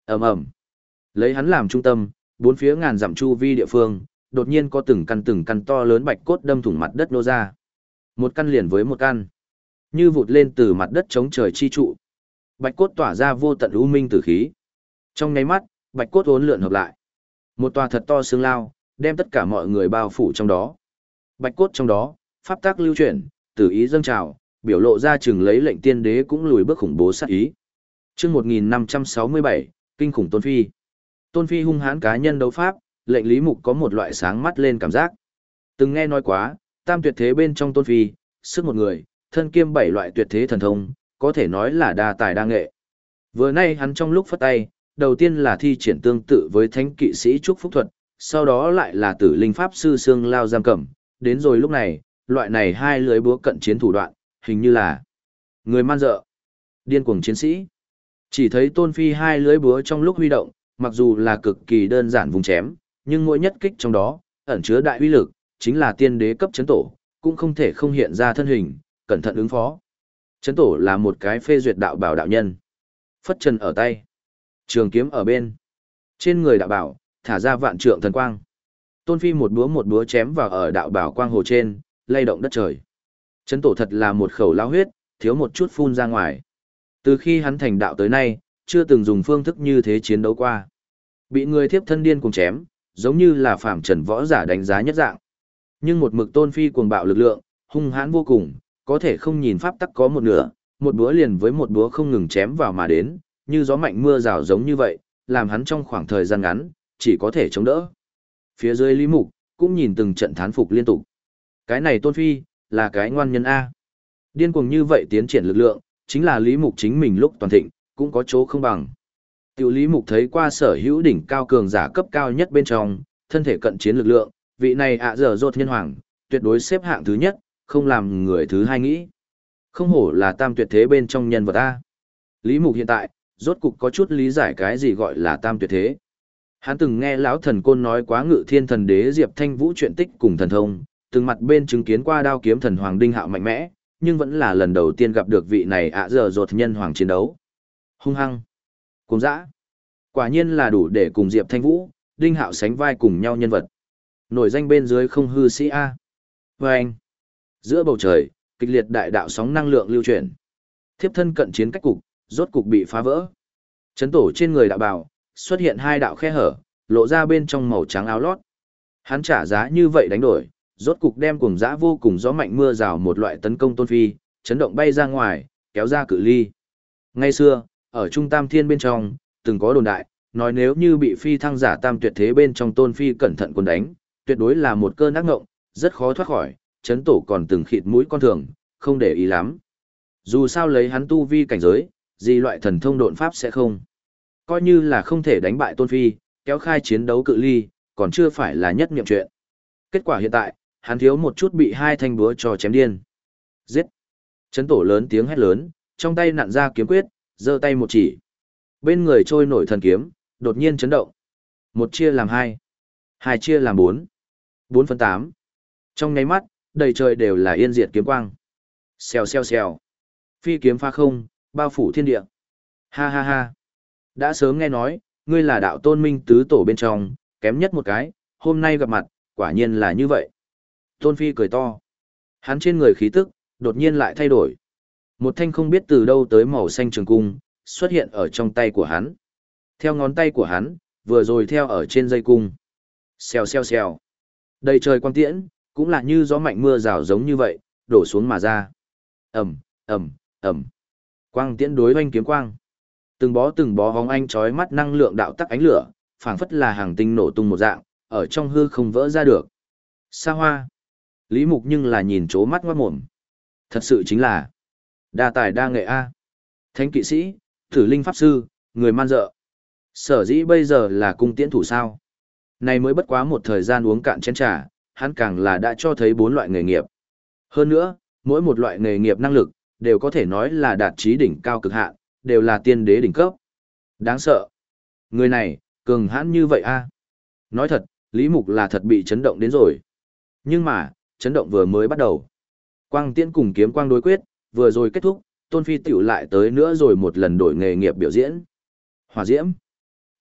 Ầm ầm. Lấy hắn làm trung tâm, bốn phía ngàn dặm chu vi địa phương, đột nhiên có từng căn to lớn bạch cốt đâm thủng mặt đất nô ra. Một căn liền với một căn, như vụt lên từ mặt đất chống trời chi trụ. Bạch cốt tỏa ra vô tận u minh tử khí. Trong nháy mắt, bạch cốt uốn lượn hợp lại. Một tòa thật to xương lao, đem tất cả mọi người bao phủ trong đó. Bạch cốt trong đó, pháp tác lưu chuyển, tử ý dâng trào, biểu lộ ra chừng lấy lệnh tiên đế cũng lùi bước khủng bố sát ý. Chương 1567, kinh khủng Tôn Phi. Tôn Phi hung hãn cá nhân đấu pháp, lệnh Lý Mục có một loại sáng mắt lên cảm giác. Từng nghe nói quá, tam tuyệt thế bên trong Tôn Phi, sức một người, thân kiêm 7 loại tuyệt thế thần thông, có thể nói là đa tài đa nghệ. Vừa nay hắn trong lúc phất tay, đầu tiên là thi triển tương tự với thánh kỵ sĩ trúc phúc thuật, sau đó lại là tử linh pháp sư xương lao giam cầm, đến rồi lúc này, loại này hai lưới búa cận chiến thủ đoạn, hình như là người man dợ, điên cuồng chiến sĩ. Chỉ thấy Tôn Phi hai lưới búa trong lúc huy động, mặc dù là cực kỳ đơn giản vùng chém, nhưng mỗi nhất kích trong đó, ẩn chứa đại uy lực, chính là tiên đế cấp chấn tổ, cũng không thể không hiện ra thân hình, cẩn thận ứng phó. Chấn tổ là một cái phê duyệt đạo bảo đạo nhân. Phất trần ở tay, trường kiếm ở bên. Trên người đạo bảo, thả ra vạn trượng thần quang. Tôn Phi một búa chém vào ở đạo bảo quang hồ trên, lay động đất trời. Chấn tổ thật là một khẩu lao huyết, thiếu một chút phun ra ngoài. Từ khi hắn thành đạo tới nay, chưa từng dùng phương thức như thế chiến đấu qua. Bị người thiếp thân điên cùng chém, giống như là phàm trần võ giả đánh giá nhất dạng. Nhưng một mực Tôn Phi cuồng bạo lực lượng, hung hãn vô cùng, có thể không nhìn pháp tắc có một nửa, một búa liền với một búa không ngừng chém vào mà đến, như gió mạnh mưa rào giống như vậy, làm hắn trong khoảng thời gian ngắn, chỉ có thể chống đỡ. Phía dưới Lý Mục, cũng nhìn từng trận thán phục liên tục. Cái này Tôn Phi, là cái ngoan nhân A. Điên cuồng như vậy tiến triển lực lượng, chính là Lý Mục chính mình lúc toàn thịnh, cũng có chỗ không bằng. Tiểu Lý Mục thấy qua sở hữu đỉnh cao cường giả cấp cao nhất bên trong, thân thể cận chiến lực lượng, vị này giờ rột nhân hoàng, tuyệt đối xếp hạng thứ nhất, không làm người thứ hai nghĩ. Không hổ là tam tuyệt thế bên trong nhân vật A. Lý Mục hiện tại, rốt cục có chút lý giải cái gì gọi là tam tuyệt thế. Hắn từng nghe lão thần côn nói quá Ngự Thiên Thần Đế Diệp Thanh Vũ chuyện tích cùng thần thông, từng mặt bên chứng kiến qua đao kiếm thần hoàng Đinh Hạo mạnh mẽ, nhưng vẫn là lần đầu tiên gặp được vị này giờ rột nhân hoàng chiến đấu. Hung hăng, cuồng dã, quả nhiên là đủ để cùng Diệp Thanh Vũ, Đinh Hạo sánh vai cùng nhau nhân vật. Nổi danh bên dưới không hư sĩ A. Và anh, giữa bầu trời, kịch liệt đại đạo sóng năng lượng lưu chuyển. Thiếp thân cận chiến cách cục, rốt cục bị phá vỡ. Chấn tổ trên người đạo bào, xuất hiện hai đạo khe hở, lộ ra bên trong màu trắng áo lót. Hắn trả giá như vậy đánh đổi, rốt cục đem cuồng dã vô cùng gió mạnh mưa rào một loại tấn công Tôn Phi, chấn động bay ra ngoài, kéo ra cự ly. Ngay xưa, ở Trung Tam Thiên bên trong, từng có đồn đại, nói nếu như bị phi thăng giả tam tuyệt thế bên trong Tôn Phi cẩn thận quân đánh, tuyệt đối là một cơn ác ngộng, rất khó thoát khỏi, chấn tổ còn từng khịt mũi con thường, không để ý lắm. Dù sao lấy hắn tu vi cảnh giới, gì loại thần thông độn pháp sẽ không. Coi như là không thể đánh bại Tôn Phi, kéo khai chiến đấu cự ly, còn chưa phải là nhất niệm chuyện. Kết quả hiện tại, hắn thiếu một chút bị hai thanh búa cho chém điên. Giết! Chấn tổ lớn tiếng hét lớn, trong tay nặn ra kiếm quyết, giơ tay một chỉ. Bên người trôi nổi thần kiếm, đột nhiên chấn động. Một chia làm hai, hai chia làm bốn, 4/8. Trong nháy mắt, đầy trời đều là yên diệt kiếm quang. Xèo xèo xèo. Phi kiếm phá không, bao phủ thiên địa. Ha ha ha. Đã sớm nghe nói, ngươi là đạo tôn minh tứ tổ bên trong, kém nhất một cái, hôm nay gặp mặt, quả nhiên là như vậy. Tôn Phi cười to. Hắn trên người khí tức, đột nhiên lại thay đổi. Một thanh không biết từ đâu tới màu xanh trường cung, xuất hiện ở trong tay của hắn. Theo ngón tay của hắn, vừa rồi theo ở trên dây cung. Xèo xèo xèo. Đầy trời quang tiễn, cũng là như gió mạnh mưa rào giống như vậy, đổ xuống mà ra. Ầm, ầm, ầm. Quang tiễn đối oanh kiếm quang. Từng bó hóng ánh chói mắt năng lượng đạo tắc ánh lửa, phảng phất là hàng tinh nổ tung một dạng, ở trong hư không vỡ ra được. Xa hoa. Lý Mục nhưng là nhìn chố mắt ngoát mồm. Thật sự chính là đa tài đa nghệ A. Thánh kỵ sĩ, tử linh pháp sư, người man dợ. Sở dĩ bây giờ là cung tiễn thủ sao. Này mới bất quá một thời gian uống cạn chén trà, hắn càng là đã cho thấy 4 loại nghề nghiệp. Hơn nữa, mỗi một loại nghề nghiệp năng lực, đều có thể nói là đạt chí đỉnh cao cực hạn, đều là tiên đế đỉnh cấp. Đáng sợ. Người này, cường hãn như vậy a. Nói thật, Lý Mục là thật bị chấn động đến rồi. Nhưng mà, chấn động vừa mới bắt đầu. Quang tiễn cùng kiếm quang đối quyết, vừa rồi kết thúc, Tôn Phi tiểu lại tới nữa rồi một lần đổi nghề nghiệp biểu diễn. Hỏa diễm.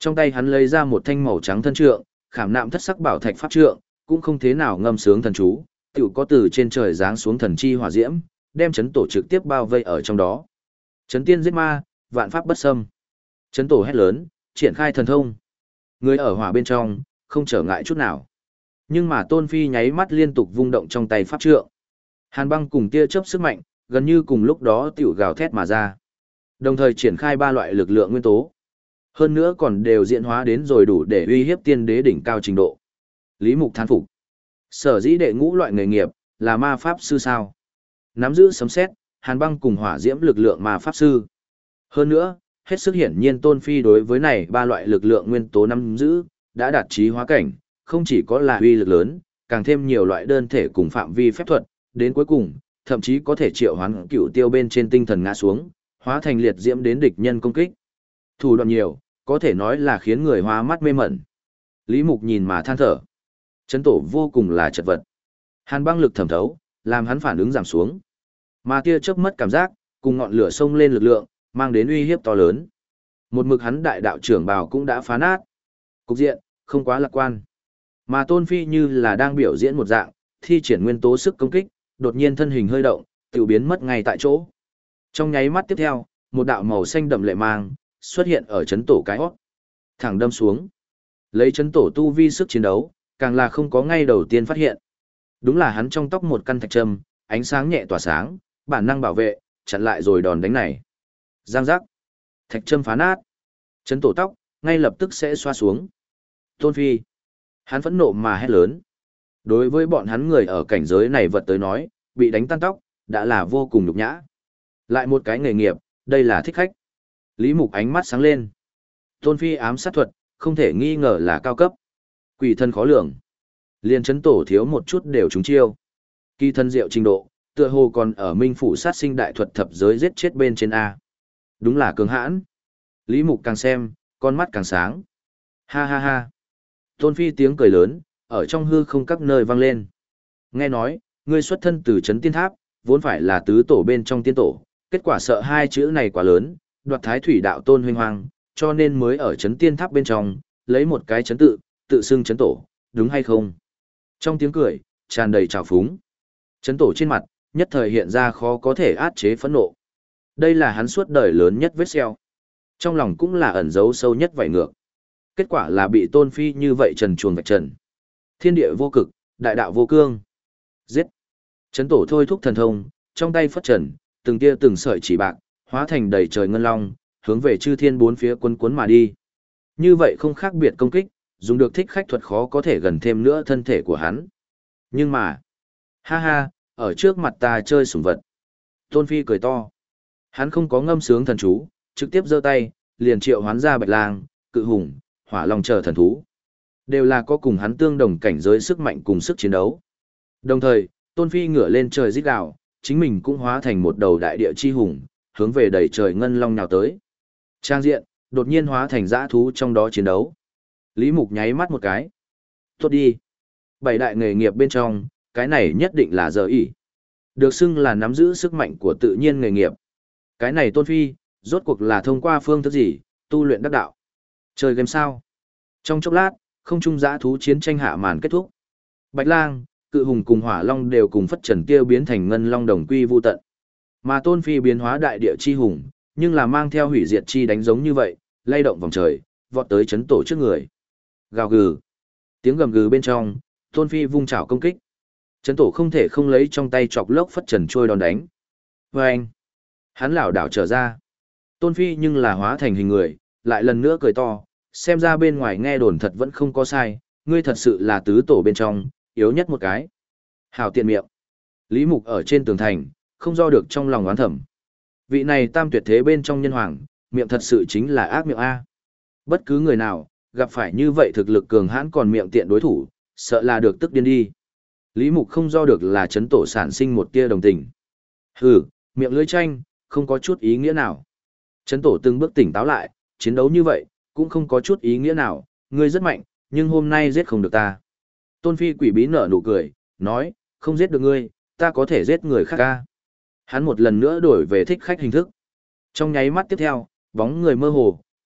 Trong tay hắn lấy ra một thanh màu trắng thân trượng, khảm nạm thất sắc bảo thạch pháp trượng, cũng không thế nào ngâm sướng thần chú, tựu có từ trên trời giáng xuống thần chi hỏa diễm, đem chấn tổ trực tiếp bao vây ở trong đó. Chấn tiên giết ma, vạn pháp bất xâm. Chấn tổ hét lớn, triển khai thần thông. Người ở hỏa bên trong, không trở ngại chút nào. Nhưng mà Tôn Phi nháy mắt liên tục vung động trong tay pháp trượng. Hàn băng cùng tia chớp sức mạnh, gần như cùng lúc đó tiểu gào thét mà ra. Đồng thời triển khai ba loại lực lượng nguyên tố. Hơn nữa còn đều diễn hóa đến rồi đủ để uy hiếp tiên đế đỉnh cao trình độ. Lý Mục thán phục. Sở dĩ đệ ngũ loại nghề nghiệp, là ma pháp sư sao. Nắm giữ sấm sét, hàn băng cùng hỏa diễm lực lượng ma pháp sư. Hơn nữa, hết sức hiển nhiên Tôn Phi đối với này ba loại lực lượng nguyên tố nắm giữ, đã đạt trí hóa cảnh, không chỉ có là uy lực lớn, càng thêm nhiều loại đơn thể cùng phạm vi phép thuật, đến cuối cùng, thậm chí có thể triệu hoán cựu tiêu bên trên tinh thần ngã xuống, hóa thành liệt diễm đến địch nhân công kích. Thủ đoạn nhiều, có thể nói là khiến người hoa mắt mê mẩn. Lý Mục nhìn mà than thở. Chấn tổ vô cùng là chật vật. Hàn băng lực thẩm thấu, làm hắn phản ứng giảm xuống. Mà tia chớp mất cảm giác, cùng ngọn lửa xông lên lực lượng, mang đến uy hiếp to lớn. Một mực hắn đại đạo trưởng bào cũng đã phá nát. Cục diện, không quá lạc quan. Mà Tôn Phi như là đang biểu diễn một dạng, thi triển nguyên tố sức công kích, đột nhiên thân hình hơi động, tiểu biến mất ngay tại chỗ. Trong nháy mắt tiếp theo, một đạo màu xanh đậm lệ mang, xuất hiện ở chấn tổ cái hót. Thẳng đâm xuống. Lấy chấn tổ tu vi sức chiến đấu, càng là không có ngay đầu tiên phát hiện. Đúng là hắn trong tóc một căn thạch châm, ánh sáng nhẹ tỏa sáng, bản năng bảo vệ, chặn lại rồi đòn đánh này. Giang giác. Thạch châm phá nát. Chấn tổ tóc, ngay lập tức sẽ xoa xuống. Tôn Phi. Hắn phẫn nộ mà hét lớn. Đối với bọn hắn người ở cảnh giới này vật tới nói, bị đánh tan tóc, đã là vô cùng nhục nhã. Lại một cái nghề nghiệp, đây là thích khách. Lý Mục ánh mắt sáng lên. Tôn Phi ám sát thuật, không thể nghi ngờ là cao cấp. Quỷ thân khó lường. Liên chấn tổ thiếu một chút đều trúng chiêu. Kỳ thân diệu trình độ, tựa hồ còn ở Minh Phủ sát sinh đại thuật thập giới giết chết bên trên A. Đúng là cường hãn. Lý Mục càng xem, con mắt càng sáng. Ha ha ha. Tôn Phi tiếng cười lớn, ở trong hư không các nơi vang lên. Nghe nói, ngươi xuất thân từ chấn tiên tháp, vốn phải là tứ tổ bên trong tiên tổ, kết quả sợ hai chữ này quá lớn, đoạt thái thủy đạo tôn huynh hoàng, cho nên mới ở chấn tiên tháp bên trong, lấy một cái chấn tự xưng chấn tổ, đúng hay không? Trong tiếng cười, tràn đầy trào phúng. Chấn tổ trên mặt, nhất thời hiện ra khó có thể át chế phẫn nộ. Đây là hắn suốt đời lớn nhất vết sẹo. Trong lòng cũng là ẩn giấu sâu nhất vảy ngược. Kết quả là bị Tôn Phi như vậy trần truồng vạch trần. Thiên địa vô cực, đại đạo vô cương. Giết. Chấn tổ thôi thúc thần thông, trong tay phất trần, từng tia từng sợi chỉ bạc, hóa thành đầy trời ngân long, hướng về chư thiên bốn phía cuốn cuốn mà đi. Như vậy không khác biệt công kích, dùng được thích khách thuật khó có thể gần thêm nữa thân thể của hắn. Nhưng mà, ha ha, ở trước mặt ta chơi sủng vật. Tôn Phi cười to. Hắn không có ngâm sướng thần chú, trực tiếp giơ tay, liền triệu hoán ra bạch lang, cự hùng, hỏa long chờ thần thú. Đều là có cùng hắn tương đồng cảnh giới sức mạnh cùng sức chiến đấu. Đồng thời, Tôn Phi ngửa lên trời rít gào, chính mình cũng hóa thành một đầu đại địa chi hùng, hướng về đầy trời ngân long nhào tới. Trang diện, đột nhiên hóa thành dã thú trong đó chiến đấu. Lý Mục nháy mắt một cái. Tốt đi. Bảy đại nghề nghiệp bên trong, cái này nhất định là giờ ỉ. Được xưng là nắm giữ sức mạnh của tự nhiên nghề nghiệp. Cái này Tôn Phi, rốt cuộc là thông qua phương thức gì, tu luyện đắc đạo. Chơi game sao? Trong chốc lát, không trung dã thú chiến tranh hạ màn kết thúc. Bạch lang, cự hùng cùng hỏa long đều cùng phất trần tiêu biến thành ngân long đồng quy vu tận. Mà Tôn Phi biến hóa đại địa chi hùng, nhưng là mang theo hủy diệt chi đánh giống như vậy, lay động vòng trời, vọt tới chấn tổ trước người. Gào gừ. Tiếng gầm gừ bên trong, Tôn Phi vung chảo công kích. Chấn tổ không thể không lấy trong tay chọc lốc phất trần trôi đòn đánh. Vâng! Hắn lảo đảo trở ra. Tôn Phi nhưng là hóa thành hình người, lại lần nữa cười to, xem ra bên ngoài nghe đồn thật vẫn không có sai, ngươi thật sự là tứ tổ bên trong, yếu nhất một cái. Hảo tiện miệng. Lý Mục ở trên tường thành, không do được trong lòng oán thầm. Vị này tam tuyệt thế bên trong nhân hoàng, miệng thật sự chính là ác miệng A. Bất cứ người nào, gặp phải như vậy thực lực cường hãn còn miệng tiện đối thủ, sợ là được tức điên đi. Lý Mục không do được là chấn tổ sản sinh một tia đồng tình. Hừ, miệng lưỡi tranh, không có chút ý nghĩa nào. Chấn tổ từng bước tỉnh táo lại, chiến đấu như vậy, cũng không có chút ý nghĩa nào, ngươi rất mạnh, nhưng hôm nay giết không được ta. Tôn Phi quỷ bí nở nụ cười, nói, không giết được ngươi, ta có thể giết người khác ca. Hắn một lần nữa đổi về thích khách hình thức. Trong nháy mắt tiếp theo, bóng người mơ hồ,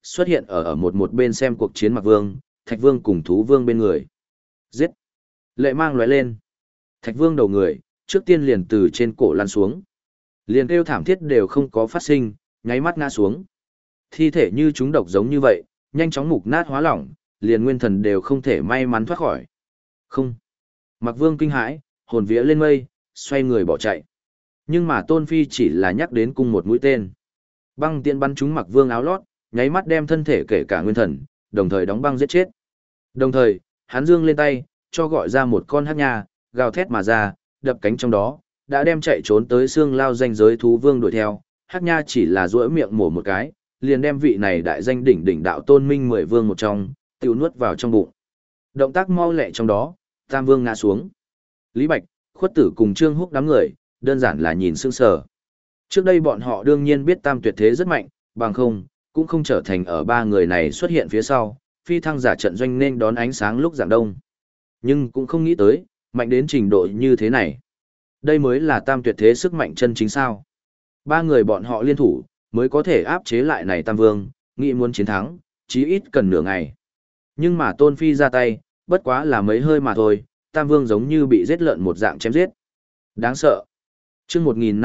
xuất hiện ở một bên xem cuộc chiến Mạc Vương, Thạch Vương cùng Thú Vương bên người. Giết! Lệ mang lóe lên. Thạch Vương đầu người, trước tiên liền từ trên cổ lăn xuống. Liền kêu thảm thiết đều không có phát sinh, nháy mắt ngã xuống. Thi thể như chúng độc giống như vậy, nhanh chóng mục nát hóa lỏng, liền nguyên thần đều không thể may mắn thoát khỏi. Không. Mạc Vương kinh hãi, hồn vía lên mây, xoay người bỏ chạy. Nhưng mà Tôn Phi chỉ là nhắc đến cung một mũi tên. Băng tiện bắn trúng Mạc Vương áo lót, nháy mắt đem thân thể kể cả nguyên thần, đồng thời đóng băng giết chết. Đồng thời, hắn dương lên tay, cho gọi ra một con hắc nha, gào thét mà ra, đập cánh trong đó, đã đem chạy trốn tới xương lao danh giới thú vương đuổi theo. Hắc nha chỉ là duỗi miệng mổ một cái, liền đem vị này đại danh đỉnh đỉnh đạo tôn minh 10 vương một trong, tiêu nuốt vào trong bụng. Động tác mau lẹ trong đó, Tam Vương ngã xuống. Lý Bạch, Khuất Tử cùng Trương Húc đám người, đơn giản là nhìn sững sờ. Trước đây bọn họ đương nhiên biết Tam Tuyệt Thế rất mạnh, bằng không, cũng không trở thành ở ba người này xuất hiện phía sau, phi thăng giả trận doanh nên đón ánh sáng lúc rạng đông. Nhưng cũng không nghĩ tới, mạnh đến trình độ như thế này. Đây mới là Tam Tuyệt Thế sức mạnh chân chính sao. Ba người bọn họ liên thủ, mới có thể áp chế lại này Tam Vương, nghĩ muốn chiến thắng, chí ít cần nửa ngày. Nhưng mà Tôn Phi ra tay, bất quá là mấy hơi mà thôi, Tam Vương giống như bị giết lợn một dạng chém giết. Đáng sợ. Chương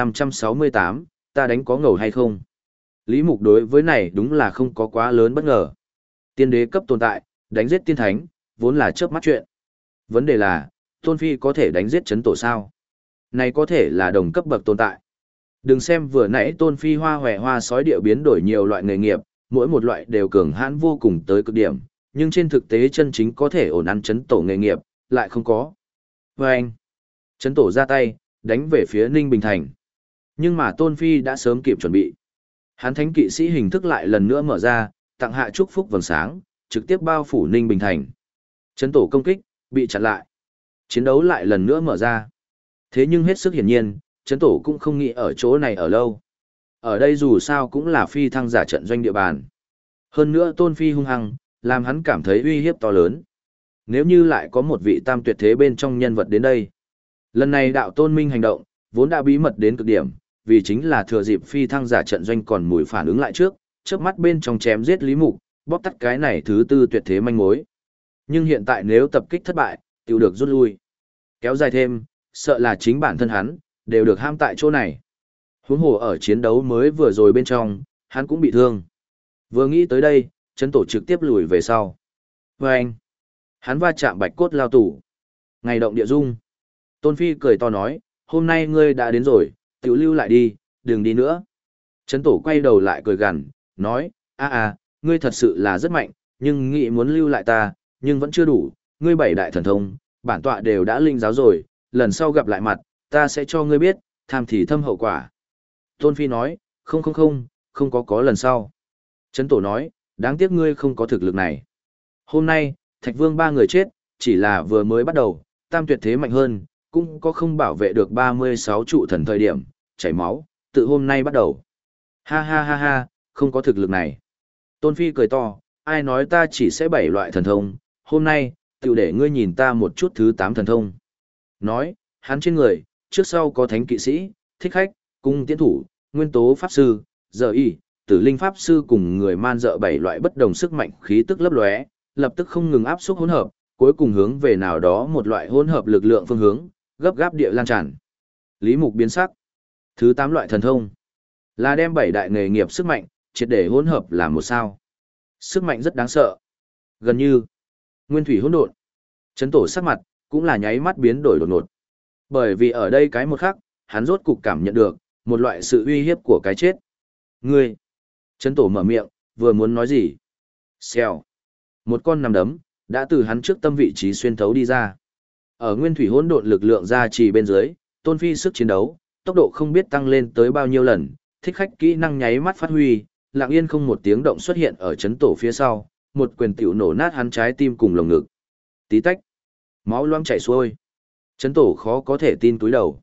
1568, ta đánh có ngầu hay không? Lý Mục đối với này đúng là không có quá lớn bất ngờ. Tiên đế cấp tồn tại, đánh giết tiên thánh, vốn là chớp mắt chuyện. Vấn đề là, Tôn Phi có thể đánh giết chấn tổ sao? Này có thể là đồng cấp bậc tồn tại. Đừng xem vừa nãy Tôn Phi hoa hòe hoa sói điệu biến đổi nhiều loại nghề nghiệp, mỗi một loại đều cường hãn vô cùng tới cực điểm, nhưng trên thực tế chân chính có thể ổn ăn chấn tổ nghề nghiệp, lại không có. Và anh, chấn tổ ra tay, đánh về phía Ninh Bình Thành. Nhưng mà Tôn Phi đã sớm kịp chuẩn bị. Hắn thánh kỵ sĩ hình thức lại lần nữa mở ra, tặng hạ chúc phúc vầng sáng, trực tiếp bao phủ Ninh Bình Thành. Chấn tổ công kích, bị chặn lại. Chiến đấu lại lần nữa mở ra. Thế nhưng hết sức hiển nhiên, chấn tổ cũng không nghĩ ở chỗ này ở lâu. Ở đây dù sao cũng là phi thăng giả trận doanh địa bàn. Hơn nữa Tôn Phi hung hăng, làm hắn cảm thấy uy hiếp to lớn. Nếu như lại có một vị tam tuyệt thế bên trong nhân vật đến đây. Lần này đạo tôn minh hành động, vốn đã bí mật đến cực điểm, vì chính là thừa dịp phi thăng giả trận doanh còn mùi phản ứng lại trước, chớp mắt bên trong chém giết Lý Mục, bóp tắt cái này thứ tư tuyệt thế manh mối. Nhưng hiện tại nếu tập kích thất bại, tiểu được rút lui. Kéo dài thêm, sợ là chính bản thân hắn, đều được ham tại chỗ này. Huống hồ ở chiến đấu mới vừa rồi bên trong, hắn cũng bị thương. Vừa nghĩ tới đây, chấn tổ trực tiếp lùi về sau. Và anh, hắn va chạm bạch cốt lao tủ. Ngày động địa dung. Tôn Phi cười to nói, hôm nay ngươi đã đến rồi, tiểu lưu lại đi, đừng đi nữa. Chấn tổ quay đầu lại cười gằn, nói, ngươi thật sự là rất mạnh, nhưng nghĩ muốn lưu lại ta, nhưng vẫn chưa đủ, ngươi bảy đại thần thông, bản tọa đều đã linh giáo rồi, lần sau gặp lại mặt, ta sẽ cho ngươi biết, tham thì thâm hậu quả. Tôn Phi nói, không có lần sau. Chấn tổ nói, đáng tiếc ngươi không có thực lực này. Hôm nay, Thạch Vương ba người chết, chỉ là vừa mới bắt đầu, tam tuyệt thế mạnh hơn, cũng có không bảo vệ được 36 trụ thần thời điểm, chảy máu, tự hôm nay bắt đầu. Ha, không có thực lực này. Tôn Phi cười to, ai nói ta chỉ sẽ 7 loại thần thông, hôm nay, tiểu để ngươi nhìn ta một chút thứ 8 thần thông. Nói, hắn trên người, trước sau có thánh kỵ sĩ, thích khách, cung tiễn thủ, nguyên tố pháp sư, giờ y, tử linh pháp sư cùng người man dợ 7 loại bất đồng sức mạnh khí tức lấp lóe, lập tức không ngừng áp xúc hỗn hợp, cuối cùng hướng về nào đó một loại hỗn hợp lực lượng phương hướng, gấp gáp địa lan tràn. Lý Mục biến sắc. Thứ 8 loại thần thông là đem 7 đại nghề nghiệp sức mạnh triệt để hỗn hợp làm một sao. Sức mạnh rất đáng sợ. Gần như nguyên thủy hỗn độn. Chấn tổ sắc mặt cũng là nháy mắt biến đổi đột ngột. Bởi vì ở đây cái một khắc, hắn rốt cục cảm nhận được một loại sự uy hiếp của cái chết. Ngươi! Chấn tổ mở miệng, vừa muốn nói gì? Xèo! Một con nằm đấm đã từ hắn trước tâm vị trí xuyên thấu đi ra. Ở nguyên thủy hỗn độn lực lượng ra trì bên dưới, Tôn Phi sức chiến đấu, tốc độ không biết tăng lên tới bao nhiêu lần, thích khách kỹ năng nháy mắt phát huy, lặng yên không một tiếng động xuất hiện ở chấn tổ phía sau, một quyền tiểu nổ nát hắn trái tim cùng lồng ngực. Tí tách, máu loang chảy xuôi. Chấn tổ khó có thể tin túi đầu.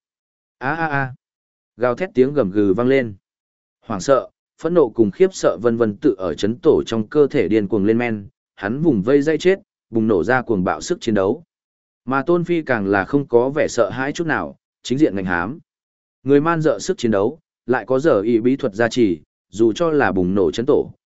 Gào thét tiếng gầm gừ vang lên. Hoảng sợ, phẫn nộ cùng khiếp sợ vân vân tự ở chấn tổ trong cơ thể điên cuồng lên men, hắn vùng vây dây chết, bùng nổ ra cuồng bạo sức chiến đấu. Mà Tôn Phi càng là không có vẻ sợ hãi chút nào, chính diện ngành hám. Người man dợ sức chiến đấu, lại có giờ y bí thuật gia trì, dù cho là bùng nổ chấn tổ,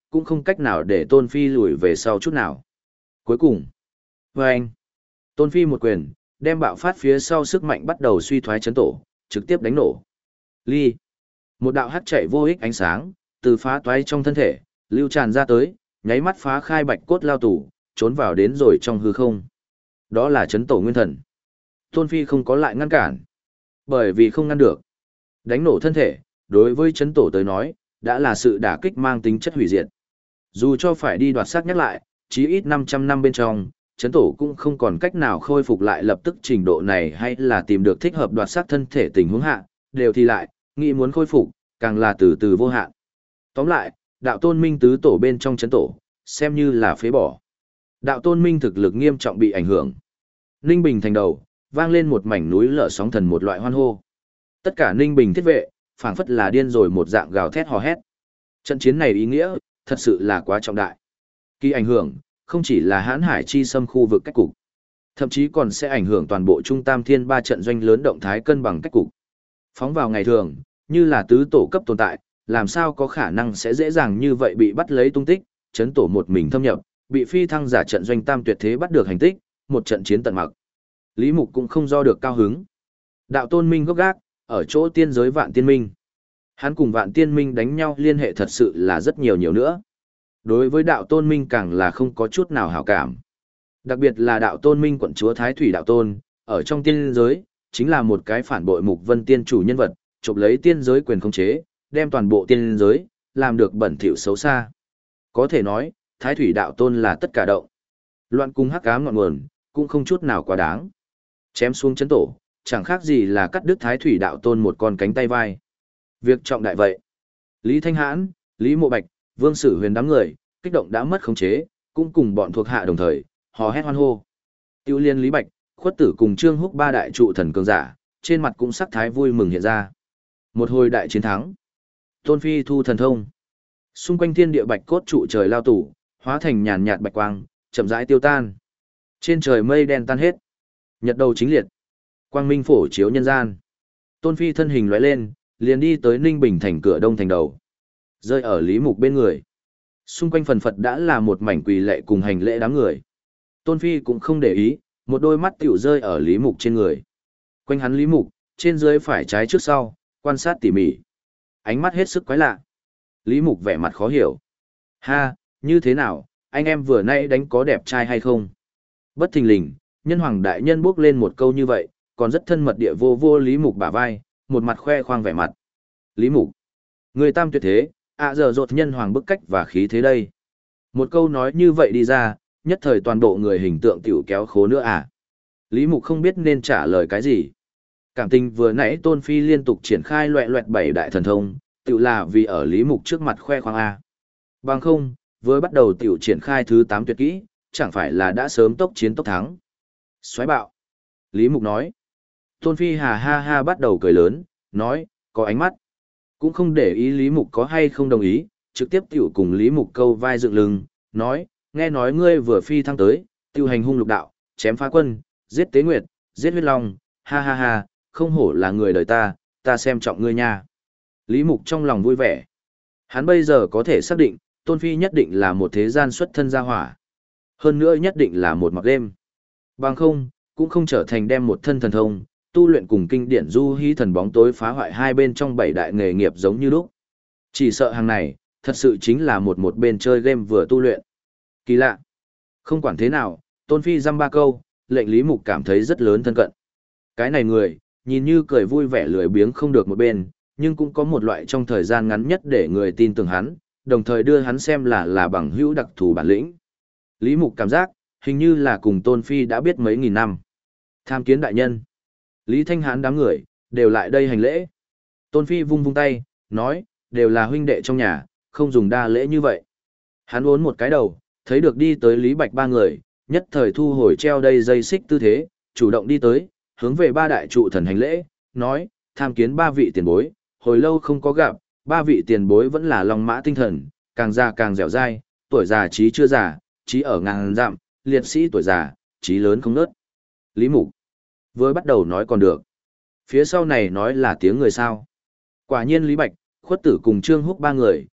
cũng không cách nào để Tôn Phi lùi về sau chút nào. Cuối cùng, vâng, Tôn Phi một quyền, đem bạo phát phía sau sức mạnh bắt đầu suy thoái chấn tổ, trực tiếp đánh nổ. Ly. Một đạo hắc chạy vô ích ánh sáng, từ phá toái trong thân thể, lưu tràn ra tới, nháy mắt phá khai bạch cốt lao tủ, trốn vào đến rồi trong hư không. Đó là chấn tổ nguyên thần. Tôn Phi không có lại ngăn cản. Bởi vì không ngăn được. Đánh nổ thân thể, đối với chấn tổ tới nói, đã là sự đả kích mang tính chất hủy diệt. Dù cho phải đi đoạt xác nhắc lại, chí ít 500 năm bên trong, chấn tổ cũng không còn cách nào khôi phục lại lập tức trình độ này hay là tìm được thích hợp đoạt xác thân thể tình huống hạ, đều thì lại, nghĩ muốn khôi phục, càng là từ từ vô hạn. Tóm lại, đạo tôn minh tứ tổ bên trong chấn tổ, xem như là phế bỏ. Đạo tôn minh thực lực nghiêm trọng bị ảnh hưởng. Ninh Bình thành đầu, vang lên một mảnh núi lở sóng thần một loại hoan hô. Tất cả Ninh Bình thiết vệ, phảng phất là điên rồi một dạng gào thét hò hét. Trận chiến này ý nghĩa, thật sự là quá trọng đại. Kỳ ảnh hưởng, không chỉ là hãn hải chi xâm khu vực cách cục, thậm chí còn sẽ ảnh hưởng toàn bộ trung tam thiên ba trận doanh lớn động thái cân bằng cách cục. Phóng vào ngày thường, như là tứ tổ cấp tồn tại, làm sao có khả năng sẽ dễ dàng như vậy bị bắt lấy tung tích, chấn tổ một mình thâm nhập, bị phi thăng giả trận doanh tam tuyệt thế bắt được hành tích, một trận chiến tận mặc. Lý Mục cũng không do được cao hứng. Đạo tôn minh gốc gác, ở chỗ tiên giới vạn tiên minh. Hắn cùng vạn tiên minh đánh nhau liên hệ thật sự là rất nhiều nữa. Đối với đạo tôn minh càng là không có chút nào hảo cảm. Đặc biệt là đạo tôn minh quận chúa Thái Thủy đạo tôn, ở trong tiên giới, chính là một cái phản bội mục vân tiên chủ nhân vật, chụp lấy tiên giới quyền khống chế, đem toàn bộ tiên giới, làm được bẩn thỉu xấu xa. Có thể nói, Thái Thủy đạo tôn là tất cả động. Loạn cung hắc ám ngọn nguồn, cũng không chút nào quá đáng. Chém xuống chấn tổ, chẳng khác gì là cắt đứt Thái Thủy đạo tôn một con cánh tay vai. Việc trọng đại vậy. Lý Thanh Hãn, Lý Mộ Bạch, Vương Sử Huyền đám người, kích động đã mất khống chế, cũng cùng bọn thuộc hạ đồng thời, hò hét hoan hô. Tiêu Liên Lý Bạch, Khuất Tử cùng Trương Húc ba đại trụ thần cường giả, trên mặt cũng sắc thái vui mừng hiện ra. Một hồi đại chiến thắng. Tôn Phi thu thần thông. Xung quanh thiên địa bạch cốt trụ trời lao tủ, hóa thành nhàn nhạt bạch quang, chậm rãi tiêu tan. Trên trời mây đen tan hết. Nhật đầu chính liệt. Quang minh phổ chiếu nhân gian. Tôn Phi thân hình lóe lên, liền đi tới Ninh Bình thành cửa đông thành đầu. Rơi ở Lý Mục bên người. Xung quanh phần phật đã là một mảnh quỳ lệ cùng hành lễ đám người. Tôn Phi cũng không để ý, một đôi mắt tiểu rơi ở Lý Mục trên người. Quanh hắn Lý Mục, trên dưới phải trái trước sau, quan sát tỉ mỉ. Ánh mắt hết sức quái lạ. Lý Mục vẻ mặt khó hiểu. Ha, như thế nào, anh em vừa nãy đánh có đẹp trai hay không? Bất thình lình, nhân hoàng đại nhân bước lên một câu như vậy, còn rất thân mật địa vô vô Lý Mục bả vai, một mặt khoe khoang vẻ mặt. Lý Mục, người tam tuyệt thế, giờ rột nhân hoàng bức cách và khí thế đây. Một câu nói như vậy đi ra, nhất thời toàn bộ người hình tượng tiểu kéo khố nữa à. Lý Mục không biết nên trả lời cái gì. Cảm tình vừa nãy Tôn Phi liên tục triển khai loẹ loẹt bảy đại thần thông, tiểu là vì ở Lý Mục trước mặt khoe khoang a. Bằng không, vừa bắt đầu tiểu triển khai thứ 8 tuyệt kỹ, chẳng phải là đã sớm tốc chiến tốc thắng. Xoáy bạo. Lý Mục nói. Tôn Phi hà ha ha bắt đầu cười lớn, nói, có ánh mắt. Cũng không để ý Lý Mục có hay không đồng ý, trực tiếp tiểu cùng Lý Mục câu vai dựng lưng, nói, nghe nói ngươi vừa phi thăng tới, tiêu hành hung lục đạo, chém phá quân, giết tế nguyệt, giết huyết long, ha ha ha, không hổ là người đời ta xem trọng ngươi nha. Lý Mục trong lòng vui vẻ. Hắn bây giờ có thể xác định, Tôn Phi nhất định là một thế gian xuất thân gia hỏa. Hơn nữa nhất định là một mặc đêm. Bằng không, cũng không trở thành đem một thân thần thông, tu luyện cùng kinh điển du hí thần bóng tối phá hoại hai bên trong bảy đại nghề nghiệp giống như lúc. Chỉ sợ hàng này, thật sự chính là một bên chơi game vừa tu luyện. Kỳ lạ. Không quản thế nào, Tôn Phi dăm ba câu, lệnh Lý Mục cảm thấy rất lớn thân cận. Cái này người, nhìn như cười vui vẻ lười biếng không được một bên, nhưng cũng có một loại trong thời gian ngắn nhất để người tin tưởng hắn, đồng thời đưa hắn xem là bằng hữu đặc thù bản lĩnh. Lý Mục cảm giác, hình như là cùng Tôn Phi đã biết mấy nghìn năm. Tham kiến đại nhân. Lý Thanh Hán đám người, đều lại đây hành lễ. Tôn Phi vung vung tay, nói, đều là huynh đệ trong nhà, không dùng đa lễ như vậy. Hắn uốn một cái đầu, thấy được đi tới Lý Bạch ba người, nhất thời thu hồi treo đây dây xích tư thế, chủ động đi tới, hướng về ba đại trụ thần hành lễ, nói, tham kiến ba vị tiền bối, hồi lâu không có gặp, ba vị tiền bối vẫn là long mã tinh thần, càng già càng dẻo dai, tuổi già trí chưa già, trí ở ngàn dặm, liệt sĩ tuổi già, trí lớn không nớt. Lý Mục vừa bắt đầu nói còn được. Phía sau này nói là tiếng người sao. Quả nhiên Lý Bạch, Khuất Tử cùng Trương Húc ba người,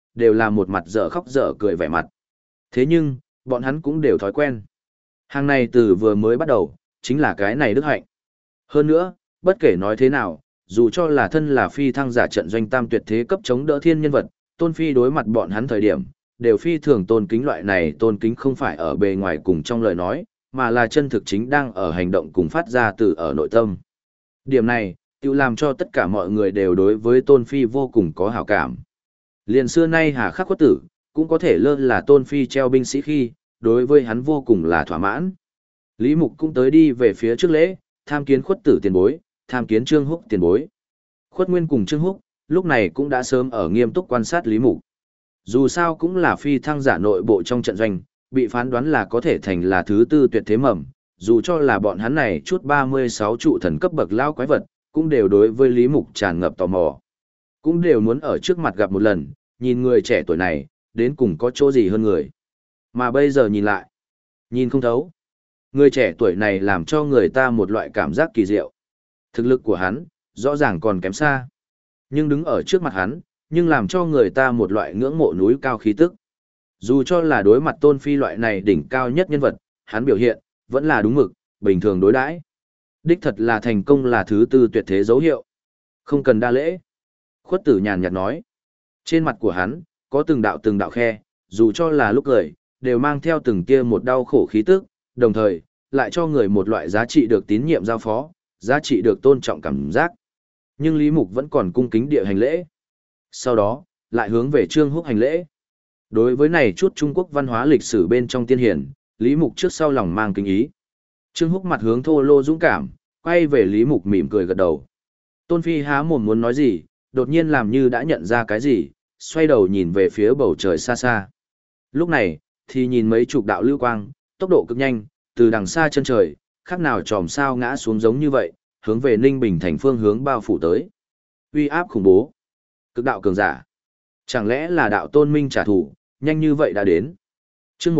đều là một mặt dở khóc dở cười vẻ mặt. Thế nhưng, bọn hắn cũng đều thói quen. Hàng này từ vừa mới bắt đầu, chính là cái này đức hạnh. Hơn nữa, bất kể nói thế nào, dù cho là thân là phi thăng giả trận doanh tam tuyệt thế cấp chống đỡ thiên nhân vật, Tôn Phi đối mặt bọn hắn thời điểm, đều phi thường tôn kính loại này tôn kính không phải ở bề ngoài cùng trong lời nói, mà là chân thực chính đang ở hành động cùng phát ra từ ở nội tâm. Điểm này, tự làm cho tất cả mọi người đều đối với Tôn Phi vô cùng có hảo cảm. Liền xưa nay Hà Khắc Khuất Tử, cũng có thể lơ là Tôn Phi treo binh sĩ khi, đối với hắn vô cùng là thỏa mãn. Lý Mục cũng tới đi về phía trước lễ, tham kiến Khuất Tử tiền bối, tham kiến Trương Húc tiền bối. Khuất Nguyên cùng Trương Húc, lúc này cũng đã sớm ở nghiêm túc quan sát Lý Mục. Dù sao cũng là phi thăng giả nội bộ trong trận doanh, bị phán đoán là có thể thành là thứ tư tuyệt thế mầm, dù cho là bọn hắn này chút 36 trụ thần cấp bậc lao quái vật, cũng đều đối với Lý Mục tràn ngập tò mò. Cũng đều muốn ở trước mặt gặp một lần, nhìn người trẻ tuổi này, đến cùng có chỗ gì hơn người. Mà bây giờ nhìn lại, nhìn không thấu. Người trẻ tuổi này làm cho người ta một loại cảm giác kỳ diệu. Thực lực của hắn, rõ ràng còn kém xa. Nhưng đứng ở trước mặt hắn, nhưng làm cho người ta một loại ngưỡng mộ núi cao khí tức. Dù cho là đối mặt Tôn Phi loại này đỉnh cao nhất nhân vật, hắn biểu hiện, vẫn là đúng mực, bình thường đối đãi. Đích thật là thành công là thứ tư tuyệt thế dấu hiệu. Không cần đa lễ. Khuất Tử nhàn nhạt nói. Trên mặt của hắn, có từng đạo khe, dù cho là lúc cười, đều mang theo từng kia một đau khổ khí tức, đồng thời, lại cho người một loại giá trị được tín nhiệm giao phó, giá trị được tôn trọng cảm giác. Nhưng Lý Mục vẫn còn cung kính địa hành lễ. Sau đó, lại hướng về Trương Húc hành lễ. Đối với này chút Trung Quốc văn hóa lịch sử bên trong tiên hiển, Lý Mục trước sau lòng mang kính ý. Trương Húc mặt hướng thô lô dũng cảm, quay về Lý Mục mỉm cười gật đầu. Tôn Phi há mồm muốn nói gì, đột nhiên làm như đã nhận ra cái gì, xoay đầu nhìn về phía bầu trời xa xa. Lúc này, thì nhìn mấy chục đạo lưu quang, tốc độ cực nhanh, từ đằng xa chân trời, khác nào chòm sao ngã xuống giống như vậy, hướng về Ninh Bình thành phương hướng bao phủ tới. Uy áp khủng bố. Cực đạo cường giả. Chẳng lẽ là đạo Tôn Minh trả thù, nhanh như vậy đã đến. Chương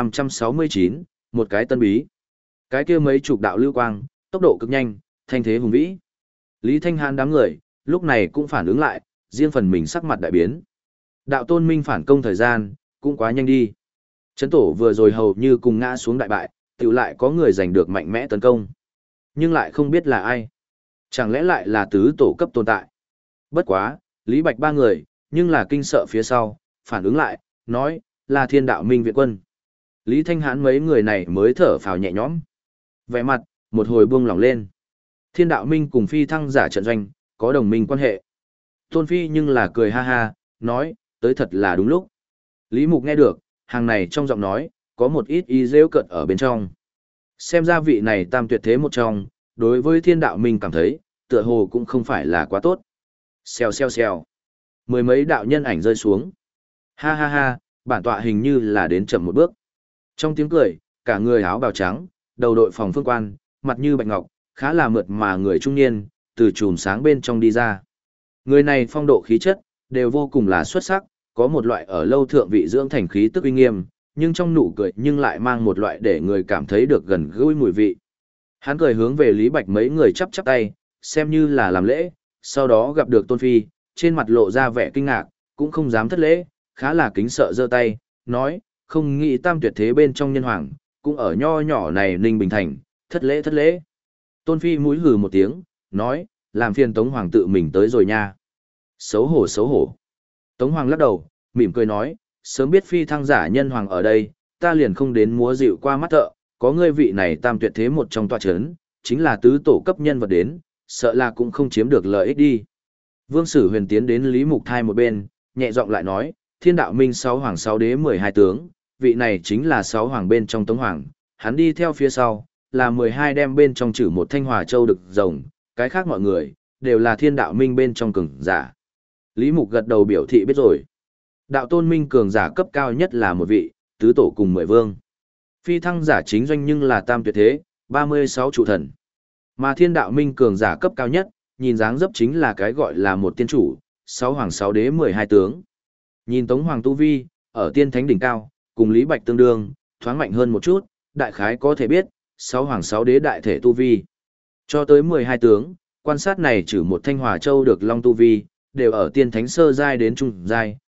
1569, một cái tân bí. Cái kia mấy chục đạo lưu quang, tốc độ cực nhanh, thanh thế hùng vĩ. Lý Thanh Hán đám người, lúc này cũng phản ứng lại, riêng phần mình sắc mặt đại biến. Đạo Tôn Minh phản công thời gian, cũng quá nhanh đi. Trấn tổ vừa rồi hầu như cùng ngã xuống đại bại, tự lại có người giành được mạnh mẽ tấn công. Nhưng lại không biết là ai. Chẳng lẽ lại là tứ tổ cấp tồn tại. Bất quá, Lý Bạch ba người, nhưng là kinh sợ phía sau, phản ứng lại, nói, là Thiên Đạo Minh viện quân. Lý Thanh Hán mấy người này mới thở phào nhẹ nhõm. Vẻ mặt, một hồi buông lỏng lên. Thiên Đạo Minh cùng phi thăng giả trận doanh, có đồng minh quan hệ. Tôn Phi nhưng là cười ha ha, nói, tới thật là đúng lúc. Lý Mục nghe được, hàng này trong giọng nói, có một ít ý rêu cợt ở bên trong. Xem ra vị này tam tuyệt thế một trong, đối với Thiên Đạo Minh cảm thấy, tựa hồ cũng không phải là quá tốt. Xèo xèo xèo. Mười mấy đạo nhân ảnh rơi xuống. Ha ha ha, bản tọa hình như là đến chậm một bước. Trong tiếng cười, cả người áo bào trắng, đầu đội phòng phương quan, mặt như bạch ngọc, khá là mượt mà người trung niên, từ chùm sáng bên trong đi ra. Người này phong độ khí chất, đều vô cùng là xuất sắc, có một loại ở lâu thượng vị dưỡng thành khí tức uy nghiêm, nhưng trong nụ cười nhưng lại mang một loại để người cảm thấy được gần gũi mùi vị. Hắn cười hướng về Lý Bạch mấy người chắp chắp tay, xem như là làm lễ, sau đó gặp được Tôn Phi, trên mặt lộ ra vẻ kinh ngạc, cũng không dám thất lễ, khá là kính sợ giơ tay, nói, không nghĩ tam tuyệt thế bên trong nhân hoàng, cũng ở nho nhỏ này Ninh Bình Thành, thất lễ thất lễ. Tôn Phi mũi hừ một tiếng, nói, làm phiền Tống Hoàng tự mình tới rồi nha. Xấu hổ xấu hổ. Tống Hoàng lắc đầu, mỉm cười nói, sớm biết phi thăng giả nhân hoàng ở đây, ta liền không đến múa dịu qua mắt thợ, có ngươi vị này tam tuyệt thế một trong tòa chấn, chính là tứ tổ cấp nhân vật đến, sợ là cũng không chiếm được lợi ích đi. Vương Sử Huyền tiến đến Lý Mục Thai một bên, nhẹ giọng lại nói, Thiên Đạo Minh 6 hoàng 6 đế 12 tướng, vị này chính là 6 hoàng bên trong Tống Hoàng, hắn đi theo phía sau, là 12 đem bên trong trừ một Thanh Hòa Châu đực rồng, cái khác mọi người, đều là Thiên Đạo Minh bên trong cường giả. Lý Mục gật đầu biểu thị biết rồi. Đạo Tôn Minh cường giả cấp cao nhất là một vị, tứ tổ cùng 10 vương. Phi thăng giả chính doanh nhưng là tam tuyệt thế, 36 trụ thần. Mà Thiên Đạo Minh cường giả cấp cao nhất, nhìn dáng dấp chính là cái gọi là một tiên chủ, 6 hoàng 6 đế 12 tướng. Nhìn Tống Hoàng tu vi, ở tiên thánh đỉnh cao, cùng Lý Bạch tương đương, thoáng mạnh hơn một chút, đại khái có thể biết, 6 hoàng 6 đế đại thể tu vi. Cho tới 12 tướng, quan sát này trừ một Thanh Hòa Châu được Long tu vi, đều ở tiên thánh sơ giai đến trung giai,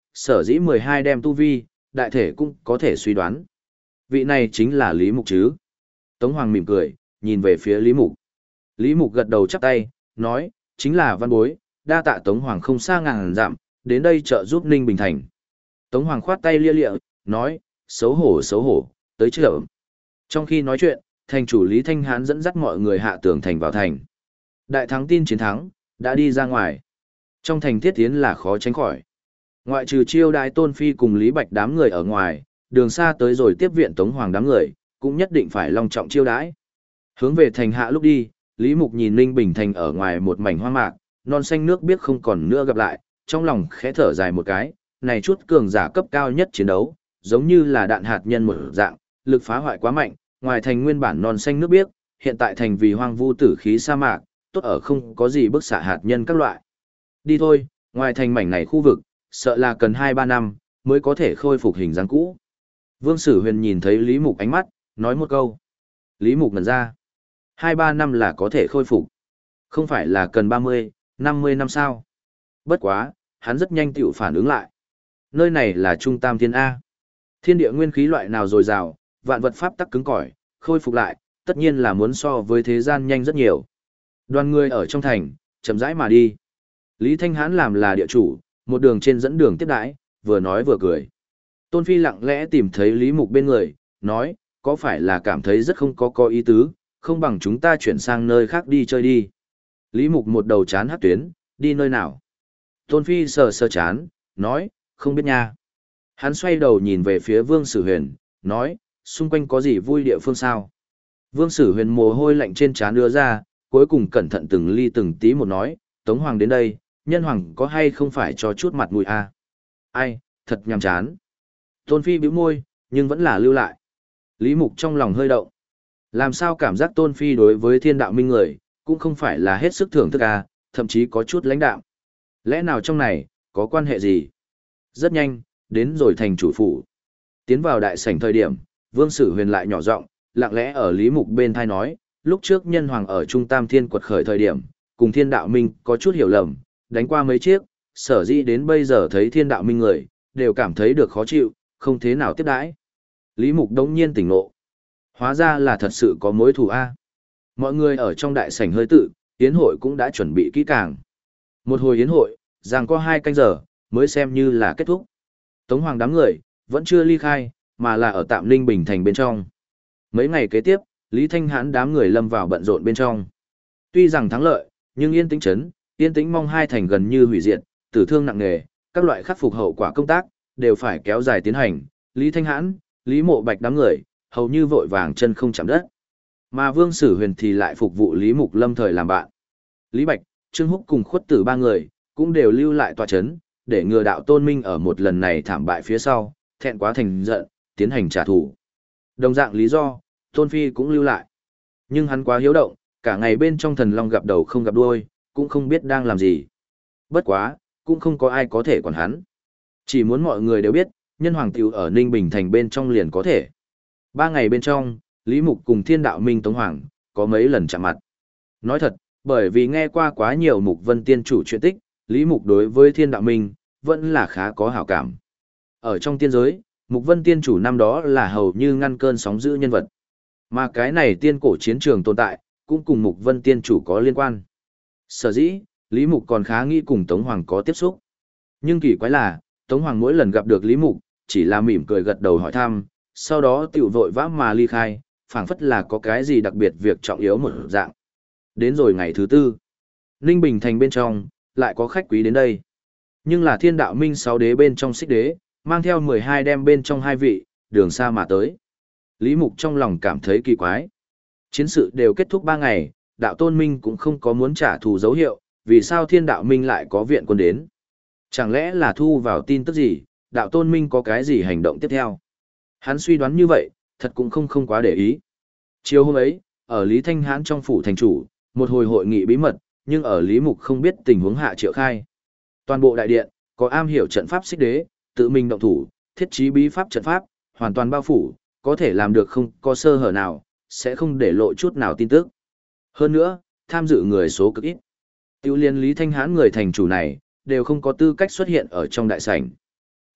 sở dĩ 12 đem tu vi, đại thể cũng có thể suy đoán. Vị này chính là Lý Mục chứ. Tống Hoàng mỉm cười, nhìn về phía Lý Mục. Lý Mục gật đầu chắp tay, nói, chính là văn bối, đa tạ Tống Hoàng không xa ngàn dặm, đến đây trợ giúp Ninh Bình Thành. Tống Hoàng khoát tay lia lịa, nói, xấu hổ, tới chợ. Trong khi nói chuyện, thành chủ Lý Thanh Hán dẫn dắt mọi người hạ tường thành vào thành. Đại thắng tin chiến thắng, đã đi ra ngoài. Trong thành thiết tiến là khó tránh khỏi. Ngoại trừ chiêu đái Tôn Phi cùng Lý Bạch đám người ở ngoài, đường xa tới rồi tiếp viện Tống Hoàng đám người, cũng nhất định phải long trọng chiêu đái. Hướng về thành hạ lúc đi, Lý Mục nhìn Ninh Bình Thành ở ngoài một mảnh hoang mạc, non xanh nước biếc không còn nữa gặp lại, trong lòng khẽ thở dài một cái, này chút cường giả cấp cao nhất chiến đấu, giống như là đạn hạt nhân một dạng, lực phá hoại quá mạnh, ngoài thành nguyên bản non xanh nước biếc, hiện tại thành vì hoang vu tử khí sa mạc, tốt ở không có gì bức xạ hạt nhân các loại. Đi thôi, ngoài thành mảnh này khu vực, sợ là cần 2-3 năm, mới có thể khôi phục hình dáng cũ. Vương Sử Huyền nhìn thấy Lý Mục ánh mắt, nói một câu. Lý Mục ngẩn ra. 2-3 năm là có thể khôi phục. Không phải là cần 30-50 năm sao. Bất quá, hắn rất nhanh tiểu phản ứng lại. Nơi này là Trung Tam Thiên A. Thiên địa nguyên khí loại nào dồi dào, vạn vật pháp tắc cứng cỏi, khôi phục lại, tất nhiên là muốn so với thế gian nhanh rất nhiều. Đoàn người ở trong thành, chậm rãi mà đi. Lý Thanh Hán làm là địa chủ, một đường trên dẫn đường tiếp đãi, vừa nói vừa cười. Tôn Phi lặng lẽ tìm thấy Lý Mục bên người, nói, có phải là cảm thấy rất không có ý tứ, không bằng chúng ta chuyển sang nơi khác đi chơi đi. Lý Mục một đầu chán hát tuyến, đi nơi nào? Tôn Phi sờ sờ chán, nói, không biết nha. Hắn xoay đầu nhìn về phía Vương Sử Huyền, nói, xung quanh có gì vui địa phương sao? Vương Sử Huyền mồ hôi lạnh trên trán đưa ra, cuối cùng cẩn thận từng ly từng tí một nói, Tống Hoàng đến đây, nhân hoàng có hay không phải cho chút mặt mũi a? Ai, thật nhàm chán. Tôn Phi bĩu môi, nhưng vẫn là lưu lại. Lý Mục trong lòng hơi động. Làm sao cảm giác Tôn Phi đối với thiên đạo minh người, cũng không phải là hết sức thưởng thức a, thậm chí có chút lãnh đạm. Lẽ nào trong này, có quan hệ gì? Rất nhanh, đến rồi thành chủ phủ. Tiến vào đại sảnh thời điểm, Vương Sử Huyền lại nhỏ giọng, lặng lẽ ở Lý Mục bên thai nói, lúc trước nhân hoàng ở Trung Tam Thiên quật khởi thời điểm, cùng thiên đạo minh có chút hiểu lầm, đánh qua mấy chiếc, sở dĩ đến bây giờ thấy thiên đạo minh người, đều cảm thấy được khó chịu, không thế nào tiếp đãi. Lý Mục đống nhiên tỉnh ngộ. Hóa ra là thật sự có mối thù a. Mọi người ở trong đại sảnh hơi tự, yến hội cũng đã chuẩn bị kỹ càng. Một hồi yến hội, rằng có 2 canh giờ, mới xem như là kết thúc. Tống Hoàng đám người, vẫn chưa ly khai, mà là ở tạm Ninh Bình Thành bên trong. Mấy ngày kế tiếp, Lý Thanh Hãn đám người lâm vào bận rộn bên trong. Tuy rằng thắng lợi, nhưng yên tĩnh chấn, yên tĩnh mong hai thành gần như hủy diệt, tử thương nặng nề, các loại khắc phục hậu quả công tác, đều phải kéo dài tiến hành. Lý Thanh Hãn, Lý Mộ Bạch đám người, hầu như vội vàng chân không chạm đất. Mà Vương Sử Huyền thì lại phục vụ Lý Mục lâm thời làm bạn. Lý Bạch, Trương Húc cùng Khuất Tử 3 người, cũng đều lưu lại tòa chấn, để ngừa đạo Tôn Minh ở một lần này thảm bại phía sau, thẹn quá thành giận, tiến hành trả thù. Đồng dạng lý do, Tôn Phi cũng lưu lại. Nhưng hắn quá hiếu động, cả ngày bên trong thần long gặp đầu không gặp đuôi, cũng không biết đang làm gì. Bất quá, cũng không có ai có thể quản hắn. Chỉ muốn mọi người đều biết, nhân hoàng tiểu ở Ninh Bình Thành bên trong liền có thể. 3 ngày bên trong, Lý Mục cùng Thiên Đạo Minh Tống Hoàng, có mấy lần chạm mặt. Nói thật, bởi vì nghe qua quá nhiều Mục Vân Tiên chủ chuyện tích, Lý Mục đối với Thiên Đạo Minh, vẫn là khá có hảo cảm. Ở trong tiên giới, Mục Vân Tiên chủ năm đó là hầu như ngăn cơn sóng dữ nhân vật. Mà cái này tiên cổ chiến trường tồn tại, cũng cùng Mục Vân Tiên chủ có liên quan. Sở dĩ, Lý Mục còn khá nghĩ cùng Tống Hoàng có tiếp xúc. Nhưng kỳ quái là, Tống Hoàng mỗi lần gặp được Lý Mục, chỉ là mỉm cười gật đầu hỏi thăm, sau đó tiểu vội vã mà ly khai, phảng phất là có cái gì đặc biệt việc trọng yếu một dạng. Đến rồi ngày thứ 4, Ninh Bình Thành bên trong, lại có khách quý đến đây. Nhưng là Thiên Đạo Minh 6 đế bên trong Xích đế, mang theo 12 đem bên trong 2 vị, đường xa mà tới. Lý Mục trong lòng cảm thấy kỳ quái. Chiến sự đều kết thúc 3 ngày, Đạo Tôn Minh cũng không có muốn trả thù dấu hiệu, vì sao Thiên Đạo Minh lại có viện quân đến? Chẳng lẽ là thu vào tin tức gì, Đạo Tôn Minh có cái gì hành động tiếp theo? Hắn suy đoán như vậy, thật cũng không quá để ý. Chiều hôm ấy, ở Lý Thanh Hãn trong phủ thành chủ, một hồi hội nghị bí mật, nhưng ở Lý Mục không biết tình huống hạ triệu khai. Toàn bộ đại điện, có am hiểu trận pháp Xích đế, tự mình động thủ, thiết trí bí pháp trận pháp, hoàn toàn bao phủ, có thể làm được không có sơ hở nào, sẽ không để lộ chút nào tin tức. Hơn nữa, tham dự người số cực ít. Tiêu liên Lý Thanh Hãn người thành chủ này, đều không có tư cách xuất hiện ở trong đại sảnh.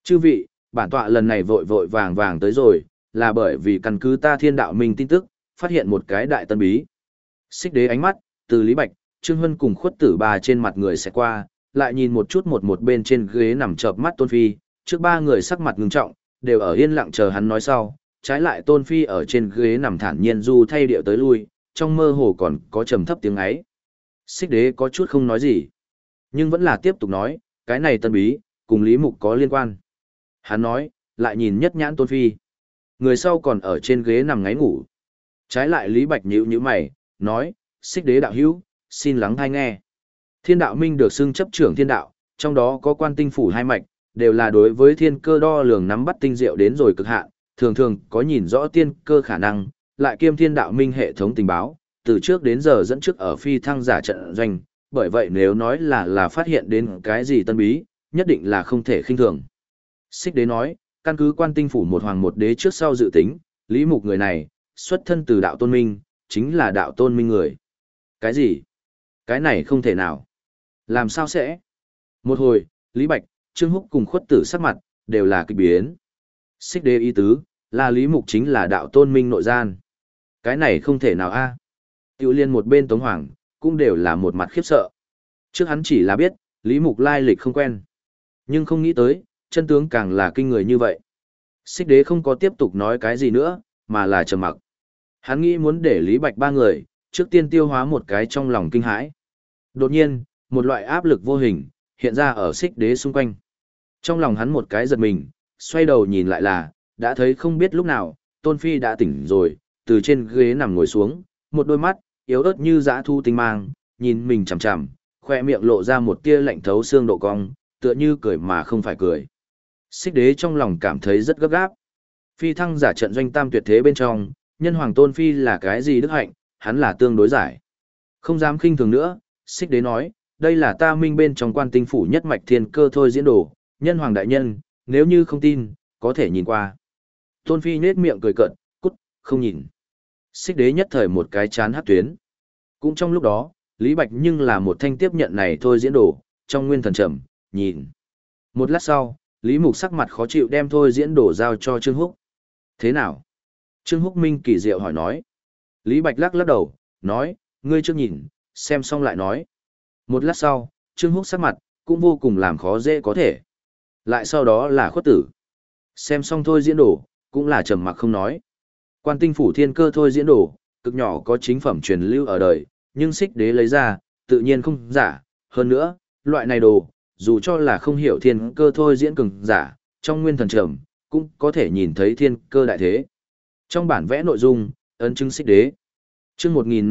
Chư vị, bản tọa lần này vội vội vàng vàng tới rồi, là bởi vì căn cứ ta thiên đạo minh tin tức, phát hiện một cái đại tân bí. Xích đế ánh mắt, từ Lý Bạch, Trương Hân cùng khuất tử bà trên mặt người sẽ qua, lại nhìn một chút một bên trên ghế nằm chợp mắt Tôn Phi, trước ba người sắc mặt ngưng trọng, đều ở yên lặng chờ hắn nói sau, trái lại Tôn Phi ở trên ghế nằm thản nhiên du thay điệu tới lui, trong mơ hồ còn có trầm thấp tiếng ấy. Xích đế có chút không nói gì, nhưng vẫn là tiếp tục nói, cái này tân bí, cùng Lý Mục có liên quan. Hắn nói, lại nhìn nhất nhãn Tôn Phi. Người sau còn ở trên ghế nằm ngáy ngủ. Trái lại Lý Bạch nhíu nhíu mày, nói, Xích đế đạo hữu, xin lắng hay nghe. Thiên đạo minh được xưng chấp trưởng thiên đạo, trong đó có quan tinh phủ hai mạch, đều là đối với thiên cơ đo lường nắm bắt tinh diệu đến rồi cực hạn, thường thường có nhìn rõ tiên cơ khả năng, lại kiêm thiên đạo minh hệ thống tình báo, từ trước đến giờ dẫn trước ở phi thăng giả trận doanh, bởi vậy nếu nói là phát hiện đến cái gì tân bí, nhất định là không thể khinh thường. Xích đế nói, căn cứ quan tinh phủ một hoàng một đế trước sau dự tính, Lý Mục người này, xuất thân từ đạo tôn minh, chính là đạo tôn minh người. Cái gì? Cái này không thể nào. Làm sao sẽ? Một hồi, Lý Bạch, Trương Húc cùng khuất tử sắc mặt, đều là kịch biến. Xích đế ý tứ, là Lý Mục chính là đạo tôn minh nội gian. Cái này không thể nào a. Tiểu liên một bên Tống Hoàng, cũng đều là một mặt khiếp sợ. Trước hắn chỉ là biết, Lý Mục lai lịch không quen. Nhưng không nghĩ tới, chân tướng càng là kinh người như vậy. Xích đế không có tiếp tục nói cái gì nữa, mà là trầm mặc. Hắn nghĩ muốn để Lý Bạch ba người, trước tiên tiêu hóa một cái trong lòng kinh hãi. Đột nhiên, một loại áp lực vô hình, hiện ra ở xích đế xung quanh. Trong lòng hắn một cái giật mình, xoay đầu nhìn lại là, đã thấy không biết lúc nào, Tôn Phi đã tỉnh rồi, từ trên ghế nằm ngồi xuống, một đôi mắt, yếu ớt như dã thu tinh mang, nhìn mình chằm chằm, khoe miệng lộ ra một tia lạnh thấu xương độ cong, tựa như cười mà không phải cười. Xích đế trong lòng cảm thấy rất gấp gáp. Phi thăng giả trận doanh tam tuyệt thế bên trong, nhân hoàng Tôn Phi là cái gì đức hạnh, hắn là tương đối giải. Không dám khinh thường nữa, xích đế nói, đây là ta minh bên trong quan tinh phủ nhất mạch thiên cơ thôi diễn đồ, nhân hoàng đại nhân, nếu như không tin, có thể nhìn qua. Tôn Phi nhếch miệng cười cợt, cút, không nhìn. Xích đế nhất thời một cái chán hát tuyến. Cũng trong lúc đó, Lý Bạch nhưng là một thanh tiếp nhận này thôi diễn đồ, trong nguyên thần trầm, nhìn. Một lát sau, Lý Mục sắc mặt khó chịu đem thôi diễn đồ giao cho Trương Húc. Thế nào? Trương Húc Minh kỳ diệu hỏi nói. Lý Bạch lắc lắc đầu, nói, ngươi chưa nhìn, xem xong lại nói. Một lát sau, Trương Húc sắc mặt, cũng vô cùng làm khó dễ có thể. Lại sau đó là khuất tử. Xem xong thôi diễn đồ, cũng là trầm mặc không nói. Quan tinh phủ thiên cơ thôi diễn đồ, cực nhỏ có chính phẩm truyền lưu ở đời, nhưng xích đế lấy ra, tự nhiên không giả. Hơn nữa, loại này đồ, dù cho là không hiểu thiên cơ thôi diễn cường giả, trong nguyên thần trầm, cũng có thể nhìn thấy thiên cơ đại thế. Trong bản vẽ nội dung, ấn chứng xích đế. Chương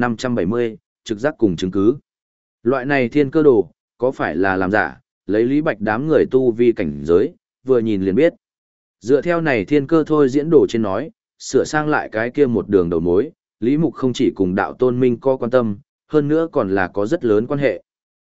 1570, trực giác cùng chứng cứ. Loại này thiên cơ đồ, có phải là làm giả, lấy Lý Bạch đám người tu vi cảnh giới, vừa nhìn liền biết. Dựa theo này thiên cơ thôi diễn đồ trên nói, sửa sang lại cái kia một đường đầu mối, Lý Mục không chỉ cùng đạo tôn minh có quan tâm, hơn nữa còn là có rất lớn quan hệ.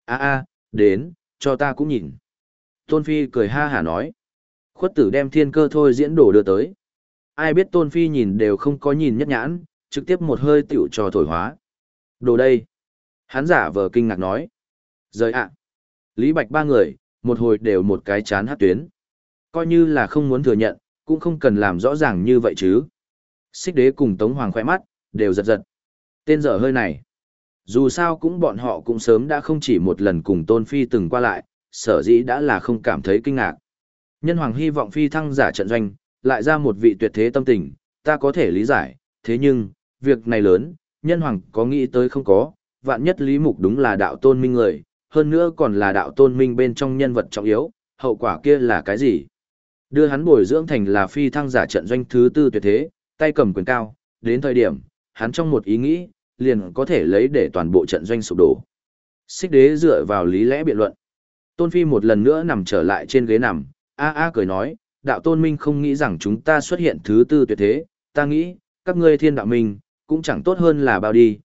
Đến, cho ta cũng nhìn. Tôn Phi cười ha hả nói. Khuất tử đem thiên cơ thôi diễn đồ đưa tới. Ai biết Tôn Phi nhìn đều không có nhìn nhất nhãn, trực tiếp một hơi tiểu trò thổi hóa. Đồ đây. Hắn giả vờ kinh ngạc nói. Rời ạ. Lý Bạch ba người, một hồi đều một cái chán hát tuyến. Coi như là không muốn thừa nhận, cũng không cần làm rõ ràng như vậy chứ. Xích đế cùng Tống Hoàng khỏe mắt, đều giật giật. Tên dở hơi này. Dù sao cũng bọn họ cũng sớm đã không chỉ một lần cùng Tôn Phi từng qua lại, sở dĩ đã là không cảm thấy kinh ngạc. Nhân hoàng hy vọng phi thăng giả trận doanh, lại ra một vị tuyệt thế tâm tình, ta có thể lý giải, thế nhưng, việc này lớn, nhân hoàng có nghĩ tới không có, vạn nhất Lý Mục đúng là đạo tôn minh người, hơn nữa còn là đạo tôn minh bên trong nhân vật trọng yếu, hậu quả kia là cái gì? Đưa hắn bồi dưỡng thành là phi thăng giả trận doanh thứ tư tuyệt thế, tay cầm quyền cao, đến thời điểm, hắn trong một ý nghĩ, liền có thể lấy để toàn bộ trận doanh sụp đổ. Xích đế dựa vào lý lẽ biện luận. Tôn Phi một lần nữa nằm trở lại trên ghế nằm, cười nói, đạo tôn minh không nghĩ rằng chúng ta xuất hiện thứ tư tuyệt thế, ta nghĩ, các ngươi thiên đạo minh, cũng chẳng tốt hơn là bao đi,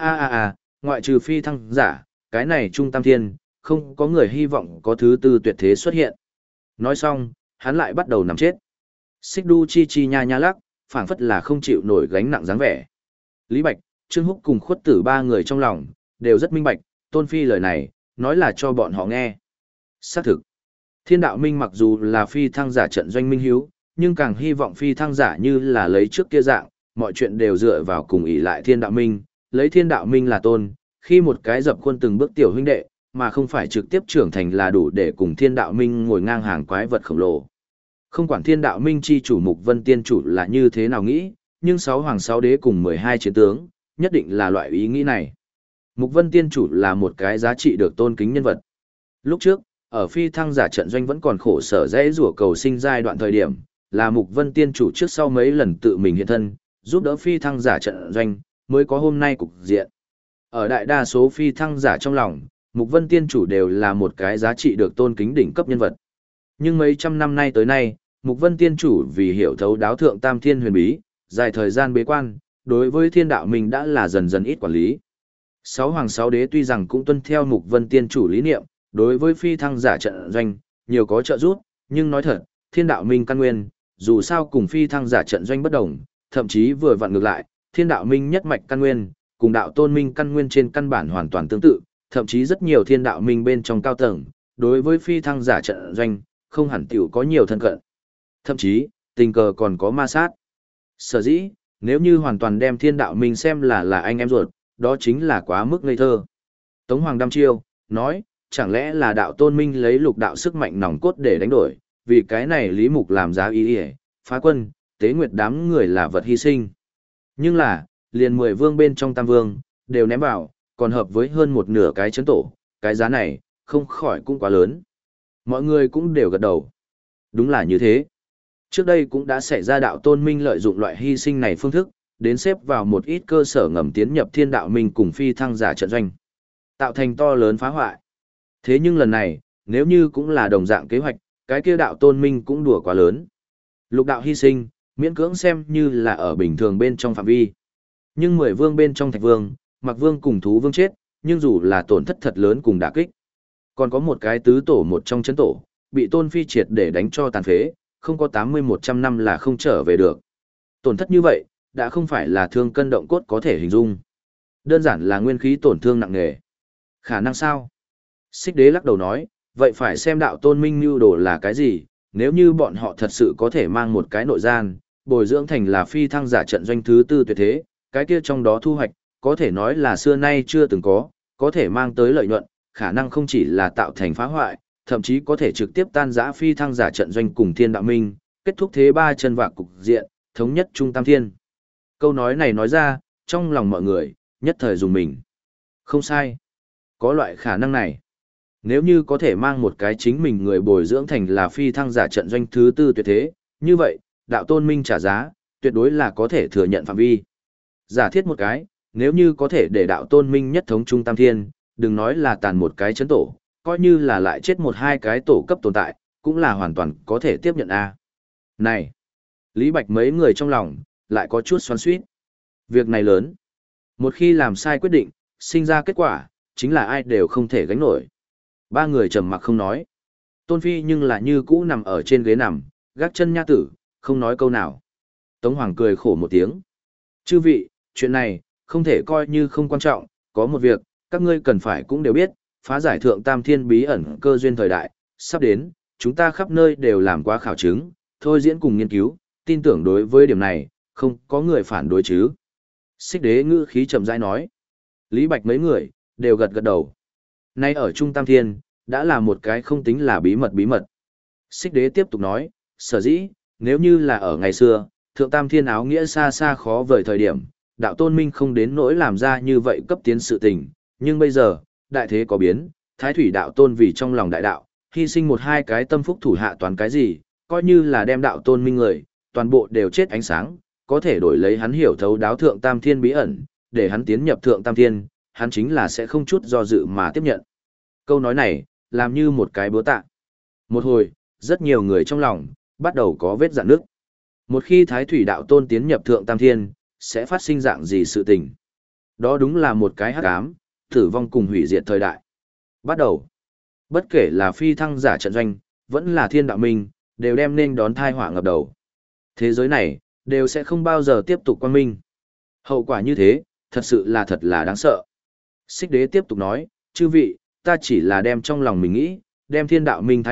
ngoại trừ phi thăng giả, cái này trung tam thiên, không có người hy vọng có thứ tư tuyệt thế xuất hiện. Nói xong, hắn lại bắt đầu nằm chết. Xích đu chi chi nha nha lắc, phảng phất là không chịu nổi gánh nặng dáng vẻ. Lý Bạch, Trương Húc cùng khuất tử ba người trong lòng, đều rất minh bạch, Tôn Phi lời này, nói là cho bọn họ nghe. Xác thực. Thiên đạo minh mặc dù là phi thăng giả trận doanh minh hiếu, nhưng càng hy vọng phi thăng giả như là lấy trước kia dạng, mọi chuyện đều dựa vào cùng ỷ lại thiên đạo minh, lấy thiên đạo minh là tôn, khi một cái dập khuôn từng bước tiểu huynh đệ, mà không phải trực tiếp trưởng thành là đủ để cùng thiên đạo minh ngồi ngang hàng quái vật khổng lồ. Không quản thiên đạo minh chi chủ Mục Vân Tiên chủ là như thế nào nghĩ, nhưng 6 hoàng 6 đế cùng 12 chiến tướng, nhất định là loại ý nghĩ này. Mục Vân Tiên chủ là một cái giá trị được tôn kính nhân vật. Lúc trước, ở phi thăng giả trận doanh vẫn còn khổ sở dễ rủa cầu sinh giai đoạn thời điểm, là Mục Vân Tiên chủ trước sau mấy lần tự mình hiện thân, giúp đỡ phi thăng giả trận doanh, mới có hôm nay cục diện. Ở đại đa số phi thăng giả trong lòng, Mục Vân Tiên chủ đều là một cái giá trị được tôn kính đỉnh cấp nhân vật. Nhưng mấy trăm năm nay tới nay, Mục Vân Tiên chủ vì hiểu thấu đáo thượng tam thiên huyền bí, dài thời gian bế quan, đối với thiên đạo mình đã là dần dần ít quản lý. 6 hoàng 6 đế tuy rằng cũng tuân theo Mục Vân Tiên chủ lý niệm, đối với phi thăng giả trận doanh, nhiều có trợ giúp, nhưng nói thật, thiên đạo minh căn nguyên, dù sao cùng phi thăng giả trận doanh bất đồng, thậm chí vừa vặn ngược lại, thiên đạo minh nhất mạch căn nguyên, cùng đạo tôn minh căn nguyên trên căn bản hoàn toàn tương tự, thậm chí rất nhiều thiên đạo minh bên trong cao tầng, đối với phi thăng giả trận doanh, không hẳn tiểu có nhiều thân cận. Thậm chí, tình cờ còn có ma sát. Sở dĩ, nếu như hoàn toàn đem thiên đạo minh xem là anh em ruột, đó chính là quá mức ngây thơ. Tống Hoàng đăm chiêu, nói, chẳng lẽ là đạo tôn minh lấy lục đạo sức mạnh nòng cốt để đánh đổi, vì cái này Lý Mục làm giá ý ỉa, phá quân, tế nguyệt đám người là vật hy sinh. Nhưng là, liền 10 vương bên trong tam vương, đều ném vào, còn hợp với hơn một nửa cái chấn tổ, cái giá này, không khỏi cũng quá lớn. Mọi người cũng đều gật đầu. Đúng là như thế. Trước đây cũng đã xảy ra đạo tôn minh lợi dụng loại hy sinh này phương thức, đến xếp vào một ít cơ sở ngầm tiến nhập thiên đạo minh cùng phi thăng giả trận doanh, tạo thành to lớn phá hoại. Thế nhưng lần này, nếu như cũng là đồng dạng kế hoạch, cái kia đạo tôn minh cũng đùa quá lớn. Lục đạo hy sinh, miễn cưỡng xem như là ở bình thường bên trong phạm vi. Nhưng 10 vương bên trong Thạch Vương, Mặc Vương cùng Thú Vương chết, nhưng dù là tổn thất thật lớn cùng đả kích. Còn có một cái tứ tổ một trong chấn tổ, bị Tôn Phi triệt để đánh cho tàn phế, không có 80-100 năm là không trở về được. Tổn thất như vậy, đã không phải là thương cân động cốt có thể hình dung. Đơn giản là nguyên khí tổn thương nặng nề. Khả năng sao? Xích Đế lắc đầu nói, vậy phải xem đạo tôn minh mưu đồ là cái gì, nếu như bọn họ thật sự có thể mang một cái nội gian, bồi dưỡng thành là phi thăng giả trận doanh thứ tư tuyệt thế, cái kia trong đó thu hoạch, có thể nói là xưa nay chưa từng có thể mang tới lợi nhuận, khả năng không chỉ là tạo thành phá hoại, thậm chí có thể trực tiếp tan rã phi thăng giả trận doanh cùng thiên đạo minh, kết thúc thế ba chân vạc cục diện, thống nhất trung tam thiên. Câu nói này nói ra, trong lòng mọi người, nhất thời dùng mình. Không sai. Có loại khả năng này. Nếu như có thể mang một cái chính mình người bồi dưỡng thành là phi thăng giả trận doanh thứ tư tuyệt thế, như vậy, đạo tôn minh trả giá, tuyệt đối là có thể thừa nhận phạm vi. Giả thiết một cái, nếu như có thể để đạo tôn minh nhất thống trung tam thiên, đừng nói là tàn một cái chấn tổ, coi như là lại chết một hai cái tổ cấp tồn tại, cũng là hoàn toàn có thể tiếp nhận a. Này, Lý Bạch mấy người trong lòng, lại có chút xoắn xuýt. Việc này lớn. Một khi làm sai quyết định, sinh ra kết quả, chính là ai đều không thể gánh nổi. Ba người trầm mặc không nói. Tôn Phi nhưng là như cũ nằm ở trên ghế nằm, gác chân nha tử, không nói câu nào. Tống Hoàng cười khổ một tiếng. Chư vị, chuyện này, không thể coi như không quan trọng, có một việc, các ngươi cần phải cũng đều biết, phá giải thượng tam thiên bí ẩn cơ duyên thời đại, sắp đến, chúng ta khắp nơi đều làm quá khảo chứng, thôi diễn cùng nghiên cứu, tin tưởng đối với điểm này, không có người phản đối chứ. Xích Đế ngữ khí chậm rãi nói. Lý Bạch mấy người, đều gật gật đầu. Nay ở Trung Tam Thiên, đã là một cái không tính là bí mật. Xích Đế tiếp tục nói, sở dĩ, nếu như là ở ngày xưa, Thượng Tam Thiên áo nghĩa xa xa khó vời thời điểm, đạo tôn minh không đến nỗi làm ra như vậy cấp tiến sự tình, nhưng bây giờ, đại thế có biến, Thái Thủy đạo tôn vì trong lòng đại đạo, hy sinh một hai cái tâm phúc thủ hạ toàn cái gì, coi như là đem đạo tôn minh người, toàn bộ đều chết ánh sáng, có thể đổi lấy hắn hiểu thấu đáo Thượng Tam Thiên bí ẩn, để hắn tiến nhập Thượng Tam Thiên, hắn chính là sẽ không chút do dự mà tiếp nhận. Câu nói này, làm như một cái búa tạ. Một hồi, rất nhiều người trong lòng, bắt đầu có vết rạn nước. Một khi Thái Thủy đạo tôn tiến nhập Thượng Tam Thiên, sẽ phát sinh dạng gì sự tình? Đó đúng là một cái hắc ám, tử vong cùng hủy diệt thời đại. Bắt đầu. Bất kể là phi thăng giả trận doanh, vẫn là thiên đạo minh, đều đem nên đón thai họa ngập đầu. Thế giới này, đều sẽ không bao giờ tiếp tục quang minh. Hậu quả như thế, thật là đáng sợ. Xích Đế tiếp tục nói, chư vị, ta chỉ là đem trong lòng mình nghĩ, đem thiên đạo minh thái độ,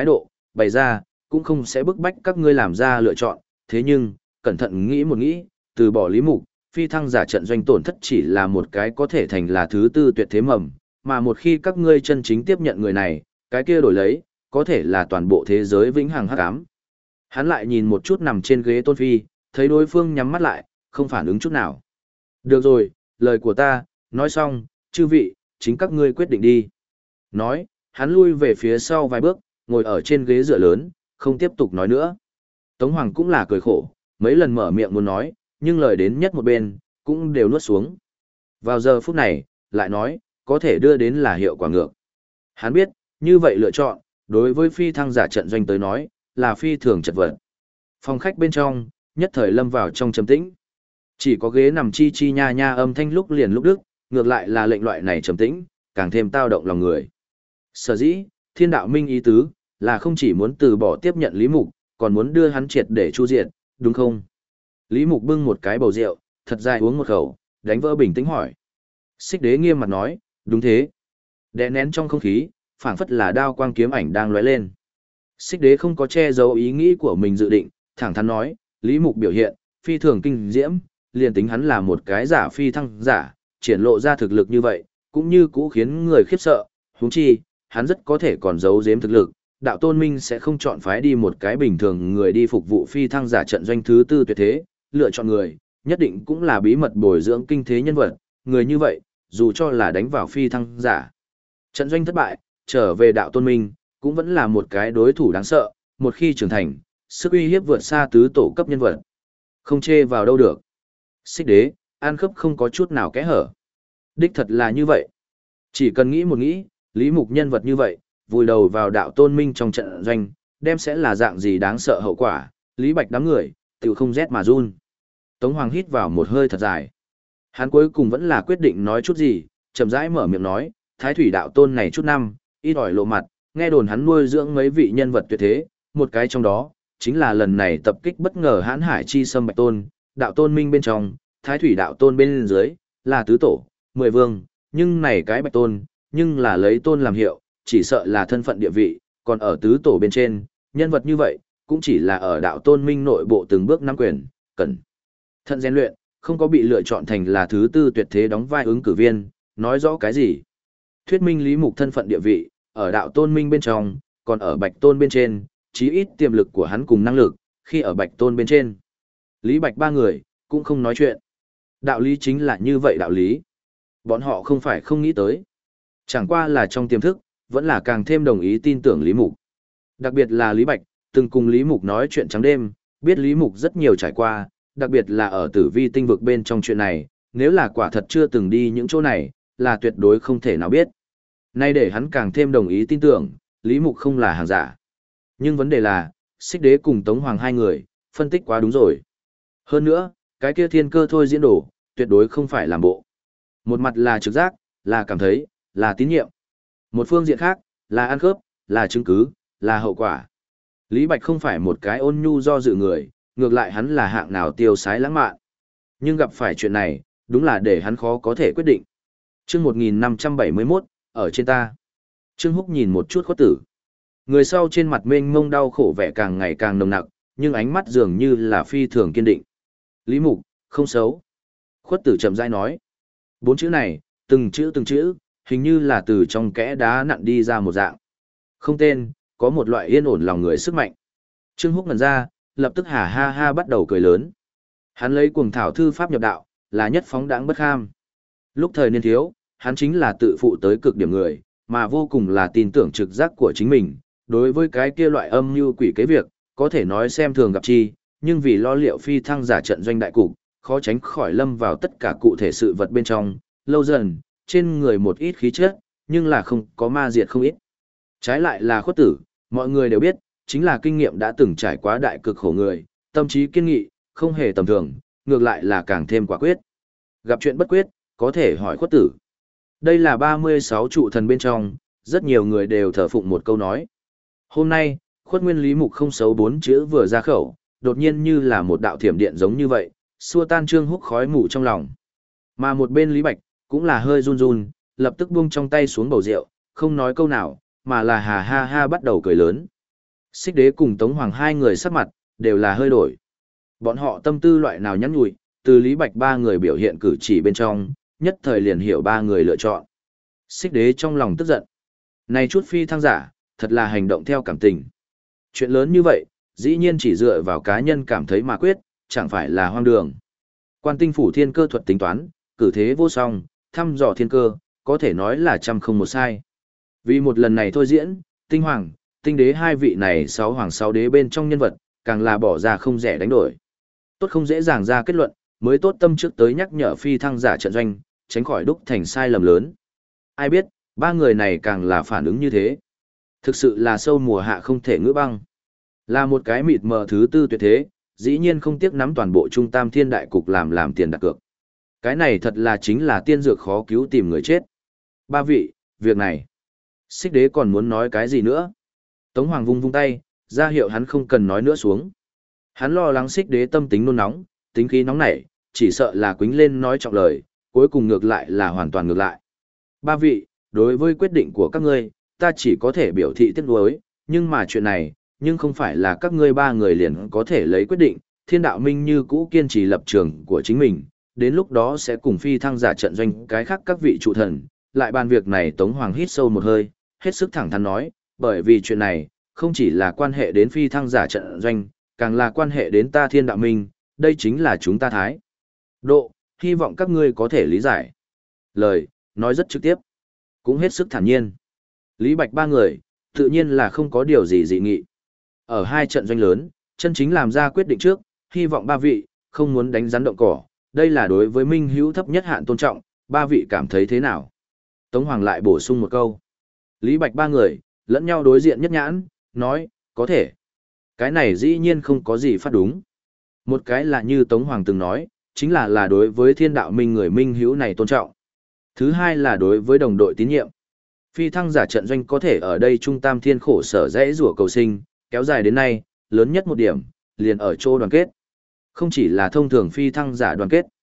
bày ra, cũng không sẽ bức bách các ngươi làm ra lựa chọn, thế nhưng, cẩn thận nghĩ một nghĩ, từ bỏ Lý Mục, phi thăng giả trận doanh tổn thất chỉ là một cái có thể thành là thứ tư tuyệt thế mầm, mà một khi các ngươi chân chính tiếp nhận người này, cái kia đổi lấy, có thể là toàn bộ thế giới vĩnh hằng hắc ám. Hắn lại nhìn một chút nằm trên ghế Tôn Phi, thấy đối phương nhắm mắt lại, không phản ứng chút nào. Được rồi, lời của ta, nói xong, chư vị, chính các ngươi quyết định đi. Nói, hắn lui về phía sau vài bước, ngồi ở trên ghế dựa lớn, không tiếp tục nói nữa. Tống Hoàng cũng là cười khổ, mấy lần mở miệng muốn nói, nhưng lời đến nhất một bên, cũng đều nuốt xuống. Vào giờ phút này, lại nói, có thể đưa đến là hiệu quả ngược. Hắn biết, như vậy lựa chọn, đối với phi thăng giả trận doanh tới nói, là phi thường chật vật. Phòng khách bên trong, nhất thời lâm vào trong trầm tĩnh. Chỉ có ghế nằm chi chi nha nha âm thanh lúc liền lúc đức, ngược lại là lệnh loại này trầm tĩnh, càng thêm tao động lòng người. Sở dĩ, thiên đạo minh ý tứ, là không chỉ muốn từ bỏ tiếp nhận Lý Mục, còn muốn đưa hắn triệt để chu diệt, đúng không? Lý Mục bưng một cái bầu rượu, thật dài uống một khẩu, đánh vỡ bình tĩnh hỏi. Xích đế nghiêm mặt nói, đúng thế. Đè nén trong không khí, phảng phất là đao quang kiếm ảnh đang lóe lên. Xích đế không có che giấu ý nghĩ của mình dự định, thẳng thắn nói, Lý Mục biểu hiện, phi thường kinh diễm, liền tính hắn là một cái giả phi thăng giả, triển lộ ra thực lực như vậy, cũng như cũ khiến người khiếp sợ, huống chi, hắn rất có thể còn giấu giếm thực lực, đạo tôn minh sẽ không chọn phái đi một cái bình thường người đi phục vụ phi thăng giả trận doanh thứ tư tuyệt thế, lựa chọn người, nhất định cũng là bí mật bồi dưỡng kinh thế nhân vật, người như vậy, dù cho là đánh vào phi thăng giả. Trận doanh thất bại, trở về đạo tôn minh, cũng vẫn là một cái đối thủ đáng sợ, một khi trưởng thành, sức uy hiếp vượt xa tứ tổ cấp nhân vật. Không chê vào đâu được. Xích đế, an khớp không có chút nào kẽ hở. Đích thật là như vậy. Chỉ cần nghĩ một nghĩ, Lý Mục nhân vật như vậy, vùi đầu vào đạo tôn minh trong trận doanh, đem sẽ là dạng gì đáng sợ hậu quả, Lý Bạch đám người, tự không rét mà run. Tống Hoàng hít vào một hơi thật dài. Hắn cuối cùng vẫn là quyết định nói chút gì, chậm rãi mở miệng nói, Thái Thủy đạo tôn này chút năm, ít ỏi lộ mặt, nghe đồn hắn nuôi dưỡng mấy vị nhân vật tuyệt thế, một cái trong đó, chính là lần này tập kích bất ngờ hãn hải chi xâm Bạch Tôn, đạo tôn minh bên trong, Thái Thủy đạo tôn bên dưới, là tứ tổ, 10 vương, nhưng này cái Bạch Tôn, nhưng là lấy tôn làm hiệu, chỉ sợ là thân phận địa vị, còn ở tứ tổ bên trên, nhân vật như vậy, cũng chỉ là ở đạo tôn minh nội bộ từng bước nắm quyền, cẩn thận rèn luyện, không có bị lựa chọn thành là thứ tư tuyệt thế đóng vai ứng cử viên, nói rõ cái gì? Thuyết minh Lý Mục thân phận địa vị, ở đạo tôn minh bên trong, còn ở Bạch Tôn bên trên, chí ít tiềm lực của hắn cùng năng lực, khi ở Bạch Tôn bên trên. Lý Bạch ba người, cũng không nói chuyện. Đạo lý chính là như vậy đạo lý. Bọn họ không phải không nghĩ tới. Chẳng qua là trong tiềm thức, vẫn là càng thêm đồng ý tin tưởng Lý Mục. Đặc biệt là Lý Bạch, từng cùng Lý Mục nói chuyện trắng đêm, biết Lý Mục rất nhiều trải qua, đặc biệt là ở tử vi tinh vực bên trong chuyện này, nếu là quả thật chưa từng đi những chỗ này, là tuyệt đối không thể nào biết. Nay để hắn càng thêm đồng ý tin tưởng, Lý Mục không là hàng giả. Nhưng vấn đề là, Xích Đế cùng Tống Hoàng hai người, phân tích quá đúng rồi. Hơn nữa, cái kia thiên cơ thôi diễn đổ, tuyệt đối không phải làm bộ. Một mặt là trực giác, là cảm thấy, là tín nhiệm. Một phương diện khác, là ăn khớp, là chứng cứ, là hậu quả. Lý Bạch không phải một cái ôn nhu do dự người, ngược lại hắn là hạng nào tiêu sái lãng mạn. Nhưng gặp phải chuyện này, đúng là để hắn khó có thể quyết định. Chương 1571, ở trên ta. Trương Húc nhìn một chút Khuất Tử. Người sau trên mặt mênh mông đau khổ vẻ càng ngày càng nồng nặc, nhưng ánh mắt dường như là phi thường kiên định. Lý Mục, không xấu. Khuất Tử chậm rãi nói. 4 chữ này, từng chữ, hình như là từ trong kẽ đá nặn đi ra một dạng. Không tên, có một loại yên ổn lòng người sức mạnh. Trương Húc ngẩn ra, lập tức hà ha ha bắt đầu cười lớn. Hắn lấy cuồng thảo thư pháp nhập đạo, là nhất phóng đãng bất kham. Lúc thời niên thiếu, hắn chính là tự phụ tới cực điểm người, mà vô cùng là tin tưởng trực giác của chính mình. Đối với cái kia loại âm mưu quỷ kế việc, có thể nói xem thường gặp chi, nhưng vì lo liệu phi thăng giả trận doanh đại cục, khó tránh khỏi lâm vào tất cả cụ thể sự vật bên trong, lâu dần, trên người một ít khí chất, nhưng là không có ma diệt không ít. Trái lại là Khuất Tử, mọi người đều biết, chính là kinh nghiệm đã từng trải qua đại cực khổ người, tâm trí kiên nghị, không hề tầm thường, ngược lại là càng thêm quả quyết. Gặp chuyện bất quyết, có thể hỏi Khuất Tử. Đây là 36 trụ thần bên trong, rất nhiều người đều thờ phụng một câu nói. Hôm nay, Khuất Nguyên Lý Mục không xấu 4 chữ vừa ra khẩu, đột nhiên như là một đạo thiểm điện giống như vậy, xua tan Trương Húc khói mù trong lòng. Mà một bên Lý Bạch, cũng là hơi run run, lập tức buông trong tay xuống bầu rượu, không nói câu nào, mà là hà ha ha bắt đầu cười lớn. Xích Đế cùng Tống Hoàng hai người sắc mặt, đều là hơi đổi. Bọn họ tâm tư loại nào nhắn nhủi, từ Lý Bạch ba người biểu hiện cử chỉ bên trong, nhất thời liền hiểu ba người lựa chọn. Xích Đế trong lòng tức giận. Này chút phi thăng giả, thật là hành động theo cảm tình. Chuyện lớn như vậy, dĩ nhiên chỉ dựa vào cá nhân cảm thấy mà quyết, chẳng phải là hoang đường. Quan tinh phủ thiên cơ thuật tính toán, cử thế vô song, thăm dò thiên cơ, có thể nói là trăm không một sai. Vì một lần này thôi diễn, tinh hoàng, tinh đế hai vị này sáu hoàng sáu đế bên trong nhân vật, càng là bỏ ra không rẻ đánh đổi. Tốt không dễ dàng ra kết luận, mới tốt tâm trước tới nhắc nhở phi thăng giả trận doanh, tránh khỏi đúc thành sai lầm lớn. Ai biết, ba người này càng là phản ứng như thế. Thực sự là sâu mùa hạ không thể ngữ băng. Là một cái mịt mờ thứ tư tuyệt thế, dĩ nhiên không tiếc nắm toàn bộ trung tam thiên đại cục làm tiền đặt cược. Cái này thật là chính là tiên dược khó cứu tìm người chết. Ba vị, việc này. Xích Đế còn muốn nói cái gì nữa? Tống Hoàng vung vung tay, ra hiệu hắn không cần nói nữa xuống. Hắn lo lắng Xích Đế tâm tính nôn nóng, tính khí nóng nảy, chỉ sợ là quính lên nói trọng lời, cuối cùng ngược lại là hoàn toàn ngược lại. Ba vị, đối với quyết định của các ngươi, ta chỉ có thể biểu thị tiếc nuối, nhưng mà chuyện này, nhưng không phải là các ngươi ba người liền có thể lấy quyết định, Thiên Đạo Minh như cũ kiên trì lập trường của chính mình, đến lúc đó sẽ cùng phi thăng giả trận doanh cái khác các vị trụ thần, lại bàn việc này. Tống Hoàng hít sâu một hơi, hết sức thẳng thắn nói, bởi vì chuyện này, không chỉ là quan hệ đến phi thăng giả trận doanh, càng là quan hệ đến ta Thiên Đạo Minh, đây chính là chúng ta thái độ, hy vọng các ngươi có thể lý giải. Lời, nói rất trực tiếp, cũng hết sức thản nhiên. Lý Bạch ba người, tự nhiên là không có điều gì dị nghị. Ở hai trận doanh lớn, chân chính làm ra quyết định trước, hy vọng ba vị, không muốn đánh rắn động cỏ, đây là đối với Minh Hữu thấp nhất hạn tôn trọng, ba vị cảm thấy thế nào? Tống Hoàng lại bổ sung một câu. Lý Bạch ba người, lẫn nhau đối diện nhất nhãn, nói, có thể. Cái này dĩ nhiên không có gì phát đúng. Một cái là như Tống Hoàng từng nói, chính là đối với Thiên Đạo Minh người Minh Hữu này tôn trọng. Thứ hai là đối với đồng đội tín nhiệm. Phi thăng giả trận doanh có thể ở đây trung tam thiên khổ sở dễ rủa cầu sinh, kéo dài đến nay, lớn nhất một điểm, liền ở chỗ đoàn kết. Không chỉ là thông thường phi thăng giả đoàn kết.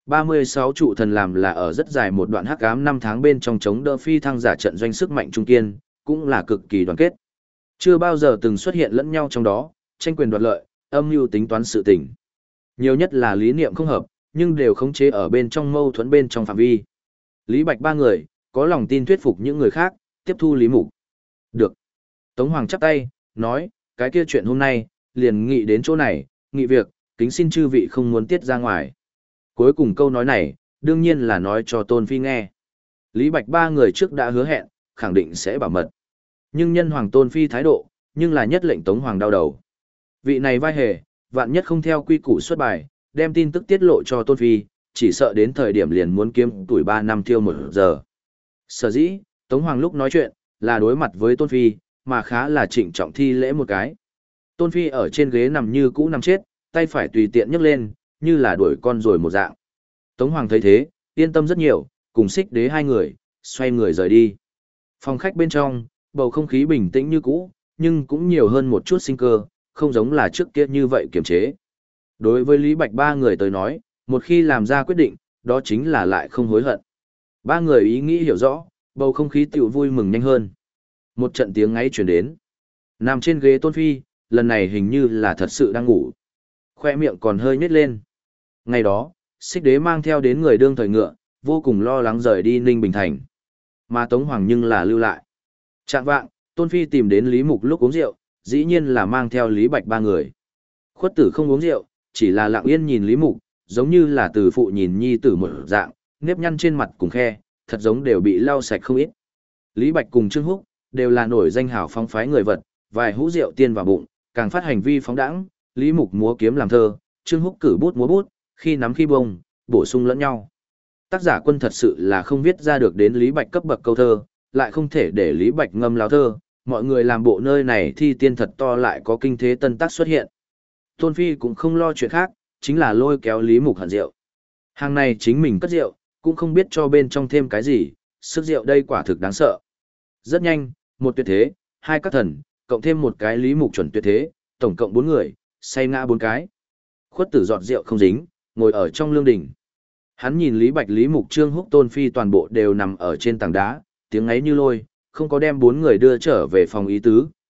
36 trụ thần làm là ở rất dài một đoạn hắc ám 5 tháng bên trong chống đỡ phi thăng giả trận doanh sức mạnh trung kiên, cũng là cực kỳ đoàn kết. Chưa bao giờ từng xuất hiện lẫn nhau trong đó, tranh quyền đoạt lợi, âm mưu tính toán sự tình. Nhiều nhất là lý niệm không hợp, nhưng đều khống chế ở bên trong mâu thuẫn bên trong phạm vi. Lý Bạch ba người, có lòng tin thuyết phục những người khác, tiếp thu Lý Mục. Được. Tống Hoàng chắp tay, nói, cái kia chuyện hôm nay, liền nghị đến chỗ này, nghị việc, kính xin chư vị không muốn tiết ra ngoài. Cuối cùng câu nói này, đương nhiên là nói cho Tôn Phi nghe. Lý Bạch ba người trước đã hứa hẹn, khẳng định sẽ bảo mật. Nhưng nhân Hoàng Tôn Phi thái độ, nhưng là nhất lệnh Tống Hoàng đau đầu. Vị này vai hề, vạn nhất không theo quy củ xuất bài, đem tin tức tiết lộ cho Tôn Phi, chỉ sợ đến thời điểm liền muốn kiếm tuổi 3 năm thiêu 1 giờ. Sở dĩ, Tống Hoàng lúc nói chuyện, là đối mặt với Tôn Phi, mà khá là trịnh trọng thi lễ một cái. Tôn Phi ở trên ghế nằm như cũ nằm chết, tay phải tùy tiện nhấc lên, như là đuổi con rồi một dạng. Tống Hoàng thấy thế, yên tâm rất nhiều, cùng Xích Đế hai người, xoay người rời đi. Phòng khách bên trong, bầu không khí bình tĩnh như cũ, nhưng cũng nhiều hơn một chút sinh cơ, không giống là trước kia như vậy kiềm chế. Đối với Lý Bạch ba người tới nói, một khi làm ra quyết định, đó chính là lại không hối hận. Ba người ý nghĩ hiểu rõ, bầu không khí tiểu vui mừng nhanh hơn. Một trận tiếng ngáy chuyển đến. Nằm trên ghế Tôn Phi, lần này hình như là thật sự đang ngủ. Khoe miệng còn hơi nhếch lên. Ngày đó, Xích Đế mang theo đến người đương thời ngựa, vô cùng lo lắng rời đi Ninh Bình Thành. Mà Tống Hoàng nhưng là lưu lại. Trạng vạng, Tôn Phi tìm đến Lý Mục lúc uống rượu, dĩ nhiên là mang theo Lý Bạch ba người. Khuất tử không uống rượu, chỉ là lặng yên nhìn Lý Mục, giống như là từ phụ nhìn nhi tử một dạng, nếp nhăn trên mặt cùng khe, thật giống đều bị lau sạch không ít. Lý Bạch cùng Trương Húc, đều là nổi danh hảo phong phái người vật, vài hũ rượu tiên vào bụng, càng phát hành vi phóng đãng. Lý Mục múa kiếm làm thơ, Trương Húc cử bút múa bút, khi nắm khi bông, bổ sung lẫn nhau. Tác giả quân thật sự là không viết ra được đến Lý Bạch cấp bậc câu thơ, lại không thể để Lý Bạch ngâm láo thơ, mọi người làm bộ nơi này thi tiên thật to lại có kinh thế tân tác xuất hiện. Tôn Phi cũng không lo chuyện khác, chính là lôi kéo Lý Mục hận rượu. Hàng này chính mình cất rượu, cũng không biết cho bên trong thêm cái gì, sức rượu đây quả thực đáng sợ. Rất nhanh, một tuyệt thế, hai các thần, cộng thêm một cái Lý Mục chuẩn tuyệt thế, tổng cộng 4 người, say ngã 4 cái. Khuất tử giọt rượu không dính, ngồi ở trong lương đỉnh. Hắn nhìn Lý Bạch, Lý Mục, Trương Húc, Tôn Phi toàn bộ đều nằm ở trên tảng đá, tiếng ấy như lôi, không có đem 4 người đưa trở về phòng ý tứ,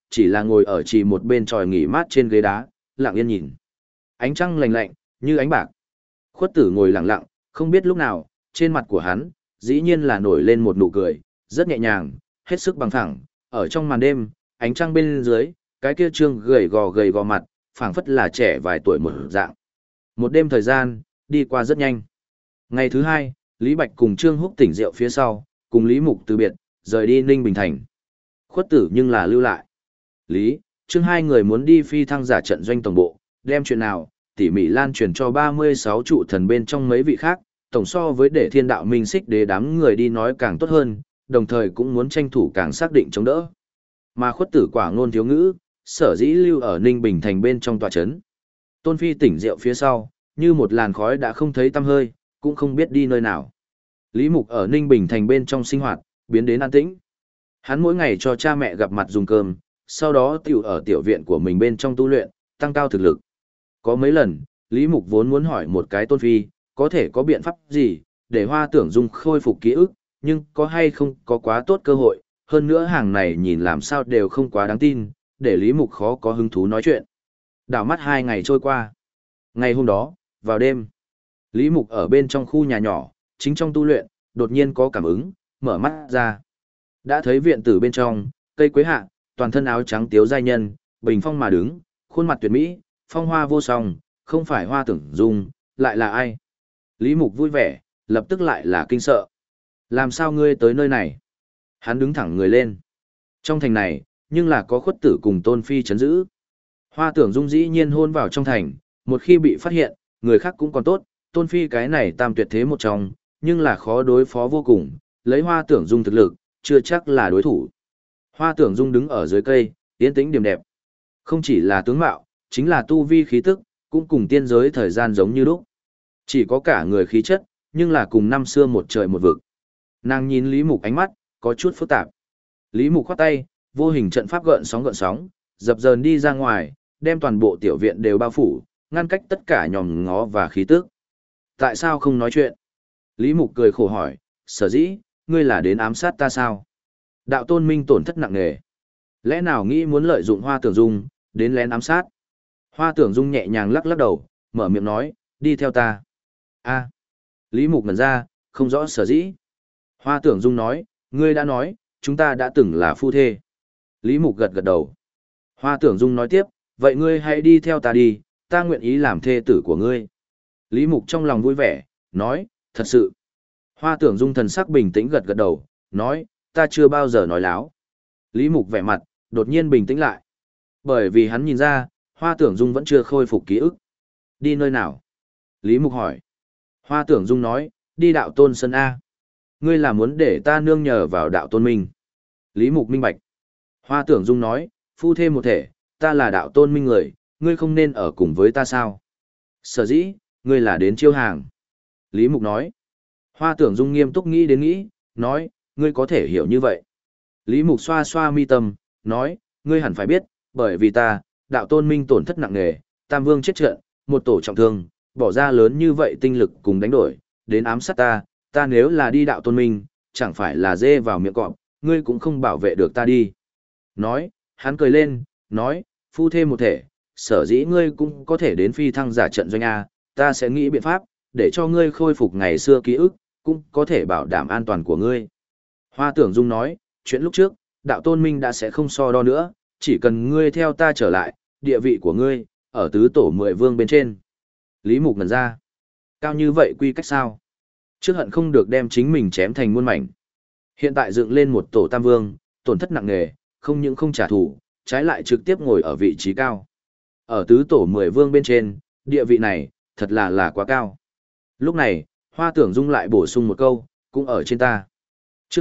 chỉ là ngồi ở chỉ một bên tròi nghỉ mát trên ghế đá, lặng yên nhìn. Ánh trăng lạnh lạnh, như ánh bạc. Khuất Tử ngồi lặng lặng, không biết lúc nào, trên mặt của hắn, dĩ nhiên là nổi lên một nụ cười, rất nhẹ nhàng, hết sức bằng thẳng, ở trong màn đêm, ánh trăng bên dưới, cái kia trương gầy gò mặt, phảng phất là trẻ vài tuổi một dạng. Một đêm thời gian, đi qua rất nhanh. Ngày thứ hai, Lý Bạch cùng Trương Húc tỉnh rượu phía sau, cùng Lý Mục từ biệt, rời đi Ninh Bình Thành. Khuất Tử nhưng là lưu lại. Lý, Trương hai người muốn đi phi thăng giả trận doanh tổng bộ, đem chuyện nào, tỉ mỉ lan truyền cho 36 trụ thần bên trong mấy vị khác, tổng so với để Thiên Đạo Minh Xích Đế đám người đi nói càng tốt hơn, đồng thời cũng muốn tranh thủ càng xác định chống đỡ. Mà Khuất Tử quả ngôn thiếu ngữ, sở dĩ lưu ở Ninh Bình Thành bên trong tòa trấn. Tôn Phi tỉnh rượu phía sau, như một làn khói đã không thấy tăm hơi, cũng không biết đi nơi nào. Lý Mục ở Ninh Bình Thành bên trong sinh hoạt, biến đến an tĩnh. Hắn mỗi ngày cho cha mẹ gặp mặt dùng cơm, sau đó tiểu ở tiểu viện của mình bên trong tu luyện, tăng cao thực lực. Có mấy lần, Lý Mục vốn muốn hỏi một cái Tôn Phi, có thể có biện pháp gì, để Hoa Tưởng Dung khôi phục ký ức, nhưng có hay không có quá tốt cơ hội, hơn nữa hàng này nhìn làm sao đều không quá đáng tin, để Lý Mục khó có hứng thú nói chuyện. Đảo mắt 2 ngày trôi qua. Ngày hôm đó, vào đêm, Lý Mục ở bên trong khu nhà nhỏ, chính trong tu luyện, đột nhiên có cảm ứng, mở mắt ra. Đã thấy viện tử bên trong, cây quế hạ, toàn thân áo trắng tiếu giai nhân, bình phong mà đứng, khuôn mặt tuyệt mỹ, phong hoa vô song, không phải Hoa Tưởng Dung, lại là ai? Lý Mục vui vẻ, lập tức lại là kinh sợ. Làm sao ngươi tới nơi này? Hắn đứng thẳng người lên. Trong thành này, nhưng là có Khuất Tử cùng Tôn Phi chấn giữ. Hoa Tưởng Dung dĩ nhiên hôn vào trong thành, một khi bị phát hiện, người khác cũng còn tốt, Tôn Phi cái này tam tuyệt thế một trong, nhưng là khó đối phó vô cùng, lấy Hoa Tưởng Dung thực lực, chưa chắc là đối thủ. Hoa Tưởng Dung đứng ở dưới cây, yên tĩnh điềm đẹp. Không chỉ là tướng mạo, chính là tu vi khí tức, cũng cùng tiên giới thời gian giống như lúc. Chỉ có cả người khí chất, nhưng là cùng năm xưa một trời một vực. Nàng nhìn Lý Mục ánh mắt, có chút phức tạp. Lý Mục khoát tay, vô hình trận pháp gợn sóng, dập dờn đi ra ngoài, đem toàn bộ tiểu viện đều bao phủ, ngăn cách tất cả nhòm ngó và khí tức. Tại sao không nói chuyện? Lý Mục cười khổ hỏi, sở dĩ, ngươi là đến ám sát ta sao? Đạo Tôn Minh tổn thất nặng nề. Lẽ nào nghĩ muốn lợi dụng Hoa Tưởng Dung, đến lén ám sát? Hoa Tưởng Dung nhẹ nhàng lắc lắc đầu, mở miệng nói, đi theo ta. A. Lý Mục ngẩn ra, không rõ sở dĩ. Hoa Tưởng Dung nói, ngươi đã nói, chúng ta đã từng là phu thê. Lý Mục gật gật đầu. Hoa Tưởng Dung nói tiếp, vậy ngươi hãy đi theo ta đi, ta nguyện ý làm thê tử của ngươi. Lý Mục trong lòng vui vẻ, nói, thật sự. Hoa Tưởng Dung thần sắc bình tĩnh gật gật đầu, nói, ta chưa bao giờ nói láo. Lý Mục vẻ mặt, đột nhiên bình tĩnh lại. Bởi vì hắn nhìn ra, Hoa Tưởng Dung vẫn chưa khôi phục ký ức. Đi nơi nào? Lý Mục hỏi. Hoa Tưởng Dung nói, đi đạo Tôn Sơn A. Ngươi là muốn để ta nương nhờ vào đạo Tôn Minh. Lý Mục minh bạch. Hoa Tưởng Dung nói, phu thêm một thể, ta là đạo Tôn Minh người, ngươi không nên ở cùng với ta sao? Sở dĩ, ngươi là đến chiêu hàng. Lý Mục nói. Hoa Tưởng Dung nghiêm túc nghĩ, nói, ngươi có thể hiểu như vậy. Lý Mục xoa xoa mi tâm, nói, ngươi hẳn phải biết, bởi vì ta, đạo Tôn Minh tổn thất nặng nề, Tam Vương chết trận, một tổ trọng thương, bỏ ra lớn như vậy tinh lực cùng đánh đổi, đến ám sát ta, ta nếu là đi đạo Tôn Minh, chẳng phải là dê vào miệng cọp, ngươi cũng không bảo vệ được ta đi. Nói, hắn cười lên, nói, phu thêm một thể, sở dĩ ngươi cũng có thể đến phi thăng giả trận doanh A, ta sẽ nghĩ biện pháp, để cho ngươi khôi phục ngày xưa ký ức, cũng có thể bảo đảm an toàn của ngươi. Hoa Tưởng Dung nói, chuyện lúc trước, đạo Tôn Minh đã sẽ không so đo nữa, chỉ cần ngươi theo ta trở lại, địa vị của ngươi, ở tứ tổ 10 vương bên trên. Lý Mục ngẩn ra. Cao như vậy quy cách sao? Trước hận không được đem chính mình chém thành muôn mảnh. Hiện tại dựng lên một tổ tam vương, tổn thất nặng nề, không những không trả thù, trái lại trực tiếp ngồi ở vị trí cao. Ở tứ tổ 10 vương bên trên, địa vị này, thật là quá cao. Lúc này, Hoa Tưởng Dung lại bổ sung một câu, cũng ở trên ta. Chương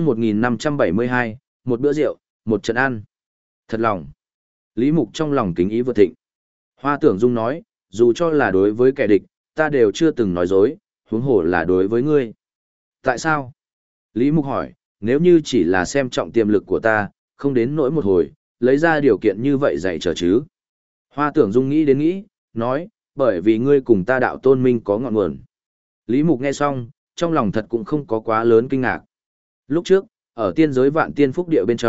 1572, một bữa rượu, một trận ăn. Thật lòng. Lý Mục trong lòng kính ý vượt thịnh. Hoa Tưởng Dung nói, dù cho là đối với kẻ địch, ta đều chưa từng nói dối, huống hồ là đối với ngươi. Tại sao? Lý Mục hỏi, nếu như chỉ là xem trọng tiềm lực của ta, không đến nỗi một hồi, lấy ra điều kiện như vậy dạy trở chứ. Hoa Tưởng Dung nghĩ, nói, bởi vì ngươi cùng ta đạo Tôn Minh có ngọn nguồn. Lý Mục nghe xong, trong lòng thật cũng không có quá lớn kinh ngạc. Lúc trước, ở tiên giới Vạn Tiên Phúc Địa bên trong,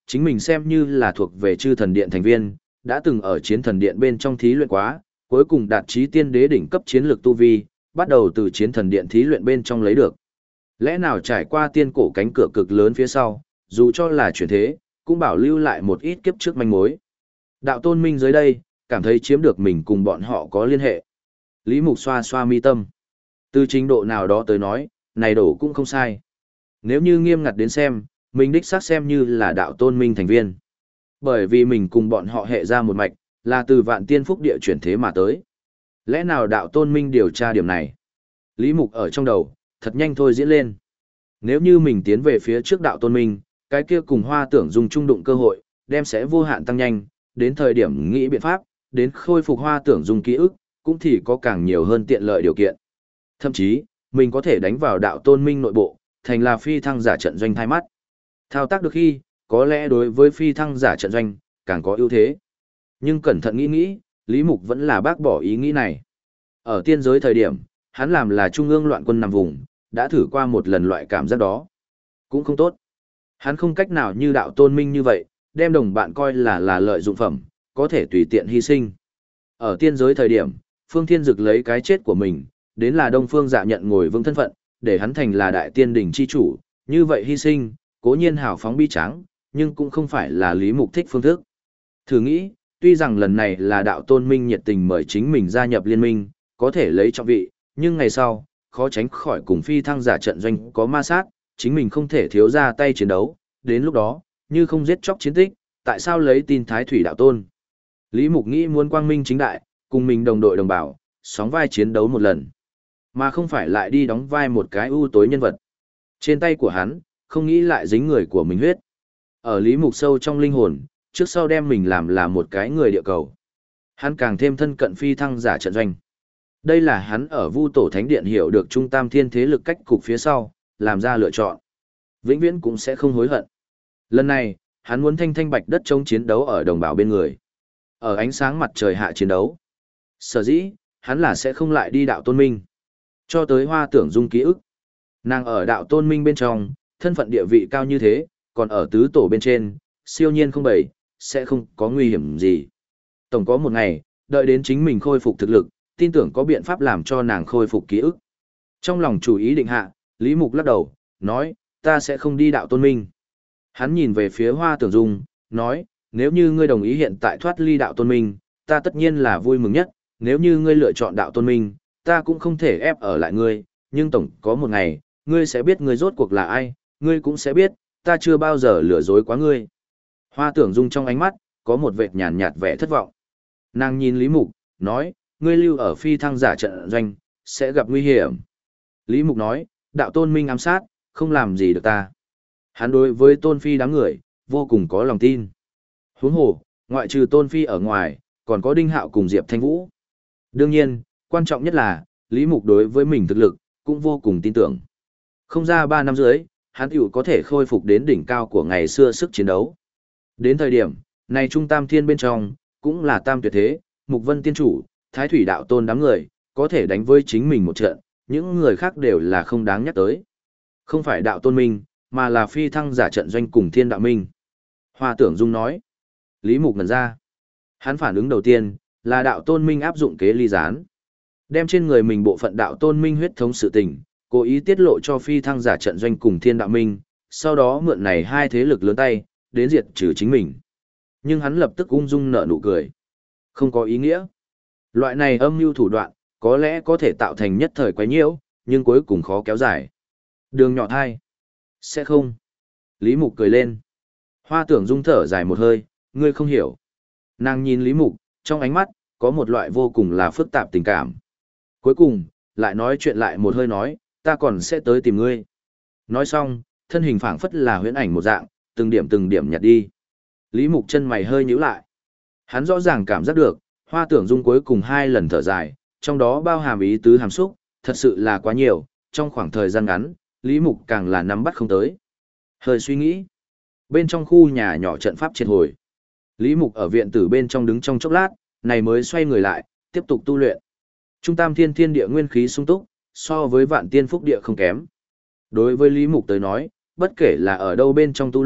chính mình xem như là thuộc về chư thần điện thành viên, đã từng ở chiến thần điện bên trong thí luyện quá, cuối cùng đạt chí tiên đế đỉnh cấp chiến lược tu vi, bắt đầu từ chiến thần điện thí luyện bên trong lấy được. Lẽ nào trải qua tiên cổ cánh cửa cực lớn phía sau, dù cho là chuyển thế, cũng bảo lưu lại một ít kiếp trước manh mối. Đạo tôn minh dưới đây, cảm thấy chiếm được mình cùng bọn họ có liên hệ. Lý Mục xoa xoa mi tâm. Từ trình độ nào đó tới nói, này đổ cũng không sai. Nếu như nghiêm ngặt đến xem, mình đích xác xem như là đạo tôn minh thành viên. Bởi vì mình cùng bọn họ hệ ra một mạch, là từ vạn tiên phúc địa chuyển thế mà tới. Lẽ nào đạo tôn minh điều tra điểm này? Lý Mục ở trong đầu, thật nhanh thôi diễn lên. Nếu như mình tiến về phía trước đạo tôn minh, cái kia cùng Hoa Tưởng Dung trung đụng cơ hội, đem sẽ vô hạn tăng nhanh, đến thời điểm nghĩ biện pháp, đến khôi phục Hoa Tưởng Dung ký ức, cũng thì có càng nhiều hơn tiện lợi điều kiện. Thậm chí, mình có thể đánh vào đạo tôn minh nội bộ, thành là phi thăng giả trận doanh thay mắt. Thao tác được khi, có lẽ đối với phi thăng giả trận doanh, càng có ưu thế. Nhưng cẩn thận nghĩ nghĩ, Lý Mục vẫn là bác bỏ ý nghĩ này. Ở tiên giới thời điểm, hắn làm là trung ương loạn quân nằm vùng, đã thử qua một lần loại cảm giác đó. Cũng không tốt. Hắn không cách nào như đạo tôn minh như vậy, đem đồng bạn coi là lợi dụng phẩm, có thể tùy tiện hy sinh. Ở tiên giới thời điểm, Phương Thiên Dực lấy cái chết của mình, đến là Đông Phương Dạ nhận ngồi vững thân phận, để hắn thành là đại tiên đỉnh chi chủ, như vậy hy sinh, cố nhiên hào phóng bi tráng, nhưng cũng không phải là Lý Mục thích phương thức. Thử nghĩ, tuy rằng lần này là đạo tôn minh nhiệt tình mời chính mình gia nhập liên minh, có thể lấy trọng vị, nhưng ngày sau, khó tránh khỏi cùng phi thăng giả trận doanh có ma sát, chính mình không thể thiếu ra tay chiến đấu, đến lúc đó, như không giết chóc chiến tích, tại sao lấy tin Thái Thủy đạo tôn? Lý Mục nghĩ muốn quang minh chính đại, cùng mình đồng đội đồng bào, sóng vai chiến đấu một lần, mà không phải lại đi đóng vai một cái ưu tối nhân vật. Trên tay của hắn, không nghĩ lại dính người của mình huyết. Ở Lý Mục sâu trong linh hồn, trước sau đem mình làm là một cái người địa cầu. Hắn càng thêm thân cận phi thăng giả trận doanh. Đây là hắn ở Vu Tổ Thánh Điện hiểu được trung tam thiên thế lực cách cục phía sau, làm ra lựa chọn. Vĩnh viễn cũng sẽ không hối hận. Lần này, hắn muốn thanh thanh bạch đất chống chiến đấu ở đồng bào bên người. Ở ánh sáng mặt trời hạ chiến đấu. Sở dĩ, hắn là sẽ không lại đi đạo tôn minh. Cho tới Hoa Tưởng Dung ký ức. Nàng ở đạo tôn minh bên trong, thân phận địa vị cao như thế, còn ở tứ tổ bên trên, siêu nhiên không bảy, sẽ không có nguy hiểm gì. Tổng có một ngày, đợi đến chính mình khôi phục thực lực, tin tưởng có biện pháp làm cho nàng khôi phục ký ức. Trong lòng chủ ý định hạ, Lý Mục lắc đầu, nói, ta sẽ không đi đạo tôn minh. Hắn nhìn về phía Hoa Tưởng Dung, nói, nếu như ngươi đồng ý hiện tại thoát ly đạo tôn minh, ta tất nhiên là vui mừng nhất, nếu như ngươi lựa chọn đạo tôn minh, ta cũng không thể ép ở lại ngươi, nhưng tổng có một ngày, ngươi sẽ biết ngươi rốt cuộc là ai, ngươi cũng sẽ biết, ta chưa bao giờ lừa dối quá ngươi. Hoa Tưởng Dung trong ánh mắt, có một vệt nhàn nhạt vẻ thất vọng. Nàng nhìn Lý Mục, nói, ngươi lưu ở phi thăng giả trận doanh, sẽ gặp nguy hiểm. Lý Mục nói, đạo tôn minh ám sát, không làm gì được ta. Hắn đối với tôn phi đám người, vô cùng có lòng tin. Huống hồ, ngoại trừ tôn phi ở ngoài, còn có Đinh Hạo cùng Diệp Thanh Vũ. Đương nhiên, quan trọng nhất là, Lý Mục đối với mình thực lực, cũng vô cùng tin tưởng. Không ra 3 năm dưới, hắn tiểu có thể khôi phục đến đỉnh cao của ngày xưa sức chiến đấu. Đến thời điểm, này trung tam thiên bên trong, cũng là tam tuyệt thế, Mục Vân Tiên Chủ, Thái Thủy Đạo Tôn đám người, có thể đánh với chính mình một trận, những người khác đều là không đáng nhắc tới. Không phải Đạo Tôn Minh, mà là phi thăng giả trận doanh cùng Thiên Đạo Minh. Hoa Tưởng Dung nói. Lý Mục ngẩn ra. Hắn phản ứng đầu tiên, là Đạo Tôn Minh áp dụng kế ly gián. Đem trên người mình bộ phận Đạo Tôn Minh huyết thống sự tình, cố ý tiết lộ cho phi thăng giả trận doanh cùng Thiên Đạo Minh, sau đó mượn này hai thế lực lớn tay, đến diệt trừ chính mình. Nhưng hắn lập tức ung dung nở nụ cười. Không có ý nghĩa. Loại này âm mưu thủ đoạn, có lẽ có thể tạo thành nhất thời quấy nhiễu, nhưng cuối cùng khó kéo dài. Đường nhỏ thai. Sẽ không. Lý Mục cười lên. Hoa Tưởng Dung thở dài một hơi, ngươi không hiểu. Nàng nhìn Lý Mục, trong ánh mắt, có một loại vô cùng là phức tạp tình cảm. Cuối cùng, lại nói chuyện lại một hơi nói, ta còn sẽ tới tìm ngươi. Nói xong, thân hình phảng phất là huyễn ảnh một dạng, từng điểm nhặt đi. Lý Mục chân mày hơi nhíu lại. Hắn rõ ràng cảm giác được, Hoa Tưởng Dung cuối cùng 2 lần thở dài, trong đó bao hàm ý tứ hàm xúc, thật sự là quá nhiều, trong khoảng thời gian ngắn, Lý Mục càng là nắm bắt không tới. Hơi suy nghĩ. Bên trong khu nhà nhỏ trận pháp triệt hồi. Lý Mục ở viện tử bên trong đứng trong chốc lát, này mới xoay người lại, tiếp tục tu luyện. Trung tam thiên thiên địa nguyên khí sung túc, so với vạn tiên phúc địa không kém. Đối với Lý Mục tới nói, bất kể là ở đâu bên trong tu luyện,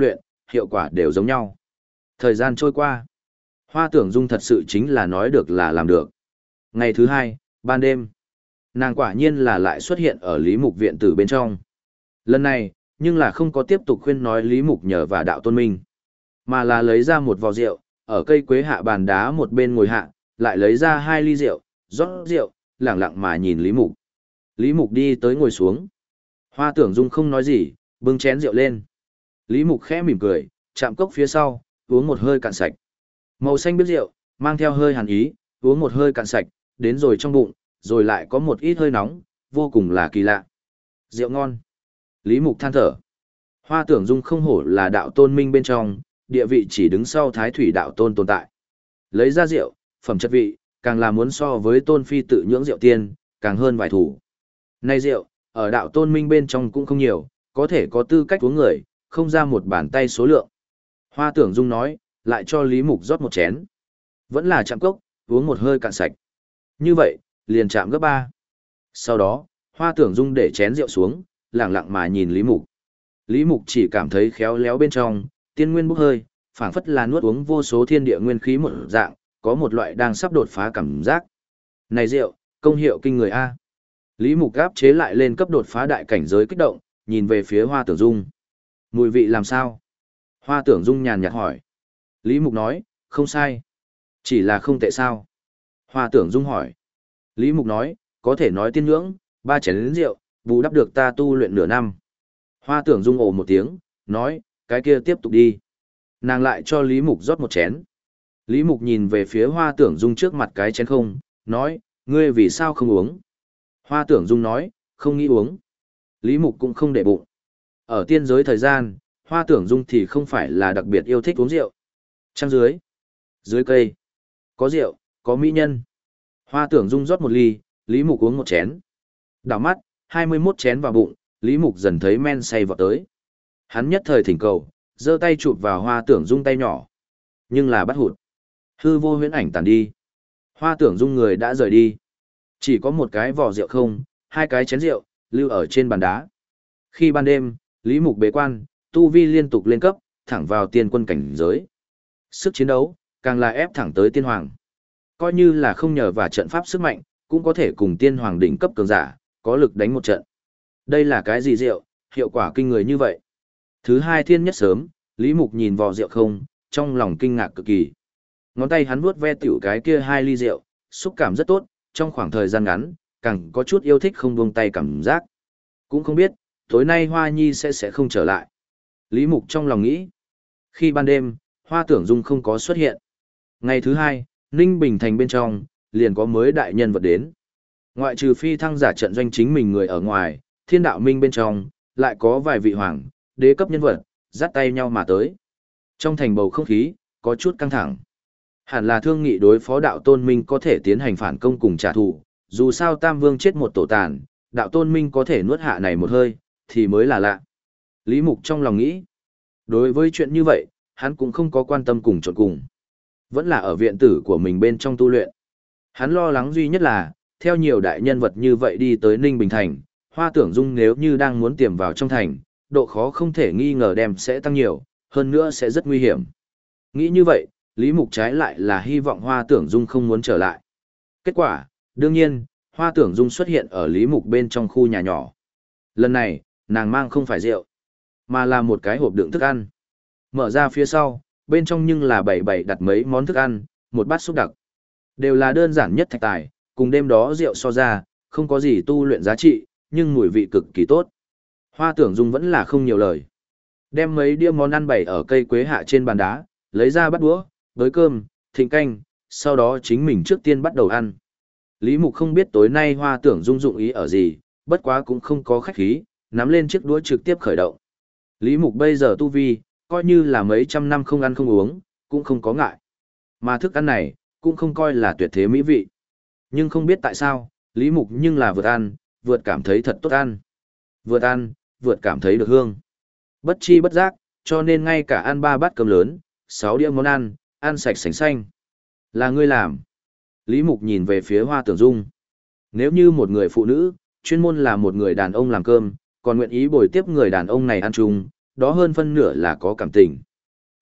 hiệu quả đều giống nhau. Thời gian trôi qua. Hoa Tưởng Dung thật sự chính là nói được là làm được. Ngày thứ hai, ban đêm, nàng quả nhiên là lại xuất hiện ở Lý Mục viện tử bên trong. Lần này, nhưng là không có tiếp tục khuyên nói Lý Mục nhờ và đạo tôn minh, mà là lấy ra một vò rượu, ở cây quế hạ bàn đá một bên ngồi hạ, lại lấy ra 2 ly rượu, rót rượu, lẳng lặng mà nhìn Lý Mục. Lý Mục đi tới ngồi xuống. Hoa Tưởng Dung không nói gì, bưng chén rượu lên. Lý Mục khẽ mỉm cười, chạm cốc phía sau, uống một hơi cạn sạch. Màu xanh biết rượu, mang theo hơi hàn ý, uống một hơi cạn sạch, đến rồi trong bụng, rồi lại có một ít hơi nóng, vô cùng là kỳ lạ. Rượu ngon. Lý Mục than thở. Hoa Tưởng Dung không hổ là đạo tôn minh bên trong, địa vị chỉ đứng sau Thái Thủy đạo tôn tồn tại. Lấy ra rượu, phẩm chất vị, càng là muốn so với tôn phi tự nhưỡng rượu tiên, càng hơn vài thủ. Này rượu, ở đạo tôn minh bên trong cũng không nhiều, có thể có tư cách uống người, không ra một bàn tay số lượng. Hoa Tưởng Dung nói, lại cho Lý Mục rót một chén. Vẫn là chạm cốc, uống một hơi cạn sạch. Như vậy, liền chạm gấp 3. Sau đó, Hoa Tưởng Dung để chén rượu xuống, lặng lặng mà nhìn Lý Mục. Lý Mục chỉ cảm thấy khéo léo bên trong, tiên nguyên bốc hơi, phảng phất là nuốt uống vô số thiên địa nguyên khí một dạng, có một loại đang sắp đột phá cảm giác. Này rượu, công hiệu kinh người a. Lý Mục áp chế lại lên cấp đột phá đại cảnh giới kích động, nhìn về phía Hoa Tưởng Dung. Mùi vị làm sao? Hoa Tưởng Dung nhàn nhạt hỏi. Lý Mục nói, không sai. Chỉ là không tệ sao? Hoa Tưởng Dung hỏi. Lý Mục nói, có thể nói tiên ngưỡng, 3 chén rượu, bù đắp được ta tu luyện nửa năm. Hoa Tưởng Dung ồ một tiếng, nói, cái kia tiếp tục đi. Nàng lại cho Lý Mục rót một chén. Lý Mục nhìn về phía Hoa Tưởng Dung trước mặt cái chén không, nói, ngươi vì sao không uống? Hoa Tưởng Dung nói, không nghĩ uống. Lý Mục cũng không để bụng. Ở tiên giới thời gian, Hoa Tưởng Dung thì không phải là đặc biệt yêu thích uống rượu. Trăng dưới, dưới cây, có rượu, có mỹ nhân. Hoa Tưởng Dung rót một ly, Lý Mục uống một chén. Đảo mắt, 21 chén vào bụng, Lý Mục dần thấy men say vọt tới. Hắn nhất thời thỉnh cầu, giơ tay chụp vào Hoa Tưởng Dung tay nhỏ. Nhưng là bắt hụt. Hư vô huyễn ảnh tàn đi. Hoa Tưởng Dung người đã rời đi. Chỉ có một cái vò rượu không, 2 cái chén rượu, lưu ở trên bàn đá. Khi ban đêm, Lý Mục bế quan, tu vi liên tục lên cấp, thẳng vào tiên quân cảnh giới. Sức chiến đấu, càng là ép thẳng tới tiên hoàng. Coi như là không nhờ vào trận pháp sức mạnh, cũng có thể cùng tiên hoàng đỉnh cấp cường giả, có lực đánh một trận. Đây là cái gì rượu, hiệu quả kinh người như vậy. Thứ hai thiên nhất sớm, Lý Mục nhìn vò rượu không, trong lòng kinh ngạc cực kỳ. Ngón tay hắn vuốt ve tiểu cái kia 2 ly rượu, xúc cảm rất tốt, trong khoảng thời gian ngắn, càng có chút yêu thích không buông tay cảm giác. Cũng không biết, tối nay Hoa Nhi sẽ không trở lại. Lý Mục trong lòng nghĩ. Khi ban đêm, Hoa Tưởng Dung không có xuất hiện. Ngày thứ hai, Ninh Bình Thành bên trong, liền có mới đại nhân vật đến. Ngoại trừ phi thăng giả trận doanh chính mình người ở ngoài, Thiên Đạo Minh bên trong, lại có vài vị hoàng, đế cấp nhân vật, dắt tay nhau mà tới. Trong thành bầu không khí, có chút căng thẳng. Hẳn là thương nghị đối phó đạo tôn minh có thể tiến hành phản công cùng trả thù, dù sao Tam Vương chết một tổ tàn, đạo tôn minh có thể nuốt hạ này một hơi, thì mới là lạ. Lý Mục trong lòng nghĩ, đối với chuyện như vậy, hắn cũng không có quan tâm cùng trộn cùng. Vẫn là ở viện tử của mình bên trong tu luyện. Hắn lo lắng duy nhất là, theo nhiều đại nhân vật như vậy đi tới Ninh Bình Thành, Hoa Tưởng Dung nếu như đang muốn tiềm vào trong thành, độ khó không thể nghi ngờ đem sẽ tăng nhiều, hơn nữa sẽ rất nguy hiểm. Nghĩ như vậy, Lý Mục trái lại là hy vọng Hoa Tưởng Dung không muốn trở lại. Kết quả, đương nhiên, Hoa Tưởng Dung xuất hiện ở Lý Mục bên trong khu nhà nhỏ. Lần này, nàng mang không phải rượu, mà là một cái hộp đựng thức ăn. Mở ra phía sau, bên trong nhưng là bày đặt mấy món thức ăn, một bát súp đặc. Đều là đơn giản nhất thạch tài, cùng đêm đó rượu so ra, không có gì tu luyện giá trị, nhưng mùi vị cực kỳ tốt. Hoa Tưởng Dung vẫn là không nhiều lời. Đem mấy đĩa món ăn bày ở cây quế hạ trên bàn đá, lấy ra bát đũa, với cơm, thịnh canh, sau đó chính mình trước tiên bắt đầu ăn. Lý Mục không biết tối nay Hoa Tưởng Dung dụng ý ở gì, bất quá cũng không có khách khí, nắm lên chiếc đũa trực tiếp khởi động. Lý Mục bây giờ tu vi, coi như là mấy trăm năm không ăn không uống, cũng không có ngại. Mà thức ăn này, cũng không coi là tuyệt thế mỹ vị. Nhưng không biết tại sao, Lý Mục nhưng là vượt ăn, vượt cảm thấy thật tốt ăn. Vượt ăn, vượt cảm thấy được hương. Bất chi bất giác, cho nên ngay cả ăn 3 bát cơm lớn, 6 đĩa món ăn, ăn sạch sành xanh. Là ngươi làm. Lý Mục nhìn về phía Hoa Tưởng Dung. Nếu như một người phụ nữ, chuyên môn là một người đàn ông làm cơm, còn nguyện ý bồi tiếp người đàn ông này ăn chung, đó hơn phân nửa là có cảm tình.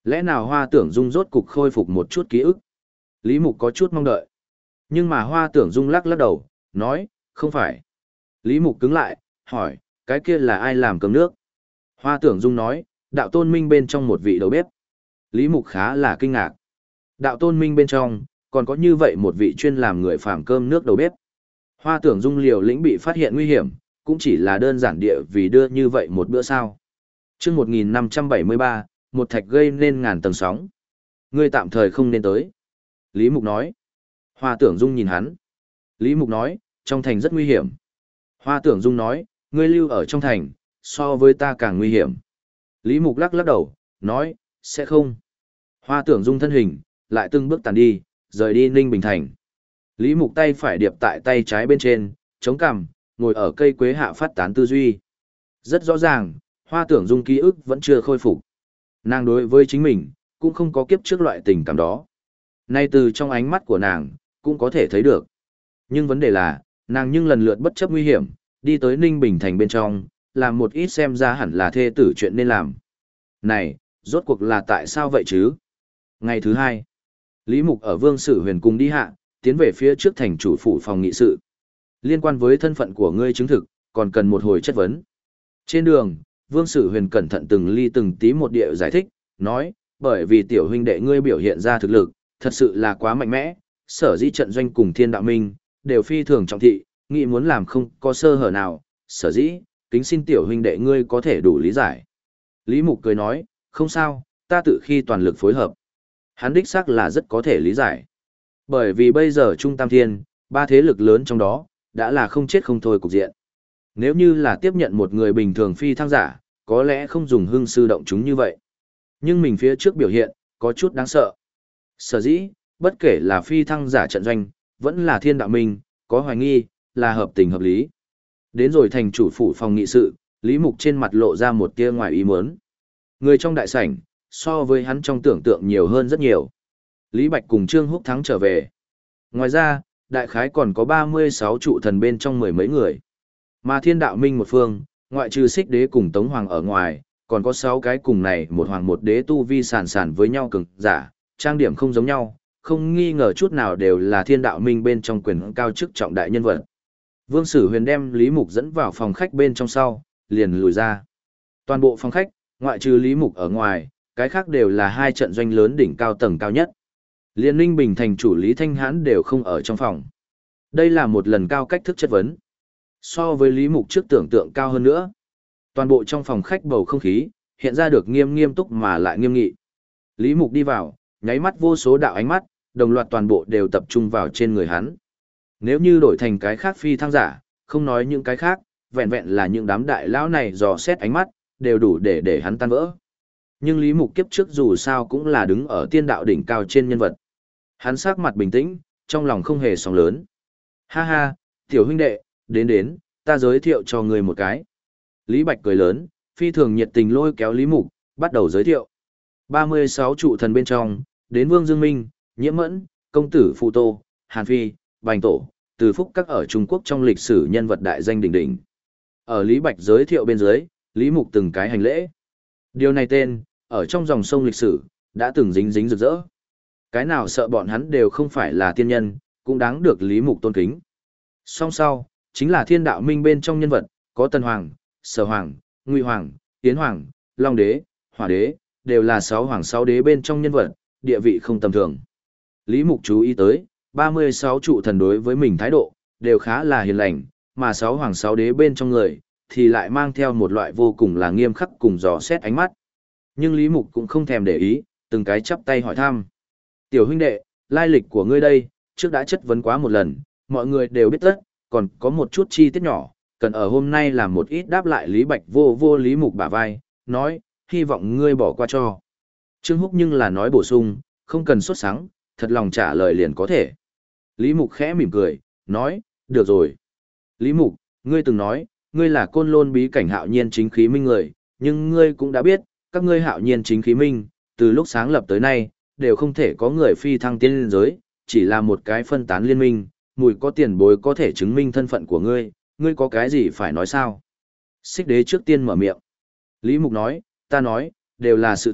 Lẽ nào Hoa Tưởng Dung rốt cục khôi phục một chút ký ức? Lý Mục có chút mong đợi. Nhưng mà Hoa Tưởng Dung lắc lắc đầu, nói, không phải. Lý Mục cứng lại, hỏi, cái kia là ai làm cơm nước? Hoa Tưởng Dung nói, đạo tôn minh bên trong một vị đầu bếp. Lý Mục khá là kinh ngạc. Đạo tôn minh bên trong, còn có như vậy một vị chuyên làm người phàm cơm nước đầu bếp. Hoa Tưởng Dung liều lĩnh bị phát hiện nguy hiểm, cũng chỉ là đơn giản địa vì đưa như vậy một bữa sao. Chương 1573, một thạch gây nên ngàn tầng sóng. Ngươi tạm thời không nên tới. Lý Mục nói. Hoa Tưởng Dung nhìn hắn. Lý Mục nói, trong thành rất nguy hiểm. Hoa Tưởng Dung nói, ngươi lưu ở trong thành, so với ta càng nguy hiểm. Lý Mục lắc lắc đầu, nói, sẽ không. Hoa Tưởng Dung thân hình, lại từng bước tàn đi, rời đi Ninh Bình Thành. Lý Mục tay phải điệp tại tay trái bên trên, chống cằm, ngồi ở cây quế hạ phát tán tư duy. Rất rõ ràng, Hoa Tưởng Dung ký ức vẫn chưa khôi phục. Nàng đối với chính mình, cũng không có kiếp trước loại tình cảm đó. Nay từ trong ánh mắt của nàng, cũng có thể thấy được. Nhưng vấn đề là, nàng nhưng lần lượt bất chấp nguy hiểm, đi tới Ninh Bình Thành bên trong, làm một ít xem ra hẳn là thê tử chuyện nên làm. Này, rốt cuộc là tại sao vậy chứ? Ngày thứ hai, Lý Mục ở Vương Sử Huyền cùng đi hạ, tiến về phía trước thành chủ phủ phòng nghị sự. Liên quan với thân phận của ngươi chứng thực, còn cần một hồi chất vấn. Trên đường, Vương Sử Huyền cẩn thận từng ly từng tí một địa giải thích, nói, bởi vì tiểu huynh đệ ngươi biểu hiện ra thực lực, thật sự là quá mạnh mẽ, sở dĩ trận doanh cùng Thiên Đạo Minh, đều phi thường trọng thị, nghĩ muốn làm không có sơ hở nào, sở dĩ, kính xin tiểu huynh đệ ngươi có thể đủ lý giải. Lý Mục cười nói, không sao, ta tự khi toàn lực phối hợp. Hắn đích xác là rất có thể lý giải. Bởi vì bây giờ Trung Tam Thiên, ba thế lực lớn trong đó, đã là không chết không thôi cục diện. Nếu như là tiếp nhận một người bình thường phi thăng giả, có lẽ không dùng hưng sư động chúng như vậy. Nhưng mình phía trước biểu hiện, có chút đáng sợ. Sở dĩ, bất kể là phi thăng giả trận doanh, vẫn là Thiên Đạo Minh, có hoài nghi, là hợp tình hợp lý. Đến rồi thành chủ phủ phòng nghị sự, Lý Mục trên mặt lộ ra một tia ngoài ý muốn. Người trong đại sảnh, so với hắn trong tưởng tượng nhiều hơn rất nhiều. Lý Bạch cùng Trương Húc Thắng trở về. Ngoài ra, đại khái còn có 36 trụ thần bên trong mười mấy người. Mà Thiên Đạo Minh một phương, ngoại trừ Xích Đế cùng Tống Hoàng ở ngoài, còn có 6 cái cùng này một hoàng một đế tu vi sàn sàn với nhau cường giả, trang điểm không giống nhau, không nghi ngờ chút nào đều là Thiên Đạo Minh bên trong quyền cao chức trọng đại nhân vật. Vương Sử Huyền đem Lý Mục dẫn vào phòng khách bên trong sau, liền lùi ra. Toàn bộ phòng khách, ngoại trừ Lý Mục ở ngoài, cái khác đều là hai trận doanh lớn đỉnh cao tầng cao nhất. Liên Ninh Bình thành chủ Lý Thanh Hãn đều không ở trong phòng. Đây là một lần cao cách thức chất vấn. So với Lý Mục trước tưởng tượng cao hơn nữa. Toàn bộ trong phòng khách bầu không khí, hiện ra được nghiêm túc mà lại nghiêm nghị. Lý Mục đi vào, nháy mắt vô số đạo ánh mắt, đồng loạt toàn bộ đều tập trung vào trên người hắn. Nếu như đổi thành cái khác phi thăng giả, không nói những cái khác, vẹn vẹn là những đám đại lão này dò xét ánh mắt, đều đủ để hắn tan vỡ. Nhưng Lý Mục kiếp trước dù sao cũng là đứng ở tiên đạo đỉnh cao trên nhân vật. Hắn sắc mặt bình tĩnh, trong lòng không hề sóng lớn. Ha ha, tiểu huynh đệ, đến, ta giới thiệu cho người một cái. Lý Bạch cười lớn, phi thường nhiệt tình lôi kéo Lý Mục, bắt đầu giới thiệu. 36 trụ thần bên trong, đến Vương Dương Minh, Nhiễm Mẫn, Công tử Phụ Tô, Hàn Phi, Bành Tổ, Từ Phúc các ở Trung Quốc trong lịch sử nhân vật đại danh đỉnh đỉnh. Ở Lý Bạch giới thiệu bên dưới, Lý Mục từng cái hành lễ. Điều này tên, ở trong dòng sông lịch sử, đã từng dính rực rỡ. Cái nào sợ bọn hắn đều không phải là tiên nhân, cũng đáng được Lý Mục tôn kính. Song sau, chính là Thiên Đạo Minh bên trong nhân vật, có Tần Hoàng, Sở Hoàng, Ngụy Hoàng, Yến Hoàng, Long Đế, Hỏa Đế, đều là 6 hoàng 6 đế bên trong nhân vật, địa vị không tầm thường. Lý Mục chú ý tới, 36 trụ thần đối với mình thái độ, đều khá là hiền lành, mà 6 hoàng 6 đế bên trong người, thì lại mang theo một loại vô cùng là nghiêm khắc cùng dò xét ánh mắt. Nhưng Lý Mục cũng không thèm để ý, từng cái chắp tay hỏi thăm. Tiểu huynh đệ, lai lịch của ngươi đây, trước đã chất vấn quá một lần, mọi người đều biết tất, còn có một chút chi tiết nhỏ, cần ở hôm nay làm một ít đáp lại. Lý Bạch vô Lý Mục bả vai, nói, hy vọng ngươi bỏ qua cho. Trương Húc nhưng là nói bổ sung, không cần sốt sắng, thật lòng trả lời liền có thể. Lý Mục khẽ mỉm cười, nói, được rồi. Lý Mục, ngươi từng nói, ngươi là Côn Lôn bí cảnh hạo nhiên chính khí minh người, nhưng ngươi cũng đã biết, các ngươi hạo nhiên chính khí minh, từ lúc sáng lập tới nay, đều không thể có người phi thăng tiên liên giới, chỉ là một cái phân tán liên minh, mùi có tiền bối có thể chứng minh thân phận của ngươi, ngươi có cái gì phải nói sao? Xích Đế trước tiên mở miệng. Lý Mục nói, ta nói, đều là sự thực,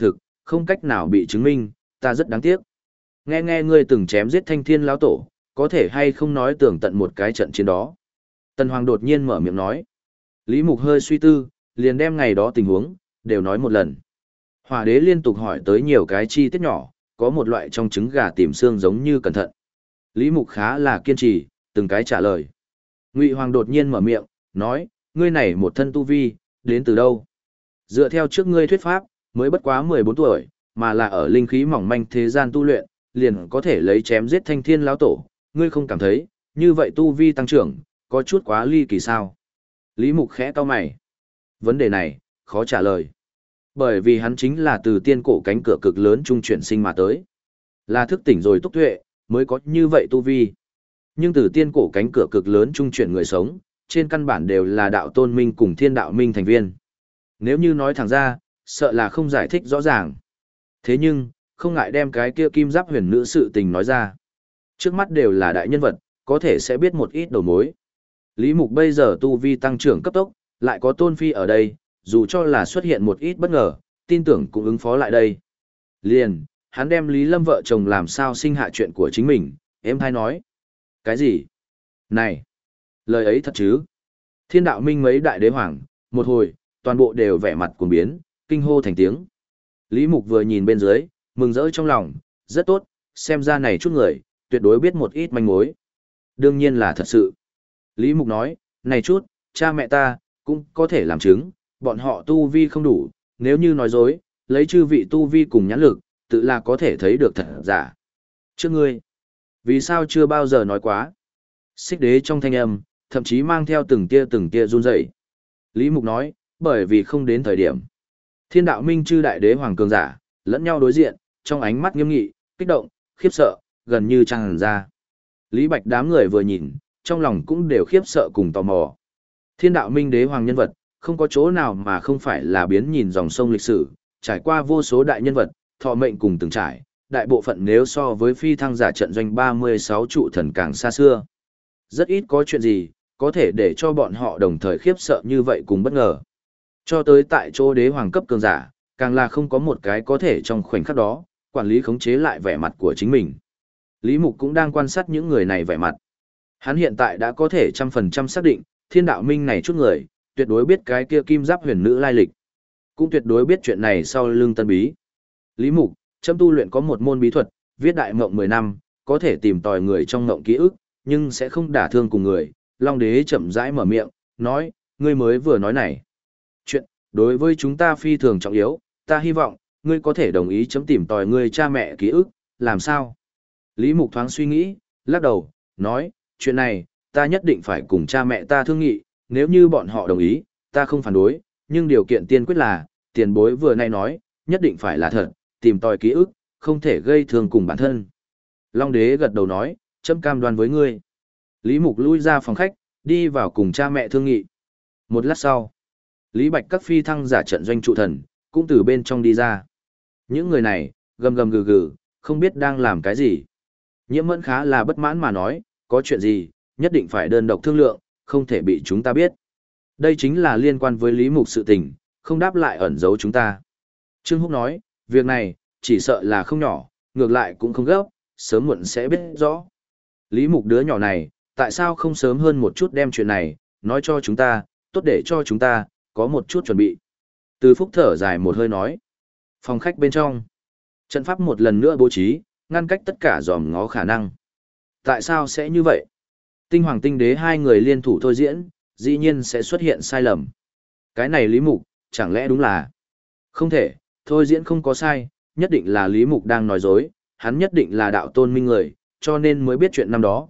không cách nào bị chứng minh, ta rất đáng tiếc. Nghe nghe ngươi từng chém giết Thanh Thiên lão tổ, có thể hay không nói tường tận một cái trận chiến đó. Tần Hoàng đột nhiên mở miệng nói. Lý Mục hơi suy tư, liền đem ngày đó tình huống, đều nói một lần. Hỏa đế liên tục hỏi tới nhiều cái chi tiết nhỏ, có một loại trong trứng gà tìm xương giống như cẩn thận. Lý Mục khá là kiên trì, từng cái trả lời. Ngụy Hoàng đột nhiên mở miệng, nói, ngươi này một thân tu vi, đến từ đâu? Dựa theo trước ngươi thuyết pháp, mới bất quá 14 tuổi, mà là ở linh khí mỏng manh thế gian tu luyện, liền có thể lấy chém giết Thanh Thiên lão tổ, ngươi không cảm thấy, như vậy tu vi tăng trưởng, có chút quá ly kỳ sao? Lý Mục khẽ cau mày. Vấn đề này, khó trả lời. Bởi vì hắn chính là từ tiên cổ cánh cửa cực lớn trung chuyển sinh mà tới. Là thức tỉnh rồi túc tuệ, mới có như vậy tu vi. Nhưng từ tiên cổ cánh cửa cực lớn trung chuyển người sống, trên căn bản đều là đạo tôn minh cùng thiên đạo minh thành viên. Nếu như nói thẳng ra, sợ là không giải thích rõ ràng. Thế nhưng, không ngại đem cái kia kim giáp huyền nữ sự tình nói ra. Trước mắt đều là đại nhân vật, có thể sẽ biết một ít đầu mối. Lý Mục bây giờ tu vi tăng trưởng cấp tốc, lại có tôn phi ở đây, dù cho là xuất hiện một ít bất ngờ, tin tưởng cũng ứng phó lại đây. Liền, hắn đem Lý Lâm vợ chồng làm sao sinh hạ chuyện của chính mình, em hay nói. Cái gì? Này! Lời ấy thật chứ? Thiên đạo minh mấy đại đế hoàng, một hồi, toàn bộ đều vẻ mặt cuồng biến, kinh hô thành tiếng. Lý Mục vừa nhìn bên dưới, mừng rỡ trong lòng, rất tốt, xem ra này chút người, tuyệt đối biết một ít manh mối. Đương nhiên là thật sự. Lý Mục nói, này chút, cha mẹ ta, cũng có thể làm chứng, bọn họ tu vi không đủ, nếu như nói dối, lấy chư vị tu vi cùng nhãn lực, tự là có thể thấy được thật giả. Trước ngươi, vì sao chưa bao giờ nói quá? Xích đế trong thanh âm, thậm chí mang theo từng tia run rẩy. Lý Mục nói, bởi vì không đến thời điểm. Thiên đạo minh chư đại đế hoàng cường giả, lẫn nhau đối diện, trong ánh mắt nghiêm nghị, kích động, khiếp sợ, gần như tràn ra. Lý Bạch đám người vừa nhìn, trong lòng cũng đều khiếp sợ cùng tò mò. Thiên đạo minh đế hoàng nhân vật, không có chỗ nào mà không phải là biến nhìn dòng sông lịch sử, trải qua vô số đại nhân vật, thọ mệnh cùng từng trải, đại bộ phận nếu so với phi thăng giả trận doanh 36 trụ thần càng xa xưa. Rất ít có chuyện gì, có thể để cho bọn họ đồng thời khiếp sợ như vậy cùng bất ngờ. Cho tới tại chỗ đế hoàng cấp cường giả, càng là không có một cái có thể trong khoảnh khắc đó, quản lý khống chế lại vẻ mặt của chính mình. Lý Mục cũng đang quan sát những người này vẻ mặt. Hắn hiện tại đã có thể 100% xác định, thiên đạo minh này chút người, tuyệt đối biết cái kia kim giáp huyền nữ lai lịch. Cũng tuyệt đối biết chuyện này sau lưng tân bí. Lý Mục, chấm tu luyện có một môn bí thuật, viết đại mộng 10 năm, có thể tìm tòi người trong mộng ký ức, nhưng sẽ không đả thương cùng người. Long đế chậm rãi mở miệng, nói, ngươi mới vừa nói này. Chuyện, đối với chúng ta phi thường trọng yếu, ta hy vọng, ngươi có thể đồng ý chấm tìm tòi ngươi cha mẹ ký ức, làm sao? Lý Mục thoáng suy nghĩ, lắc đầu, nói, chuyện này, ta nhất định phải cùng cha mẹ ta thương nghị, nếu như bọn họ đồng ý, ta không phản đối, nhưng điều kiện tiên quyết là, tiền bối vừa nay nói, nhất định phải là thật, tìm tòi ký ức, không thể gây thương cùng bản thân. Long đế gật đầu nói, chấm cam đoan với ngươi. Lý Mục lui ra phòng khách, đi vào cùng cha mẹ thương nghị. Một lát sau, Lý Bạch các phi thăng giả trận doanh trụ thần, cũng từ bên trong đi ra. Những người này, gầm gầm gừ gừ, không biết đang làm cái gì. Nhiễm Mẫn khá là bất mãn mà nói, có chuyện gì, nhất định phải đơn độc thương lượng, không thể bị chúng ta biết. Đây chính là liên quan với Lý Mục sự tình, không đáp lại ẩn giấu chúng ta. Trương Húc nói, việc này, chỉ sợ là không nhỏ, ngược lại cũng không gấp, sớm muộn sẽ biết rõ. Lý Mục đứa nhỏ này, tại sao không sớm hơn một chút đem chuyện này, nói cho chúng ta, tốt để cho chúng ta, có một chút chuẩn bị. Từ Phúc thở dài một hơi nói. Phòng khách bên trong, trận pháp một lần nữa bố trí, ngăn cách tất cả dòm ngó khả năng. Tại sao sẽ như vậy? Tinh Hoàng Tinh Đế hai người liên thủ thôi diễn, dĩ nhiên sẽ xuất hiện sai lầm. Cái này Lý Mục, chẳng lẽ đúng là... Không thể, thôi diễn không có sai, nhất định là Lý Mục đang nói dối, hắn nhất định là đạo tôn minh người, cho nên mới biết chuyện năm đó.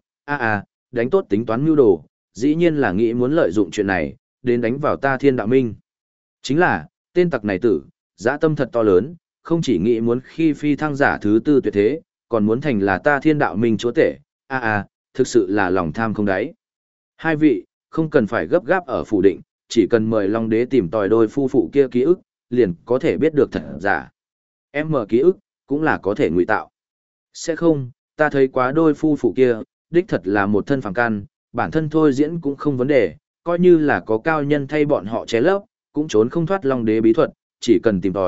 Đánh tốt tính toán mưu đồ, dĩ nhiên là nghĩ muốn lợi dụng chuyện này, đến đánh vào ta thiên đạo minh. Chính là, tên tặc này tử, dã tâm thật to lớn, không chỉ nghĩ muốn khi phi thăng giả thứ tư tuyệt thế, còn muốn thành là ta thiên đạo minh chúa tể. Thực sự là lòng tham không đáy. Hai vị, không cần phải gấp gáp ở phủ định, chỉ cần mời Long Đế tìm tòi đôi phu phụ kia ký ức, liền có thể biết được thật giả. Em mở ký ức, cũng là có thể ngụy tạo. Sẽ không, ta thấy quá đôi phu phụ kia, đích thật là một thân phàm can, bản thân thôi diễn cũng không vấn đề, coi như là có cao nhân thay bọn họ che lấp, cũng trốn không thoát Long Đế bí thuật, chỉ cần tìm tòi,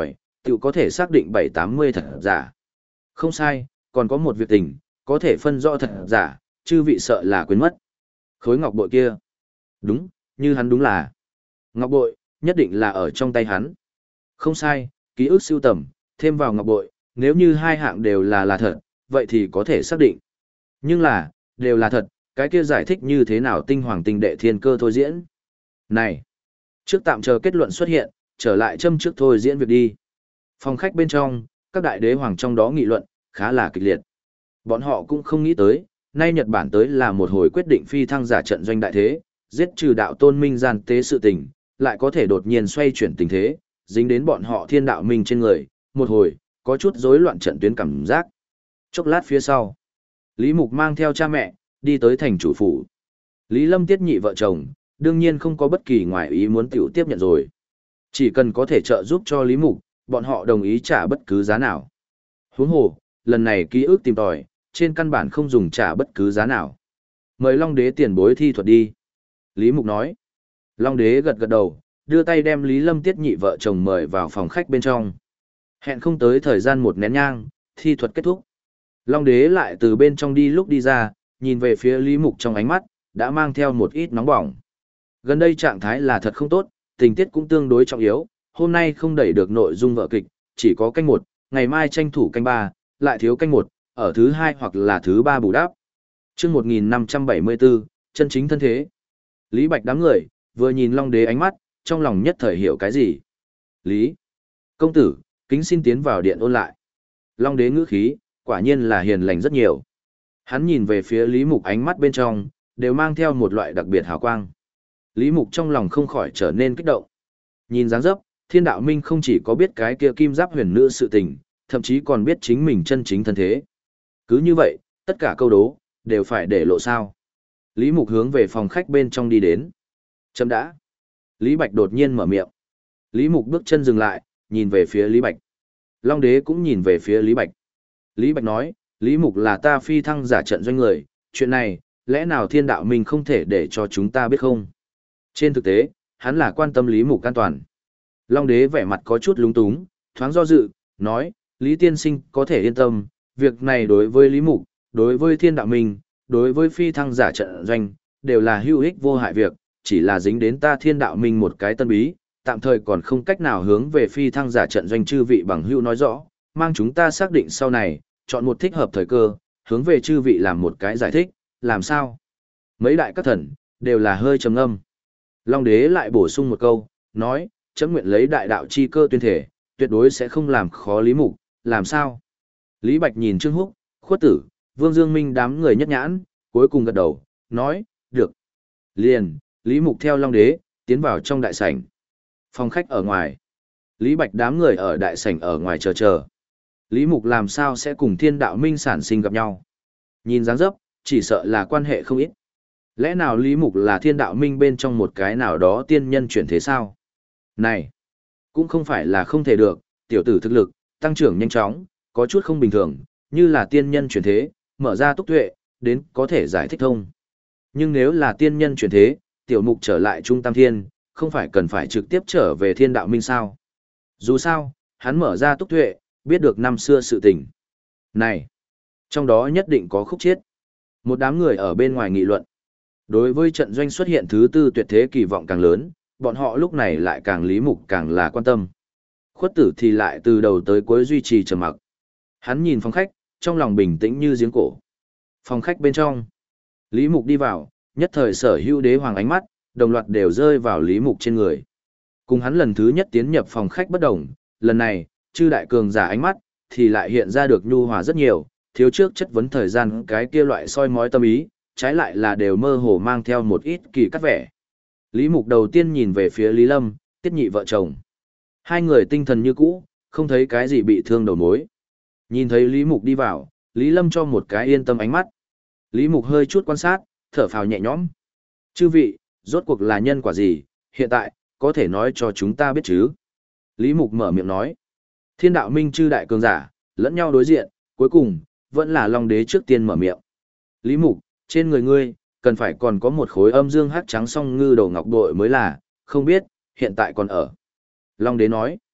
tự có thể xác định 7-80 thật giả. Không sai, còn có một việc tình, có thể phân rõ thật giả, chư vị sợ là quên mất. Khối ngọc bội kia. Đúng, như hắn đúng là. Ngọc bội, nhất định là ở trong tay hắn. Không sai, ký ức siêu tầm, thêm vào ngọc bội, nếu như hai hạng đều là thật, vậy thì có thể xác định. Nhưng là, đều là thật, cái kia giải thích như thế nào tinh hoàng tinh đệ thiên cơ thôi diễn. Này, trước tạm chờ kết luận xuất hiện, trở lại châm trước thôi diễn việc đi. Phòng khách bên trong, các đại đế hoàng trong đó nghị luận, khá là kịch liệt. Bọn họ cũng không nghĩ tới, nay Nhật Bản tới là một hồi quyết định phi thăng giả trận doanh đại thế, giết trừ đạo tôn minh gian tế sự tình, lại có thể đột nhiên xoay chuyển tình thế, dính đến bọn họ thiên đạo minh trên người, một hồi, có chút rối loạn trận tuyến cảm giác. Chốc lát phía sau, Lý Mục mang theo cha mẹ, đi tới thành chủ phủ. Lý Lâm Tiết Nhị vợ chồng, đương nhiên không có bất kỳ ngoại ý muốn tiểu tiếp nhận rồi. Chỉ cần có thể trợ giúp cho Lý Mục, bọn họ đồng ý trả bất cứ giá nào. Huống hồ, lần này ký ức tìm tòi, trên căn bản không dùng trả bất cứ giá nào. Mời Long Đế tiền bối thi thuật đi. Lý Mục nói. Long Đế gật gật đầu, đưa tay đem Lý Lâm Tiết Nhị vợ chồng mời vào phòng khách bên trong. Hẹn không tới thời gian một nén nhang, thi thuật kết thúc. Long Đế lại từ bên trong đi lúc đi ra, nhìn về phía Lý Mục trong ánh mắt, đã mang theo một ít nóng bỏng. Gần đây trạng thái là thật không tốt, tình tiết cũng tương đối trọng yếu, hôm nay không đẩy được nội dung vở kịch, chỉ có canh 1, ngày mai tranh thủ canh 3, lại thiếu canh 1, ở thứ 2 hoặc là thứ 3 bù đắp. Chương 1574, chân chính thân thế. Lý Bạch đám người, vừa nhìn Long Đế ánh mắt, trong lòng nhất thời hiểu cái gì. Lý công tử, kính xin tiến vào điện ôn lại. Long Đế ngữ khí, quả nhiên là hiền lành rất nhiều. Hắn nhìn về phía Lý Mục ánh mắt bên trong, đều mang theo một loại đặc biệt hào quang. Lý Mục trong lòng không khỏi trở nên kích động. Nhìn dáng dấp, Thiên Đạo Minh không chỉ có biết cái kia kim giáp huyền nữ sự tình, thậm chí còn biết chính mình chân chính thân thế. Cứ như vậy, tất cả câu đố, đều phải để lộ sao. Lý Mục hướng về phòng khách bên trong đi đến. Chấm đã. Lý Bạch đột nhiên mở miệng. Lý Mục bước chân dừng lại, nhìn về phía Lý Bạch. Long Đế cũng nhìn về phía Lý Bạch. Lý Bạch nói, Lý Mục là ta phi thăng giả trận doanh người, chuyện này, lẽ nào Thiên Đạo Minh không thể để cho chúng ta biết không? Trên thực tế, hắn là quan tâm Lý Mục an toàn. Long Đế vẻ mặt có chút lúng túng, thoáng do dự, nói, Lý Tiên Sinh có thể yên tâm, việc này đối với Lý Mục, đối với Thiên Đạo Minh, đối với phi thăng giả trận doanh, đều là hữu ích vô hại việc, chỉ là dính đến ta Thiên Đạo Minh một cái tân bí, tạm thời còn không cách nào hướng về phi thăng giả trận doanh chư vị bằng hữu nói rõ, mang chúng ta xác định sau này, chọn một thích hợp thời cơ, hướng về chư vị làm một cái giải thích, làm sao? Mấy đại các thần, đều là hơi trầm ngâm. Long Đế lại bổ sung một câu, nói, chấm nguyện lấy đại đạo chi cơ tuyên thể, tuyệt đối sẽ không làm khó Lý Mục, làm sao? Lý Bạch nhìn Trương Húc, Khuất Tử, Vương Dương Minh đám người nhất nhãn, cuối cùng gật đầu, nói, được. Liền, Lý Mục theo Long Đế, tiến vào trong đại sảnh. Phòng khách ở ngoài. Lý Bạch đám người ở đại sảnh ở ngoài chờ. Lý Mục làm sao sẽ cùng Thiên Đạo Minh sản sinh gặp nhau? Nhìn dáng dấp, chỉ sợ là quan hệ không ít. Lẽ nào Lý Mục là Thiên Đạo Minh bên trong một cái nào đó tiên nhân chuyển thế sao? Này, cũng không phải là không thể được, tiểu tử thực lực, tăng trưởng nhanh chóng, có chút không bình thường, như là tiên nhân chuyển thế, mở ra túc tuệ, đến có thể giải thích thông. Nhưng nếu là tiên nhân chuyển thế, tiểu mục trở lại Trung Tam Thiên, không phải cần phải trực tiếp trở về Thiên Đạo Minh sao? Dù sao, hắn mở ra túc tuệ, biết được năm xưa sự tình. Này, trong đó nhất định có khúc chiết. Một đám người ở bên ngoài nghị luận. Đối với trận doanh xuất hiện thứ tư tuyệt thế kỳ vọng càng lớn, bọn họ lúc này lại càng Lý Mục càng là quan tâm. Khuất Tử thì lại từ đầu tới cuối duy trì trầm mặc. Hắn nhìn phòng khách, trong lòng bình tĩnh như giếng cổ. Phòng khách bên trong, Lý Mục đi vào, nhất thời sở hữu đế hoàng ánh mắt, đồng loạt đều rơi vào Lý Mục trên người. Cùng hắn lần thứ nhất tiến nhập phòng khách bất đồng, lần này, chư đại cường giả ánh mắt, thì lại hiện ra được nhu hòa rất nhiều, thiếu trước chất vấn thời gian cái kia loại soi mói tâm ý, trái lại là đều mơ hồ mang theo một ít kỳ cắt vẻ. Lý Mục đầu tiên nhìn về phía Lý Lâm, Tiết Nhị vợ chồng. Hai người tinh thần như cũ, không thấy cái gì bị thương đầu mối. Nhìn thấy Lý Mục đi vào, Lý Lâm cho một cái yên tâm ánh mắt. Lý Mục hơi chút quan sát, thở phào nhẹ nhõm. Chư vị, rốt cuộc là nhân quả gì, hiện tại, có thể nói cho chúng ta biết chứ? Lý Mục mở miệng nói. Thiên Đạo Minh chư đại cường giả, lẫn nhau đối diện, cuối cùng, vẫn là Long Đế trước tiên mở miệng. Lý Mục, trên người ngươi, cần phải còn có một khối âm dương hắc trắng song ngư đầu ngọc bội mới là, không biết, hiện tại còn ở. Long Đế nói.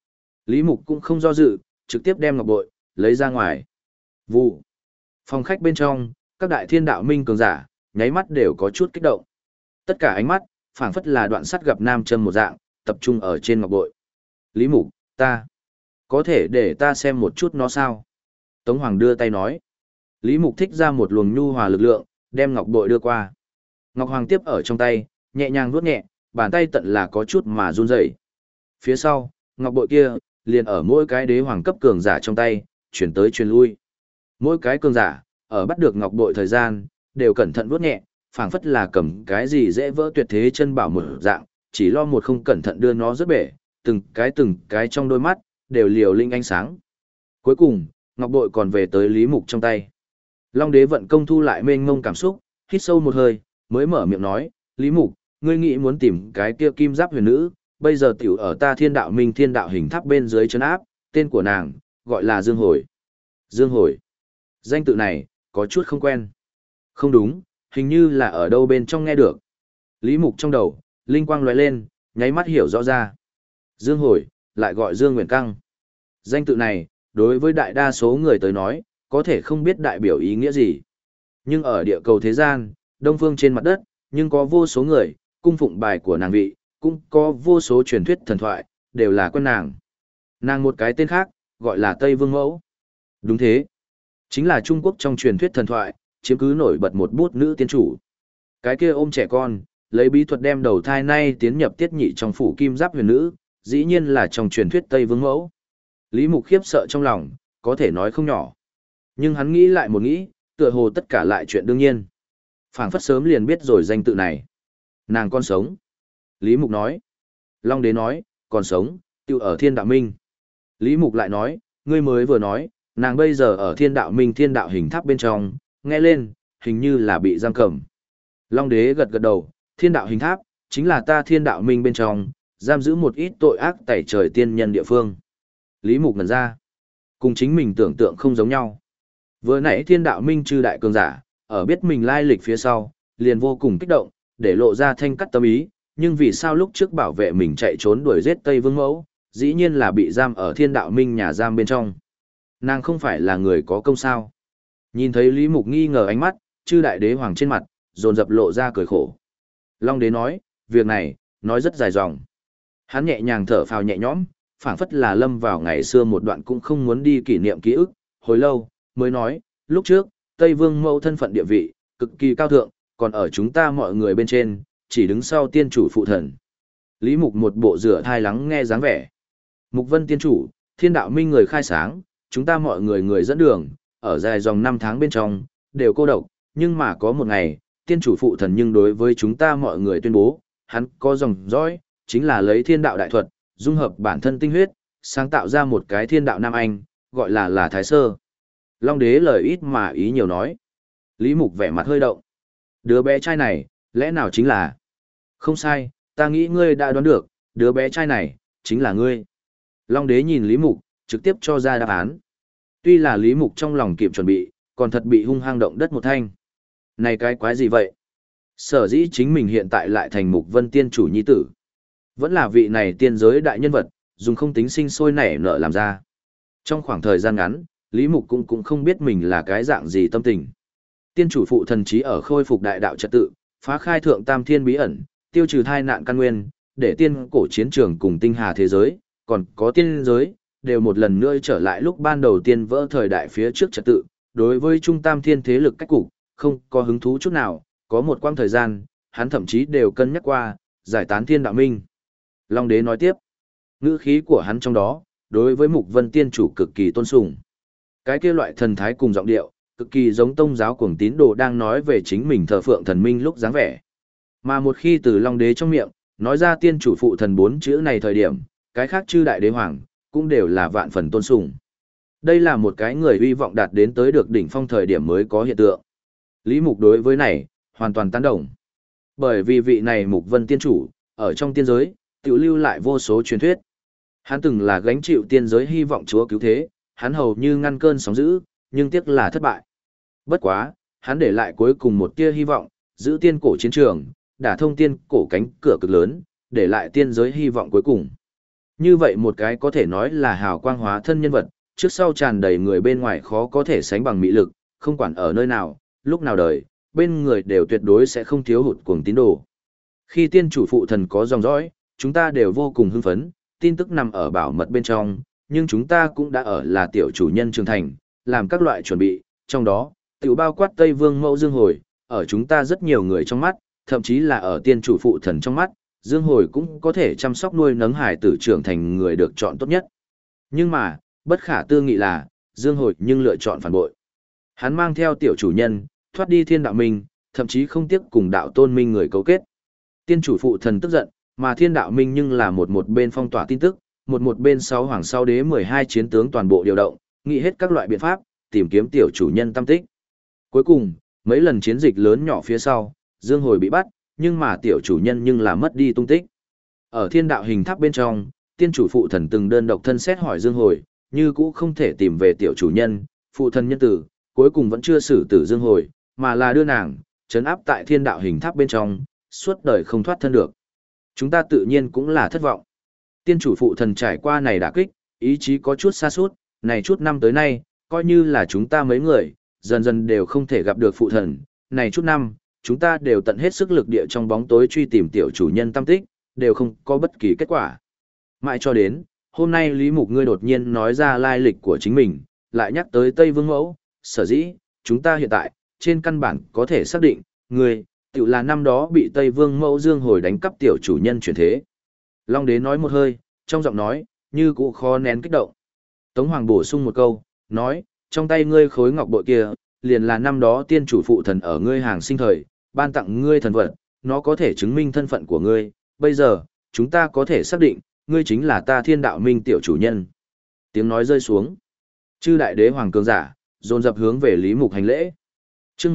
Lý Mục cũng không do dự, trực tiếp đem ngọc bội, lấy ra ngoài. Vụ. Phòng khách bên trong, các đại thiên đạo minh cường giả, nháy mắt đều có chút kích động. Tất cả ánh mắt, phảng phất là đoạn sắt gặp nam châm một dạng, tập trung ở trên ngọc bội. Lý Mục, ta, có thể để ta xem một chút nó sao? Tống Hoàng đưa tay nói. Lý Mục thích ra một luồng nhu hòa lực lượng, đem ngọc bội đưa qua. Ngọc Hoàng tiếp ở trong tay, nhẹ nhàng vuốt nhẹ, bàn tay tận là có chút mà run rẩy. Phía sau, ngọc bội kia, liền ở mỗi cái đế hoàng cấp cường giả trong tay, chuyển tới chuyển lui. Mỗi cái cường giả, ở bắt được ngọc bội thời gian, đều cẩn thận vuốt nhẹ, phảng phất là cầm cái gì dễ vỡ tuyệt thế chân bảo một dạng, chỉ lo một không cẩn thận đưa nó rớt bể, từng cái trong đôi mắt, đều liều linh ánh sáng. Cuối cùng, ngọc bội còn về tới Lý Mục trong tay. Long đế vận công thu lại mênh mông cảm xúc, hít sâu một hơi, mới mở miệng nói, Lý Mục, ngươi nghĩ muốn tìm cái kia kim giáp huyền nữ, bây giờ tiểu ở ta thiên đạo minh thiên đạo hình tháp bên dưới chân áp, tên của nàng, gọi là Dương Hồi. Dương Hồi. Danh tự này, có chút không quen. Không đúng, hình như là ở đâu bên trong nghe được. Lý Mục trong đầu, linh quang lóe lên, nháy mắt hiểu rõ ra. Dương Hồi, lại gọi Dương Nguyễn Căng. Danh tự này, đối với đại đa số người tới nói, có thể không biết đại biểu ý nghĩa gì. Nhưng ở địa cầu thế gian, đông phương trên mặt đất, nhưng có vô số người, cung phụng bài của nàng vị, cũng có vô số truyền thuyết thần thoại, đều là quen nàng. Nàng một cái tên khác, gọi là Tây Vương Mẫu. Đúng thế. Chính là Trung Quốc trong truyền thuyết thần thoại, chiếm cứ nổi bật một bút nữ tiên chủ. Cái kia ôm trẻ con, lấy bí thuật đem đầu thai nay tiến nhập tiết nhị trong phủ kim giáp huyền nữ, dĩ nhiên là trong truyền thuyết Tây Vương Mẫu. Lý Mục khiếp sợ trong lòng, có thể nói không nhỏ. Nhưng hắn nghĩ lại một nghĩ, tựa hồ tất cả lại chuyện đương nhiên. Phảng phất sớm liền biết rồi danh tự này. Nàng còn sống. Lý Mục nói. Long đế nói, còn sống, tiêu ở thiên đạo minh. Lý Mục lại nói, ngươi mới vừa nói, nàng bây giờ ở thiên đạo minh thiên đạo hình tháp bên trong, nghe lên, hình như là bị giam cầm. Long đế gật gật đầu, thiên đạo hình tháp, chính là ta thiên đạo minh bên trong, giam giữ một ít tội ác tẩy trời tiên nhân địa phương. Lý Mục ngẩn ra, cùng chính mình tưởng tượng không giống nhau. Vừa nãy thiên đạo minh chư đại cường giả, ở biết mình lai lịch phía sau, liền vô cùng kích động, để lộ ra thanh cắt tâm ý, nhưng vì sao lúc trước bảo vệ mình chạy trốn đuổi giết Tây Vương Mẫu, dĩ nhiên là bị giam ở thiên đạo minh nhà giam bên trong. Nàng không phải là người có công sao. Nhìn thấy Lý Mục nghi ngờ ánh mắt, chư đại đế hoàng trên mặt, dồn dập lộ ra cười khổ. Long đế nói, việc này, nói rất dài dòng. Hắn nhẹ nhàng thở phào nhẹ nhõm, phảng phất là lâm vào ngày xưa một đoạn cũng không muốn đi kỷ niệm ký ức, hồi lâu, mới nói, lúc trước, Tây Vương Mẫu thân phận địa vị, cực kỳ cao thượng, còn ở chúng ta mọi người bên trên, chỉ đứng sau tiên chủ phụ thần. Lý Mục một bộ rửa thai lắng nghe dáng vẻ. Mục Vân tiên chủ, thiên đạo minh người khai sáng, chúng ta mọi người dẫn đường, ở dài dòng 5 tháng bên trong, đều cô độc, nhưng mà có một ngày, tiên chủ phụ thần nhưng đối với chúng ta mọi người tuyên bố, hắn có dòng dõi, chính là lấy thiên đạo đại thuật, dung hợp bản thân tinh huyết, sáng tạo ra một cái thiên đạo Nam Anh, gọi là Thái Sơ. Long đế lời ít mà ý nhiều nói. Lý Mục vẻ mặt hơi động. Đứa bé trai này, lẽ nào chính là... Không sai, ta nghĩ ngươi đã đoán được, đứa bé trai này, chính là ngươi. Long đế nhìn Lý Mục, trực tiếp cho ra đáp án. Tuy là Lý Mục trong lòng kịp chuẩn bị, còn thật bị hung hăng động đất một thanh. Này cái quái gì vậy? Sở dĩ chính mình hiện tại lại thành Mục Vân tiên chủ nhi tử. Vẫn là vị này tiên giới đại nhân vật, dùng không tính sinh sôi nảy nở làm ra. Trong khoảng thời gian ngắn, Lý Mục cũng không biết mình là cái dạng gì tâm tình. Tiên chủ phụ thần trí ở khôi phục đại đạo trật tự, phá khai thượng tam thiên bí ẩn, tiêu trừ thai nạn căn nguyên, để tiên cổ chiến trường cùng tinh hà thế giới, còn có tiên giới, đều một lần nữa trở lại lúc ban đầu tiên vỡ thời đại phía trước trật tự, đối với trung tam thiên thế lực cách cục, không có hứng thú chút nào, có một quãng thời gian, hắn thậm chí đều cân nhắc qua, giải tán thiên đạo minh. Long đế nói tiếp, ngữ khí của hắn trong đó, đối với Mục Vân tiên chủ cực kỳ tôn sùng. Cái kia loại thần thái cùng giọng điệu, cực kỳ giống tông giáo cuồng tín đồ đang nói về chính mình thờ phượng thần minh lúc dáng vẻ. Mà một khi từ Long đế trong miệng, nói ra tiên chủ phụ thần 4 chữ này thời điểm, cái khác chư đại đế hoàng, cũng đều là vạn phần tôn sùng. Đây là một cái người uy vọng đạt đến tới được đỉnh phong thời điểm mới có hiện tượng. Lý Mục đối với này, hoàn toàn tán đồng. Bởi vì vị này Mục Vân tiên chủ, ở trong tiên giới, tiểu lưu lại vô số truyền thuyết. Hắn từng là gánh chịu tiên giới hy vọng chúa cứu thế, hắn hầu như ngăn cơn sóng dữ, nhưng tiếc là thất bại. Bất quá, hắn để lại cuối cùng một tia hy vọng, giữ tiên cổ chiến trường, đả thông tiên cổ cánh cửa cực lớn, để lại tiên giới hy vọng cuối cùng. Như vậy một cái có thể nói là hào quang hóa thân nhân vật, trước sau tràn đầy người bên ngoài khó có thể sánh bằng mị lực, không quản ở nơi nào, lúc nào đời, bên người đều tuyệt đối sẽ không thiếu hụt cuồng tín đồ. Khi tiên chủ phụ thần có dòng dõi, chúng ta đều vô cùng hưng phấn, tin tức nằm ở bảo mật bên trong, nhưng chúng ta cũng đã ở là tiểu chủ nhân trưởng thành, làm các loại chuẩn bị, trong đó, tiểu bao quát Tây Vương Mẫu Dương Hồi, ở chúng ta rất nhiều người trong mắt, thậm chí là ở tiên chủ phụ thần trong mắt, Dương Hồi cũng có thể chăm sóc nuôi nấng hải tử trưởng thành người được chọn tốt nhất. Nhưng mà, bất khả tư nghị là, Dương Hồi nhưng lựa chọn phản bội. Hắn mang theo tiểu chủ nhân, thoát đi thiên đạo minh, thậm chí không tiếc cùng đạo tôn minh người cấu kết. Tiên chủ phụ thần tức giận, mà thiên đạo minh nhưng là một bên phong tỏa tin tức, một bên sáu hoàng sáu đế 12 chiến tướng toàn bộ điều động, nghĩ hết các loại biện pháp, tìm kiếm tiểu chủ nhân tâm tích. Cuối cùng, mấy lần chiến dịch lớn nhỏ phía sau, Dương Hồi bị bắt, nhưng mà tiểu chủ nhân nhưng là mất đi tung tích. Ở thiên đạo hình tháp bên trong, tiên chủ phụ thần từng đơn độc thân xét hỏi Dương Hồi, như cũ không thể tìm về tiểu chủ nhân, phụ thần nhân tử, cuối cùng vẫn chưa xử tử Dương Hồi, mà là đưa nàng, trấn áp tại thiên đạo hình tháp bên trong, suốt đời không thoát thân được. Chúng ta tự nhiên cũng là thất vọng. Tiên chủ phụ thần trải qua này đả kích, ý chí có chút sa sút, này chút năm tới nay, coi như là chúng ta mấy người, dần dần đều không thể gặp được phụ thần, này chút năm, chúng ta đều tận hết sức lực địa trong bóng tối truy tìm tiểu chủ nhân tâm tích, đều không có bất kỳ kết quả. Mãi cho đến, hôm nay Lý Mục ngươi đột nhiên nói ra lai lịch của chính mình, lại nhắc tới Tây Vương Mẫu, sở dĩ, chúng ta hiện tại, trên căn bản có thể xác định, ngươi, tự là năm đó bị Tây Vương Mẫu Dương Hồi đánh cắp tiểu chủ nhân chuyển thế. Long đế nói một hơi, trong giọng nói, như cũ khó nén kích động. Tống Hoàng bổ sung một câu, nói, trong tay ngươi khối ngọc bội kia, liền là năm đó tiên chủ phụ thần ở ngươi hàng sinh thời, ban tặng ngươi thần vật, nó có thể chứng minh thân phận của ngươi, bây giờ, chúng ta có thể xác định, ngươi chính là ta thiên đạo minh tiểu chủ nhân. Tiếng nói rơi xuống. Chư đại đế hoàng cường giả, dồn dập hướng về Lý Mục hành lễ. Chương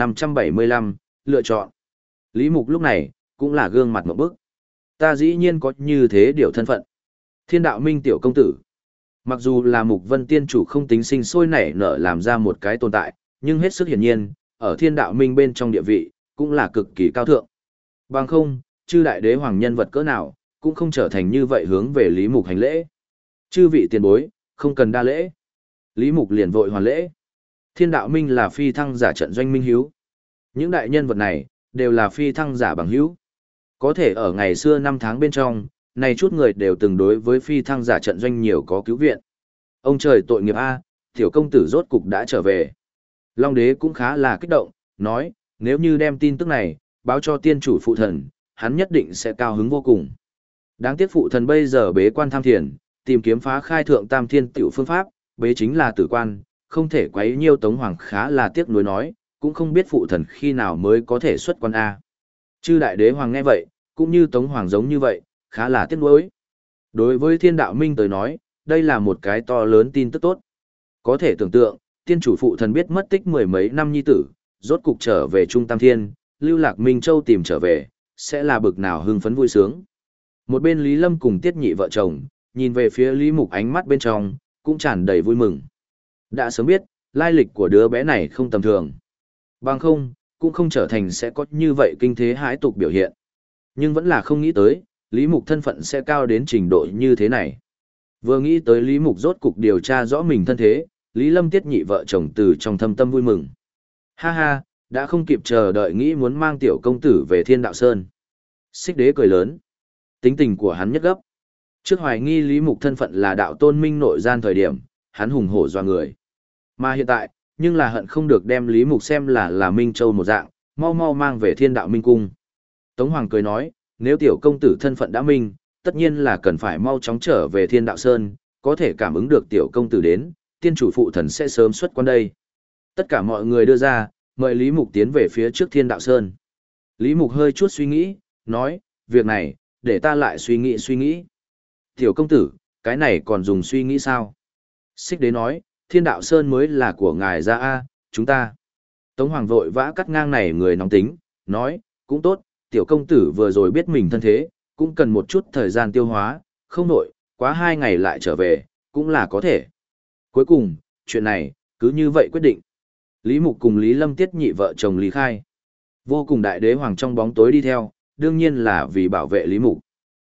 1575, lựa chọn. Lý Mục lúc này, cũng là gương mặt một bức. Ta dĩ nhiên có như thế điều thân phận. Thiên đạo minh tiểu công tử. Mặc dù là Mục Vân tiên chủ không tính sinh sôi nảy nở làm ra một cái tồn tại, nhưng hết sức hiển nhiên, ở thiên đạo minh bên trong địa vị, cũng là cực kỳ cao thượng. Bằng không, chư đại đế hoàng nhân vật cỡ nào, cũng không trở thành như vậy hướng về Lý Mục hành lễ. Chư vị tiền bối, không cần đa lễ. Lý Mục liền vội hoàn lễ. Thiên đạo minh là phi thăng giả trận doanh minh hiếu. Những đại nhân vật này, đều là phi thăng giả bằng hữu. Có thể ở ngày xưa năm tháng bên trong, này chút người đều từng đối với phi thăng giả trận doanh nhiều có cứu viện. Ông trời tội nghiệp A, tiểu công tử rốt cục đã trở về. Long đế cũng khá là kích động, nói, nếu như đem tin tức này, báo cho tiên chủ phụ thần, hắn nhất định sẽ cao hứng vô cùng. Đáng tiếc phụ thần bây giờ bế quan tham thiền, tìm kiếm phá khai thượng tam thiên tiểu phương pháp, bế chính là tử quan, không thể quấy nhiêu Tống Hoàng khá là tiếc nuối nói, cũng không biết phụ thần khi nào mới có thể xuất quan A. Chư đại đế hoàng nghe vậy, cũng như Tống Hoàng giống như vậy, khá là tiếc nuối. Đối với thiên đạo minh tới nói, đây là một cái to lớn tin tức tốt. Có thể tưởng tượng, tiên chủ phụ thần biết mất tích mười mấy năm nhi tử, rốt cục trở về Trung Tam Thiên, Lưu Lạc Minh Châu tìm trở về, sẽ là bực nào hưng phấn vui sướng. Một bên Lý Lâm cùng Tiết Nhị vợ chồng, nhìn về phía Lý Mục ánh mắt bên trong, cũng tràn đầy vui mừng. Đã sớm biết, lai lịch của đứa bé này không tầm thường. Bằng không, cũng không trở thành sẽ có như vậy kinh thế hãi tục biểu hiện. Nhưng vẫn là không nghĩ tới, Lý Mục thân phận sẽ cao đến trình độ như thế này. Vừa nghĩ tới Lý Mục rốt cục điều tra rõ mình thân thế, Lý Lâm Tiết Nhị vợ chồng từ trong thâm tâm vui mừng. Ha ha, đã không kịp chờ đợi nghĩ muốn mang tiểu công tử về Thiên Đạo Sơn. Xích đế cười lớn. Tính tình của hắn nhất gấp. Trước hoài nghi Lý Mục thân phận là đạo tôn minh nội gian thời điểm, hắn hùng hổ doa người. Mà hiện tại, nhưng là hận không được đem Lý Mục xem là Minh Châu một dạng, mau mau mang về Thiên Đạo Minh Cung. Tống Hoàng cười nói, nếu tiểu công tử thân phận đã minh, tất nhiên là cần phải mau chóng trở về Thiên Đạo Sơn, có thể cảm ứng được tiểu công tử đến, tiên chủ phụ thần sẽ sớm xuất quan đây. Tất cả mọi người đưa ra, mời Lý Mục tiến về phía trước Thiên Đạo Sơn. Lý Mục hơi chút suy nghĩ, nói, việc này, để ta lại suy nghĩ. Tiểu công tử, cái này còn dùng suy nghĩ sao? Xích đế nói, Thiên Đạo Sơn mới là của ngài ra a, chúng ta. Tống Hoàng vội vã cắt ngang này người nóng tính, nói, cũng tốt, tiểu công tử vừa rồi biết mình thân thế, cũng cần một chút thời gian tiêu hóa, không nổi, quá 2 ngày lại trở về, cũng là có thể. Cuối cùng, chuyện này, cứ như vậy quyết định. Lý Mục cùng Lý Lâm Tiết Nhị vợ chồng lý khai. Vô cùng đại đế hoàng trong bóng tối đi theo, đương nhiên là vì bảo vệ Lý Mục.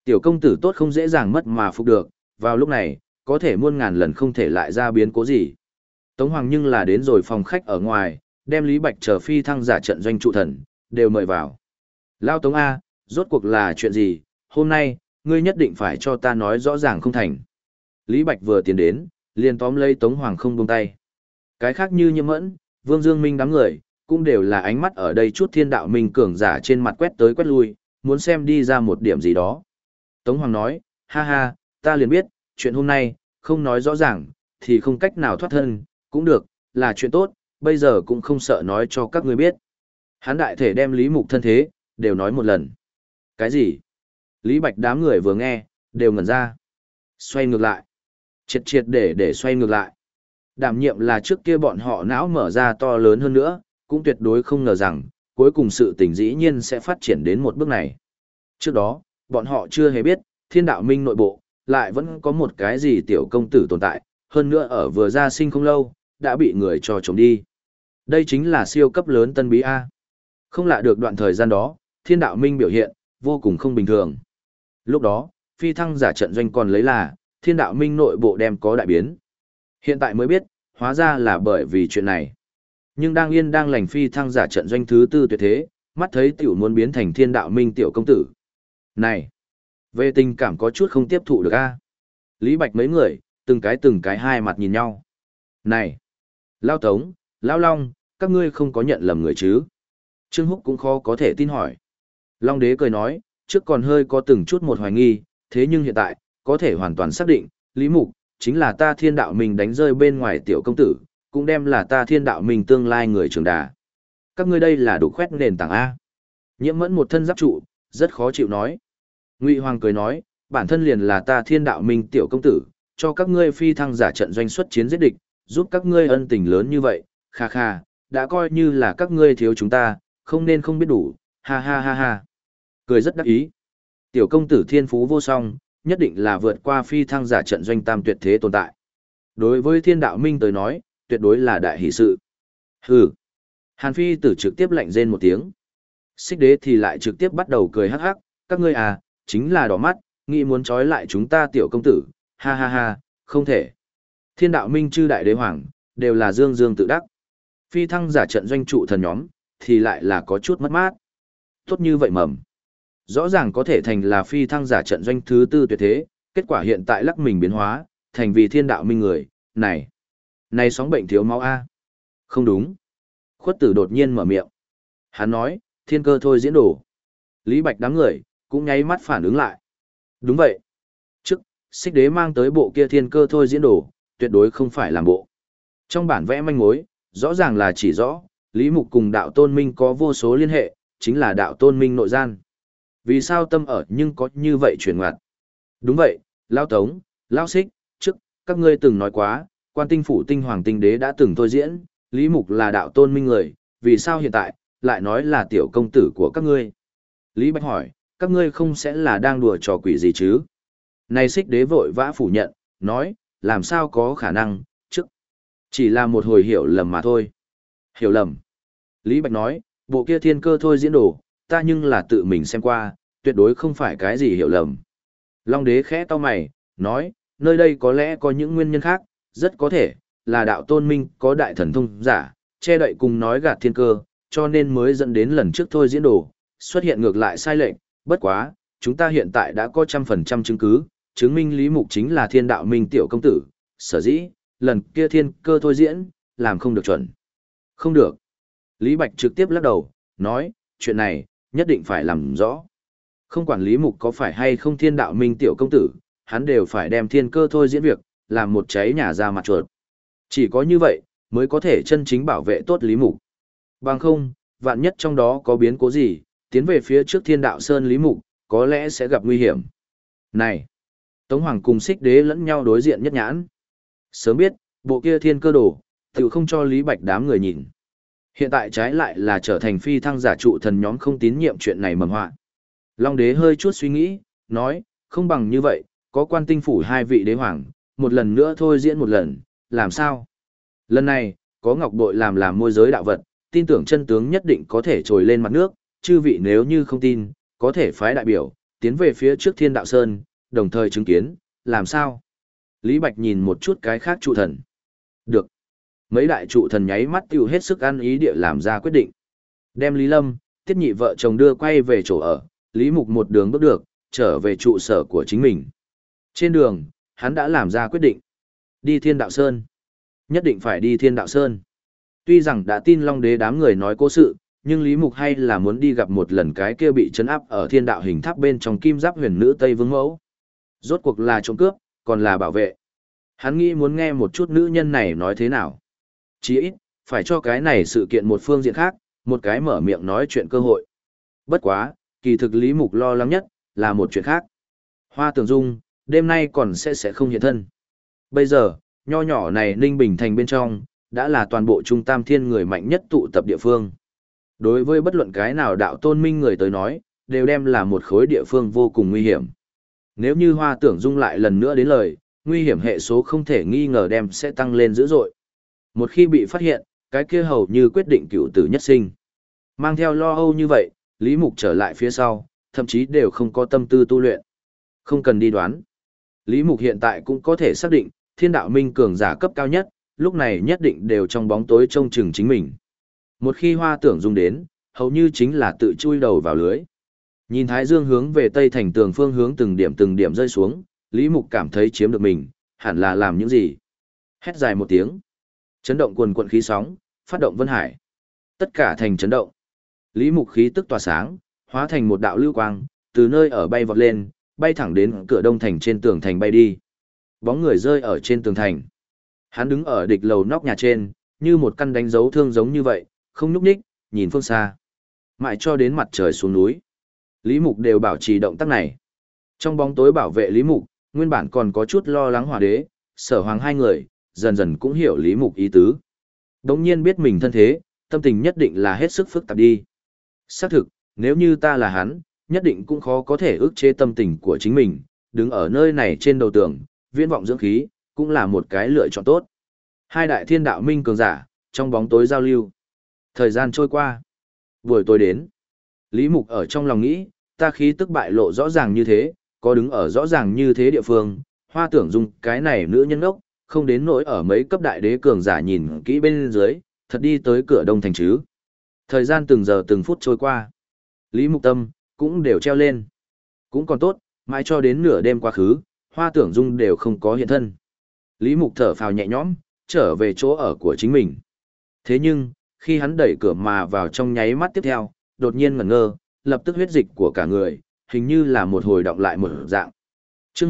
Tiểu công tử tốt không dễ dàng mất mà phục được, vào lúc này, có thể muôn ngàn lần không thể lại ra biến cố gì. Tống Hoàng nhưng là đến rồi phòng khách ở ngoài, đem Lý Bạch chờ phi thăng giả trận doanh trụ thần, đều mời vào. Lao Tống A, rốt cuộc là chuyện gì, hôm nay, ngươi nhất định phải cho ta nói rõ ràng không thành. Lý Bạch vừa tiến đến, liền tóm lấy Tống Hoàng không buông tay. Cái khác như Nhiễm Mẫn, Vương Dương Minh đám người, cũng đều là ánh mắt ở đây chút thiên đạo minh cường giả trên mặt quét tới quét lui, muốn xem đi ra một điểm gì đó. Tống Hoàng nói, ha ha, ta liền biết, chuyện hôm nay, không nói rõ ràng, thì không cách nào thoát thân, cũng được, là chuyện tốt, bây giờ cũng không sợ nói cho các ngươi biết. Hắn đại thể đem Lý Mục thân thế, đều nói một lần. Cái gì? Lý Bạch đám người vừa nghe, đều ngẩn ra. Xoay ngược lại. Triệt triệt để xoay ngược lại. Đảm nhiệm là trước kia bọn họ não mở ra to lớn hơn nữa, cũng tuyệt đối không ngờ rằng, cuối cùng sự tình dĩ nhiên sẽ phát triển đến một bước này. Trước đó, bọn họ chưa hề biết, thiên đạo minh nội bộ, lại vẫn có một cái gì tiểu công tử tồn tại, hơn nữa ở vừa ra sinh không lâu, đã bị người cho chống đi. Đây chính là siêu cấp lớn tân bí A. Không lạ được đoạn thời gian đó, thiên đạo minh biểu hiện, vô cùng không bình thường. Lúc đó, phi thăng giả trận doanh còn lấy là, thiên đạo minh nội bộ đem có đại biến. Hiện tại mới biết, hóa ra là bởi vì chuyện này. Nhưng đang yên đang lành phi thăng giả trận doanh thứ tư tuyệt thế, mắt thấy tiểu muốn biến thành thiên đạo minh tiểu công tử. Này, về tình cảm có chút không tiếp thụ được a. Lý Bạch mấy người, từng cái hai mặt nhìn nhau. Này, Lao Tống, Lao Long, các ngươi không có nhận lầm người chứ? Trương Húc cũng khó có thể tin hỏi. Long đế cười nói, trước còn hơi có từng chút một hoài nghi, thế nhưng hiện tại, có thể hoàn toàn xác định, Lý Mục, chính là ta thiên đạo mình đánh rơi bên ngoài tiểu công tử, cũng đem là ta thiên đạo mình tương lai người trưởng đà. Các ngươi đây là đủ khoét nền tảng A. Nhiễm Mẫn một thân giáp trụ, rất khó chịu nói. Ngụy Hoàng cười nói, bản thân liền là ta thiên đạo minh tiểu công tử, cho các ngươi phi thăng giả trận doanh xuất chiến giết địch, giúp các ngươi ân tình lớn như vậy, kha kha, đã coi như là các ngươi thiếu chúng ta, không nên không biết đủ, ha ha ha ha. Cười rất đắc ý. Tiểu công tử thiên phú vô song, nhất định là vượt qua phi thăng giả trận doanh tam tuyệt thế tồn tại. Đối với thiên đạo minh tới nói, tuyệt đối là đại hỷ sự. Hừ. Hàn phi tử trực tiếp lạnh rên một tiếng. Xích đế thì lại trực tiếp bắt đầu cười hắc hắc, các ngươi à, chính là đỏ mắt, nghĩ muốn trói lại chúng ta tiểu công tử, ha ha ha, không thể. Thiên đạo minh chư đại đế hoàng, đều là dương dương tự đắc. Phi thăng giả trận doanh trụ thần nhóm, thì lại là có chút mất mát. Tốt như vậy mầm. Rõ ràng có thể thành là phi thăng giả trận doanh thứ tư tuyệt thế, kết quả hiện tại lắc mình biến hóa, thành vì thiên đạo minh người, này sóng bệnh thiếu máu A. Không đúng. Khuất tử đột nhiên mở miệng. Hắn nói, thiên cơ thôi diễn đồ. Lý Bạch đám người, cũng nháy mắt phản ứng lại. Đúng vậy. Trước, xích đế mang tới bộ kia thiên cơ thôi diễn đồ, tuyệt đối không phải làm bộ. Trong bản vẽ manh mối, rõ ràng là chỉ rõ, Lý Mục cùng đạo tôn minh có vô số liên hệ, chính là đạo tôn minh nội gian. Vì sao tâm ở nhưng có như vậy chuyển ngoặt? Đúng vậy, Lao Tống, Lao Xích, trước, các ngươi từng nói quá, quan tinh phủ tinh hoàng tinh đế đã từng thôi diễn, Lý Mục là đạo tôn minh người, vì sao hiện tại, lại nói là tiểu công tử của các ngươi? Lý Bạch hỏi, các ngươi không sẽ là đang đùa trò quỷ gì chứ? Này Xích đế vội vã phủ nhận, nói, làm sao có khả năng, trước. Chỉ là một hồi hiểu lầm mà thôi. Hiểu lầm. Lý Bạch nói, bộ kia thiên cơ thôi diễn đồ, ta nhưng là tự mình xem qua, tuyệt đối không phải cái gì hiểu lầm. Long đế khẽ to mày, nói, nơi đây có lẽ có những nguyên nhân khác, rất có thể, là đạo tôn minh có đại thần thông giả, che đậy cùng nói gạt thiên cơ, cho nên mới dẫn đến lần trước thôi diễn đồ, xuất hiện ngược lại sai lệch, bất quá, chúng ta hiện tại đã có 100% chứng cứ, chứng minh Lý Mục chính là thiên đạo minh tiểu công tử, sở dĩ, lần kia thiên cơ thôi diễn, làm không được chuẩn. Không được. Lý Bạch trực tiếp lắc đầu, nói, chuyện này, nhất định phải làm rõ. Không quản Lý Mục có phải hay không thiên đạo minh tiểu công tử, hắn đều phải đem thiên cơ thôi diễn việc, làm một cháy nhà ra mặt chuột. Chỉ có như vậy, mới có thể chân chính bảo vệ tốt Lý Mục. Bằng không, vạn nhất trong đó có biến cố gì, tiến về phía trước thiên đạo sơn Lý Mục, có lẽ sẽ gặp nguy hiểm. Này! Tống Hoàng cùng Xích đế lẫn nhau đối diện nhất nhãn. Sớm biết, bộ kia thiên cơ đồ, tự không cho Lý Bạch đám người nhìn. Hiện tại trái lại là trở thành phi thăng giả trụ thần nhóm không tín nhiệm chuyện này mầm họa. Long đế hơi chút suy nghĩ, nói, không bằng như vậy, có quan tinh phủ hai vị đế hoàng, một lần nữa thôi diễn một lần, làm sao? Lần này, có ngọc bội làm môi giới đạo vật, tin tưởng chân tướng nhất định có thể trồi lên mặt nước, chư vị nếu như không tin, có thể phái đại biểu, tiến về phía trước Thiên Đạo Sơn, đồng thời chứng kiến, làm sao? Lý Bạch nhìn một chút cái khác trụ thần. Được. Mấy đại trụ thần nháy mắt tiêu hết sức ăn ý địa làm ra quyết định. Đem Lý Lâm, Tiết Nhị vợ chồng đưa quay về chỗ ở, Lý Mục một đường bước được, trở về trụ sở của chính mình. Trên đường, hắn đã làm ra quyết định. Đi Thiên Đạo Sơn. Nhất định phải đi Thiên Đạo Sơn. Tuy rằng đã tin Long Đế đám người nói cố sự, nhưng Lý Mục hay là muốn đi gặp một lần cái kia bị trấn áp ở Thiên Đạo hình tháp bên trong kim giáp huyền nữ Tây Vương Mẫu. Rốt cuộc là trộm cướp, còn là bảo vệ. Hắn nghĩ muốn nghe một chút nữ nhân này nói thế nào. Chỉ ít, phải cho cái này sự kiện một phương diện khác, một cái mở miệng nói chuyện cơ hội. Bất quá, kỳ thực Lý Mục lo lắng nhất, là một chuyện khác. Hoa Tưởng Dung, đêm nay còn sẽ không hiện thân. Bây giờ, nho nhỏ này Ninh Bình Thành bên trong, đã là toàn bộ Trung Tam Thiên người mạnh nhất tụ tập địa phương. Đối với bất luận cái nào đạo tôn minh người tới nói, đều đem là một khối địa phương vô cùng nguy hiểm. Nếu như Hoa Tưởng Dung lại lần nữa đến lời, nguy hiểm hệ số không thể nghi ngờ đem sẽ tăng lên dữ dội. Một khi bị phát hiện, cái kia hầu như quyết định cựu tử nhất sinh. Mang theo lo âu như vậy, Lý Mục trở lại phía sau, thậm chí đều không có tâm tư tu luyện. Không cần đi đoán. Lý Mục hiện tại cũng có thể xác định, Thiên Đạo Minh cường giả cấp cao nhất, lúc này nhất định đều trong bóng tối trông chừng chính mình. Một khi Hoa Tưởng Dung đến, hầu như chính là tự chui đầu vào lưới. Nhìn Thái Dương hướng về Tây Thành tường phương hướng từng điểm rơi xuống, Lý Mục cảm thấy chiếm được mình, hẳn là làm những gì. Hét dài một tiếng. Chấn động quần quận khí sóng, phát động Vân Hải. Tất cả thành chấn động. Lý Mục khí tức tỏa sáng, hóa thành một đạo lưu quang, từ nơi ở bay vọt lên, bay thẳng đến cửa đông thành trên tường thành bay đi. Bóng người rơi ở trên tường thành. Hắn đứng ở địch lầu nóc nhà trên, như một căn đánh dấu thương giống như vậy, không nhúc nhích, nhìn phương xa. Mãi cho đến mặt trời xuống núi. Lý Mục đều bảo trì động tác này. Trong bóng tối bảo vệ Lý Mục, nguyên bản còn có chút lo lắng Hỏa Đế, Sở Hoàng hai người, dần dần cũng hiểu Lý Mục ý tứ. Đống nhiên biết mình thân thế, tâm tình nhất định là hết sức phức tạp đi. Xác thực, nếu như ta là hắn, nhất định cũng khó có thể ức chế tâm tình của chính mình, đứng ở nơi này trên đầu tường, viễn vọng dưỡng khí, cũng là một cái lựa chọn tốt. Hai đại thiên đạo minh cường giả, trong bóng tối giao lưu. Thời gian trôi qua. Buổi tối đến. Lý Mục ở trong lòng nghĩ, ta khí tức bại lộ rõ ràng như thế, có đứng ở rõ ràng như thế địa phương, Hoa Tưởng Dung cái này nữ nhân ốc, không đến nỗi ở mấy cấp đại đế cường giả nhìn kỹ bên dưới, thật đi tới cửa đông thành chứ. Thời gian từng giờ từng phút trôi qua. Lý Mục tâm, cũng đều treo lên. Cũng còn tốt, mãi cho đến nửa đêm quá khứ, Hoa Tưởng Dung đều không có hiện thân. Lý Mục thở phào nhẹ nhõm, trở về chỗ ở của chính mình. Thế nhưng, khi hắn đẩy cửa mà vào trong nháy mắt tiếp theo, đột nhiên ngẩn ngơ, lập tức huyết dịch của cả người, hình như là một hồi động lại một dạng. Chương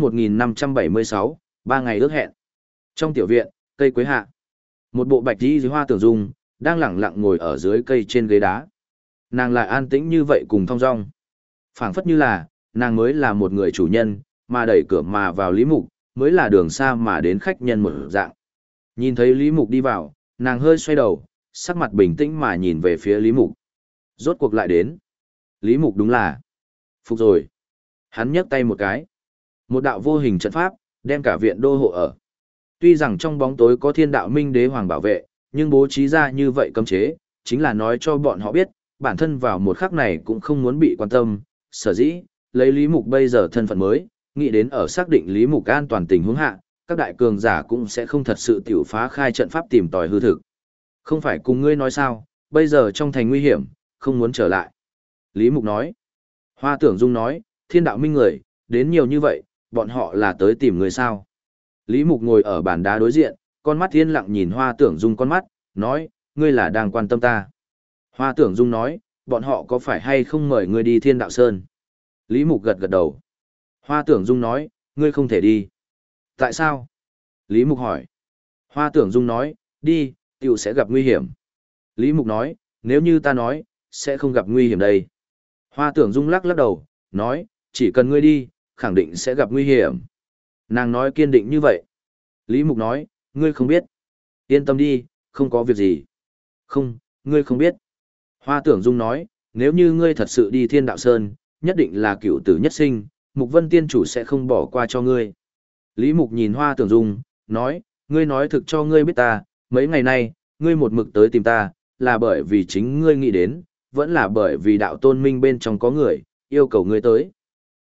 1576, 3 ngày ước hẹn. Trong tiểu viện, cây quế hạ. Một bộ bạch y Hoa Tưởng Dung, đang lẳng lặng ngồi ở dưới cây trên ghế đá. Nàng lại an tĩnh như vậy cùng thong dong. Phảng phất như là, nàng mới là một người chủ nhân, mà đẩy cửa mà vào Lý Mục, mới là đường xa mà đến khách nhân một dạng. Nhìn thấy Lý Mục đi vào, nàng hơi xoay đầu, sắc mặt bình tĩnh mà nhìn về phía Lý Mục. Rốt cuộc lại đến. Lý Mục đúng là phục rồi. Hắn nhấc tay một cái. Một đạo vô hình trận pháp, đem cả viện đô hộ ở. Tuy rằng trong bóng tối có thiên đạo minh đế hoàng bảo vệ, nhưng bố trí ra như vậy cấm chế, chính là nói cho bọn họ biết, bản thân vào một khắc này cũng không muốn bị quan tâm. Sở dĩ, lấy Lý Mục bây giờ thân phận mới, nghĩ đến ở xác định Lý Mục an toàn tình huống hạ, các đại cường giả cũng sẽ không thật sự tiểu phá khai trận pháp tìm tòi hư thực. Không phải cùng ngươi nói sao, bây giờ trong thành nguy hiểm, không muốn trở lại. Lý Mục nói. Hoa Tưởng Dung nói, thiên đạo minh người, đến nhiều như vậy, bọn họ là tới tìm người sao. Lý Mục ngồi ở bàn đá đối diện, con mắt yên lặng nhìn Hoa Tưởng Dung con mắt, nói, ngươi là đang quan tâm ta. Hoa Tưởng Dung nói, bọn họ có phải hay không mời ngươi đi Thiên Đạo Sơn? Lý Mục gật gật đầu. Hoa Tưởng Dung nói, ngươi không thể đi. Tại sao? Lý Mục hỏi. Hoa Tưởng Dung nói, đi, tiểu sẽ gặp nguy hiểm. Lý Mục nói, nếu như ta nói, sẽ không gặp nguy hiểm đây. Hoa Tưởng Dung lắc lắc đầu, nói, chỉ cần ngươi đi, khẳng định sẽ gặp nguy hiểm. Nàng nói kiên định như vậy. Lý Mục nói, ngươi không biết. Yên tâm đi, không có việc gì. Không, ngươi không biết. Hoa Tưởng Dung nói, nếu như ngươi thật sự đi Thiên Đạo Sơn, nhất định là cựu tử nhất sinh, Mục Vân Tiên Chủ sẽ không bỏ qua cho ngươi. Lý Mục nhìn Hoa Tưởng Dung, nói, ngươi nói thực cho ngươi biết ta, mấy ngày nay, ngươi một mực tới tìm ta, là bởi vì chính ngươi nghĩ đến, vẫn là bởi vì đạo tôn minh bên trong có người, yêu cầu ngươi tới.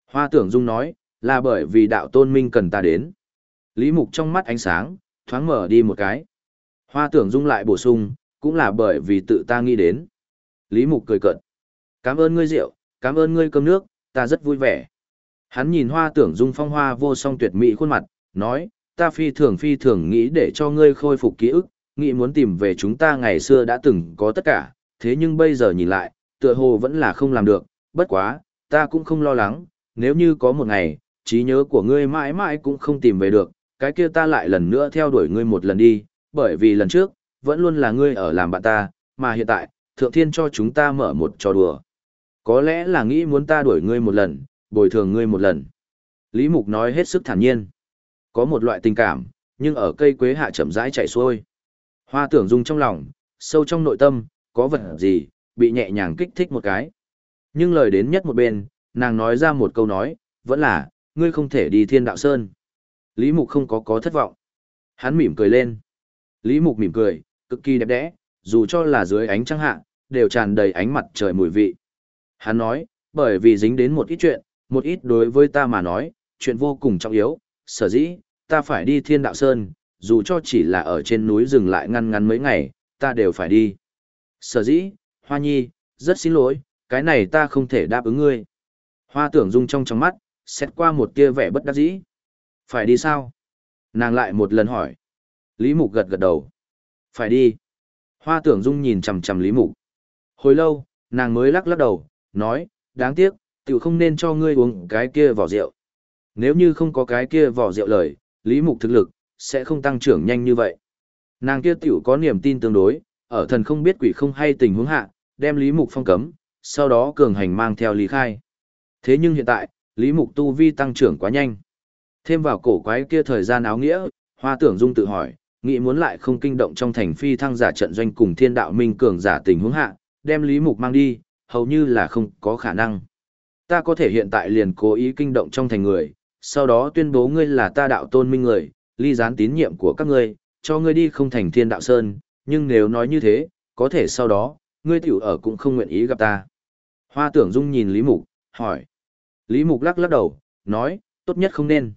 Hoa Tưởng Dung nói, là bởi vì đạo tôn minh cần ta đến. Lý Mục trong mắt ánh sáng, thoáng mở đi một cái. Hoa Tưởng Dung lại bổ sung, cũng là bởi vì tự ta nghĩ đến. Lý Mục cười cợt. Cảm ơn ngươi rượu, cảm ơn ngươi cơm nước, ta rất vui vẻ. Hắn nhìn Hoa Tưởng Dung phong hoa vô song tuyệt mỹ khuôn mặt, nói, ta phi thường nghĩ để cho ngươi khôi phục ký ức, nghĩ muốn tìm về chúng ta ngày xưa đã từng có tất cả, thế nhưng bây giờ nhìn lại, tựa hồ vẫn là không làm được, bất quá, ta cũng không lo lắng, nếu như có một ngày, trí nhớ của ngươi mãi mãi cũng không tìm về được, cái kia ta lại lần nữa theo đuổi ngươi một lần đi, bởi vì lần trước, vẫn luôn là ngươi ở làm bạn ta, mà hiện tại, Thượng Thiên cho chúng ta mở một trò đùa. Có lẽ là nghĩ muốn ta đuổi ngươi một lần, bồi thường ngươi một lần. Lý Mục nói hết sức thản nhiên. Có một loại tình cảm, nhưng ở cây quế hạ chậm rãi chảy xuôi. Hoa Tưởng Dung trong lòng, sâu trong nội tâm, có vật gì, bị nhẹ nhàng kích thích một cái. Nhưng lời đến nhất một bên, nàng nói ra một câu nói, vẫn là, ngươi không thể đi Thiên Đạo Sơn. Lý Mục không có thất vọng. Hắn mỉm cười lên. Lý Mục mỉm cười, cực kỳ đẹp đẽ, dù cho là dưới ánh trăng hạ, đều tràn đầy ánh mặt trời mùi vị. Hắn nói, bởi vì dính đến một ít chuyện, một ít đối với ta mà nói, chuyện vô cùng trọng yếu, sở dĩ, ta phải đi Thiên Đạo Sơn, dù cho chỉ là ở trên núi dừng lại ngăn ngắn mấy ngày, ta đều phải đi. Sở dĩ, Hoa Nhi, rất xin lỗi, cái này ta không thể đáp ứng ngươi. Hoa Tưởng Dung trong mắt, xét qua một tia vẻ bất đắc dĩ. Phải đi sao? Nàng lại một lần hỏi. Lý Mục gật gật đầu. Phải đi. Hoa Tưởng Dung nhìn chằm chằm Lý Mục. Hồi lâu, nàng mới lắc lắc đầu, nói, đáng tiếc, tiểu không nên cho ngươi uống cái kia vỏ rượu. Nếu như không có cái kia vỏ rượu lời, Lý Mục thực lực, sẽ không tăng trưởng nhanh như vậy. Nàng kia tiểu có niềm tin tương đối, ở thần không biết quỷ không hay tình huống hạ, đem Lý Mục phong cấm, sau đó cường hành mang theo lý khai. Thế nhưng hiện tại, Lý Mục tu vi tăng trưởng quá nhanh. Thêm vào cổ quái kia thời gian áo nghĩa, Hoa Tưởng Dung tự hỏi, nghĩ muốn lại không kinh động trong thành phi thăng giả trận doanh cùng Thiên Đạo Minh cường giả tình huống hạ, đem Lý Mục mang đi, hầu như là không có khả năng. Ta có thể hiện tại liền cố ý kinh động trong thành người, sau đó tuyên bố ngươi là ta đạo tôn minh người, ly gián tín nhiệm của các ngươi, cho ngươi đi không thành Thiên Đạo Sơn, nhưng nếu nói như thế, có thể sau đó, ngươi tiểu ở cũng không nguyện ý gặp ta. Hoa Tưởng Dung nhìn Lý Mục, hỏi. Lý Mục lắc lắc đầu, nói, tốt nhất không nên.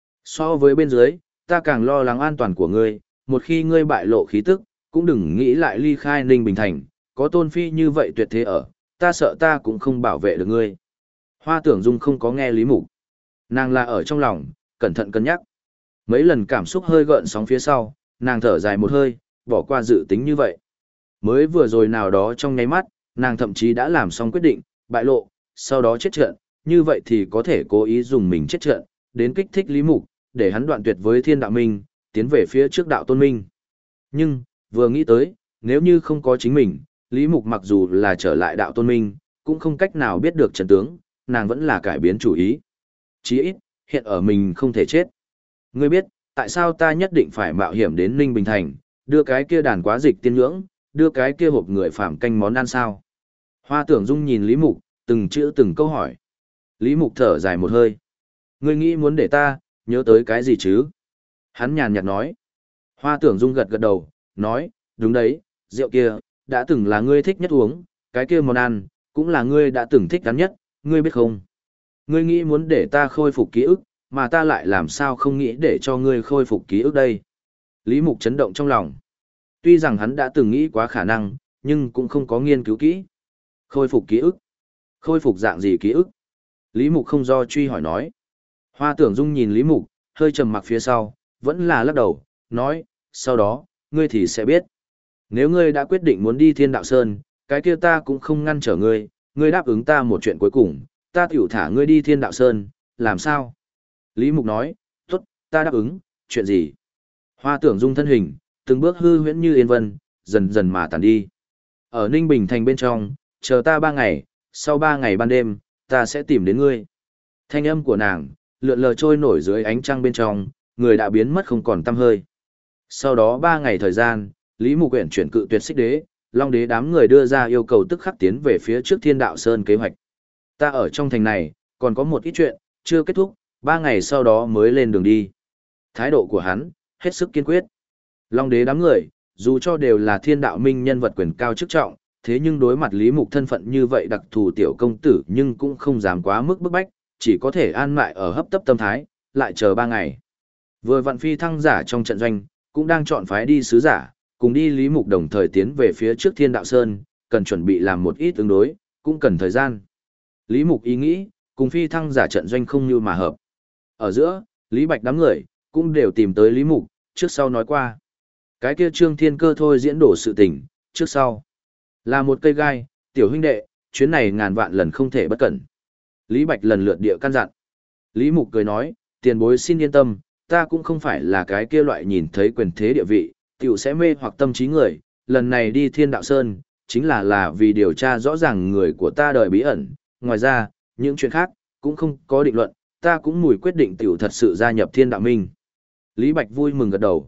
So với bên dưới, ta càng lo lắng an toàn của ngươi, một khi ngươi bại lộ khí tức, cũng đừng nghĩ lại ly khai Ninh Bình Thành, có tôn phi như vậy tuyệt thế ở, ta sợ ta cũng không bảo vệ được ngươi. Hoa Tưởng Dung không có nghe Lý Mục. Nàng là ở trong lòng, cẩn thận cân nhắc. Mấy lần cảm xúc hơi gợn sóng phía sau, nàng thở dài một hơi, bỏ qua dự tính như vậy. Mới vừa rồi nào đó trong nháy mắt, nàng thậm chí đã làm xong quyết định, bại lộ, sau đó chết trận, như vậy thì có thể cố ý dùng mình chết trận, đến kích thích Lý Mục, để hắn đoạn tuyệt với Thiên Đạo Minh, tiến về phía trước đạo tôn minh. Nhưng, vừa nghĩ tới, nếu như không có chính mình, Lý Mục mặc dù là trở lại đạo tôn minh, cũng không cách nào biết được trận tướng, nàng vẫn là cải biến chủ ý. Chí ít, hiện ở mình không thể chết. Ngươi biết, tại sao ta nhất định phải mạo hiểm đến Ninh Bình Thành, đưa cái kia đàn quá dịch tiên nhưỡng, đưa cái kia hộp người phạm canh món ăn sao? Hoa Tưởng Dung nhìn Lý Mục, từng chữ từng câu hỏi. Lý Mục thở dài một hơi. Ngươi nghĩ muốn để ta, nhớ tới cái gì chứ? Hắn nhàn nhạt nói. Hoa Tưởng Dung gật gật đầu, nói, đúng đấy, rượu kia, đã từng là ngươi thích nhất uống, cái kia món ăn, cũng là ngươi đã từng thích gắn nhất, ngươi biết không? Ngươi nghĩ muốn để ta khôi phục ký ức, mà ta lại làm sao không nghĩ để cho ngươi khôi phục ký ức đây? Lý Mục chấn động trong lòng. Tuy rằng hắn đã từng nghĩ quá khả năng, nhưng cũng không có nghiên cứu kỹ. Khôi phục ký ức? Khôi phục dạng gì ký ức? Lý Mục không do truy hỏi nói. Hoa Tưởng Dung nhìn Lý Mục, hơi trầm mặc phía sau, vẫn là lắc đầu, nói, sau đó, ngươi thì sẽ biết. Nếu ngươi đã quyết định muốn đi Thiên Đạo Sơn, cái kia ta cũng không ngăn trở ngươi, ngươi đáp ứng ta một chuyện cuối cùng, ta tiểu thả ngươi đi Thiên Đạo Sơn, làm sao? Lý Mục nói, tốt, ta đáp ứng, chuyện gì? Hoa Tưởng Dung thân hình, từng bước hư huyễn như yên vân, dần dần mà tàn đi. Ở Ninh Bình Thành bên trong, chờ ta 3 ngày, sau 3 ngày ban đêm, ta sẽ tìm đến ngươi. Thanh âm của nàng, lượn lờ trôi nổi dưới ánh trăng bên trong, người đã biến mất không còn tăm hơi. Sau đó 3 ngày thời gian, Lý Mục Uyển chuyển cự tuyệt xích đế, Long đế đám người đưa ra yêu cầu tức khắc tiến về phía trước Thiên Đạo Sơn kế hoạch. Ta ở trong thành này, còn có một ít chuyện, chưa kết thúc, 3 ngày sau đó mới lên đường đi. Thái độ của hắn, hết sức kiên quyết. Long đế đám người, dù cho đều là Thiên Đạo Minh nhân vật quyền cao chức trọng, thế nhưng đối mặt Lý Mục thân phận như vậy đặc thù tiểu công tử nhưng cũng không dám quá mức bức bách, chỉ có thể an mại ở hấp tấp tâm thái, lại chờ 3 ngày. Vừa vặn phi thăng giả trong trận doanh, cũng đang chọn phái đi sứ giả, cùng đi Lý Mục đồng thời tiến về phía trước Thiên Đạo Sơn, cần chuẩn bị làm một ít ứng đối, cũng cần thời gian. Lý Mục ý nghĩ, cùng phi thăng giả trận doanh không như mà hợp. Ở giữa, Lý Bạch đám người, cũng đều tìm tới Lý Mục, trước sau nói qua. Cái kia Trương Thiên Cơ thôi diễn đổ sự tình, trước sau. Là một cây gai, tiểu huynh đệ, chuyến này ngàn vạn lần không thể bất cẩn. Lý Bạch lần lượt địa căn dặn. Lý Mục cười nói, tiền bối xin yên tâm, ta cũng không phải là cái kia loại nhìn thấy quyền thế địa vị, tiểu sẽ mê hoặc tâm trí người, lần này đi Thiên Đạo Sơn, chính là vì điều tra rõ ràng người của ta đời bí ẩn, ngoài ra, những chuyện khác, cũng không có định luận, ta cũng mùi quyết định tiểu thật sự gia nhập Thiên Đạo Minh. Lý Bạch vui mừng gật đầu.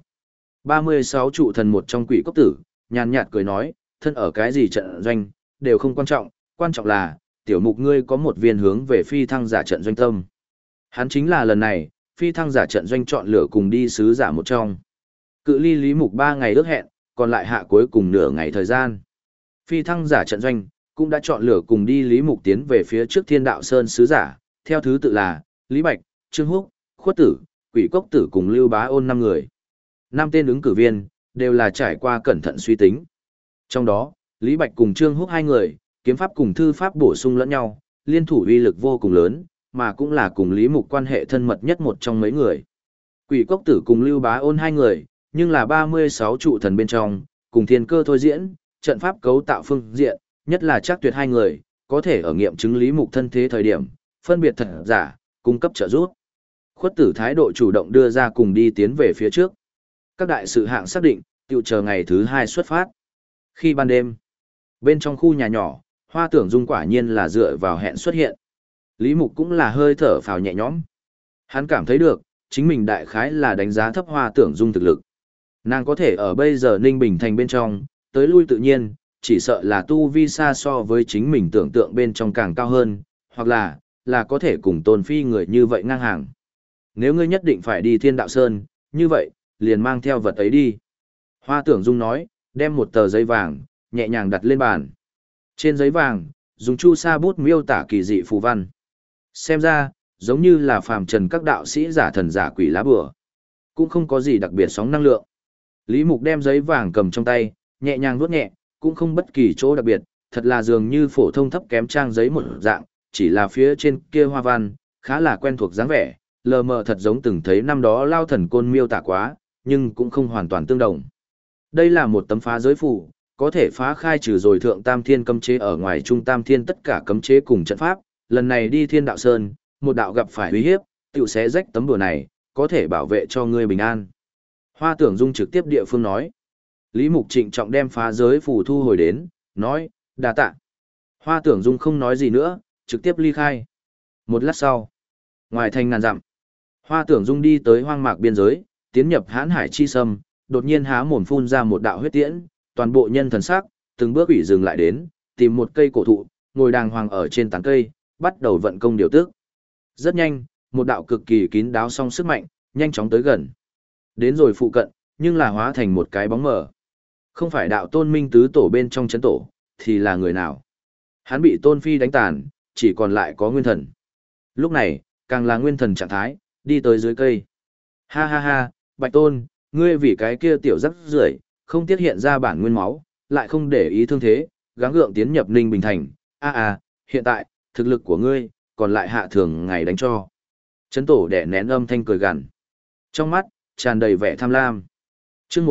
36 trụ thần một trong Quỷ Cốc Tử, nhàn nhạt cười nói, thân ở cái gì trận doanh, đều không quan trọng là, tiểu mục ngươi có một viên hướng về phi thăng giả trận doanh tâm. Hắn chính là lần này, phi thăng giả trận doanh chọn lựa cùng đi sứ giả một trong. Cự ly Lý Mục 3 ngày ước hẹn, còn lại hạ cuối cùng nửa ngày thời gian. Phi thăng giả trận doanh, cũng đã chọn lựa cùng đi Lý Mục tiến về phía trước Thiên Đạo Sơn sứ giả, theo thứ tự là, Lý Bạch, Trương Húc, Khuất Tử, Quỷ Cốc Tử cùng Lưu Bá Ôn 5 người. 5 tên ứng cử viên, đều là trải qua cẩn thận suy tính. Trong đó, Lý Bạch cùng Trương Húc 2 người, kiếm pháp cùng thư pháp bổ sung lẫn nhau, liên thủ uy lực vô cùng lớn, mà cũng là cùng Lý Mục quan hệ thân mật nhất một trong mấy người. Quỷ Cốc Tử cùng Lưu Bá Ôn 2 người, nhưng là 36 trụ thần bên trong, cùng Thiên Cơ thôi diễn, trận pháp cấu tạo phương diện, nhất là chắc tuyệt 2 người, có thể ở nghiệm chứng Lý Mục thân thế thời điểm, phân biệt thật giả, cung cấp trợ giúp. Khuất Tử thái độ chủ động đưa ra cùng đi tiến về phía trước. Các đại sự hạng xác định, tiểu chờ ngày thứ 2 xuất phát. Khi ban đêm, bên trong khu nhà nhỏ, Hoa Tưởng Dung quả nhiên là dựa vào hẹn xuất hiện. Lý Mục cũng là hơi thở phào nhẹ nhõm. Hắn cảm thấy được, chính mình đại khái là đánh giá thấp Hoa Tưởng Dung thực lực. Nàng có thể ở bây giờ Ninh Bình thành bên trong, tới lui tự nhiên, chỉ sợ là tu vi xa so với chính mình tưởng tượng bên trong càng cao hơn, hoặc là có thể cùng Tôn Phi người như vậy ngang hàng. Nếu ngươi nhất định phải đi Thiên Đạo Sơn, như vậy, liền mang theo vật ấy đi. Hoa Tưởng Dung nói, đem một tờ giấy vàng, nhẹ nhàng đặt lên bàn. Trên giấy vàng, dùng chu sa bút miêu tả kỳ dị phù văn. Xem ra, giống như là phàm trần các đạo sĩ giả thần giả quỷ lá bùa. Cũng không có gì đặc biệt sóng năng lượng. Lý Mục đem giấy vàng cầm trong tay, nhẹ nhàng vuốt nhẹ, cũng không bất kỳ chỗ đặc biệt, thật là dường như phổ thông thấp kém trang giấy một dạng, chỉ là phía trên kia hoa văn, khá là quen thuộc dáng vẻ, lờ mờ thật giống từng thấy năm đó Lao Thần Côn miêu tả quá, nhưng cũng không hoàn toàn tương đồng. Đây là một tấm phá giới phù, có thể phá khai trừ rồi thượng tam thiên cấm chế ở ngoài trung tam thiên tất cả cấm chế cùng trận pháp, lần này đi Thiên Đạo Sơn, một đạo gặp phải uy hiếp, tiểu xé rách tấm bùa này, có thể bảo vệ cho ngươi bình an. Hoa Tưởng Dung trực tiếp địa phương nói. Lý Mục trịnh trọng đem phá giới phù thu hồi đến, nói, đa tạ. Hoa Tưởng Dung không nói gì nữa, trực tiếp ly khai. Một lát sau, ngoài thành ngàn dặm, Hoa Tưởng Dung đi tới hoang mạc biên giới, tiến nhập hãn hải chi sâm, đột nhiên há mồm phun ra một đạo huyết tiễn, toàn bộ nhân thần sắc, từng bước ủy dừng lại đến, tìm một cây cổ thụ, ngồi đàng hoàng ở trên tán cây, bắt đầu vận công điều tức. Rất nhanh, một đạo cực kỳ kín đáo song sức mạnh, nhanh chóng tới gần. Đến rồi phụ cận, nhưng là hóa thành một cái bóng mờ. Không phải đạo Tôn Minh tứ tổ bên trong chấn tổ, thì là người nào? Hắn bị Tôn Phi đánh tàn, chỉ còn lại có nguyên thần. Lúc này, càng là nguyên thần trạng thái, đi tới dưới cây. Ha ha ha, Bạch Tôn, ngươi vì cái kia tiểu rắc rưởi, không tiết hiện ra bản nguyên máu, lại không để ý thương thế, gắng gượng tiến nhập Ninh Bình thành. Hiện tại, thực lực của ngươi, còn lại hạ thường ngày đánh cho. Chấn tổ đẻ nén âm thanh cười gằn. Trong mắt, tràn đầy vẻ tham lam. Chương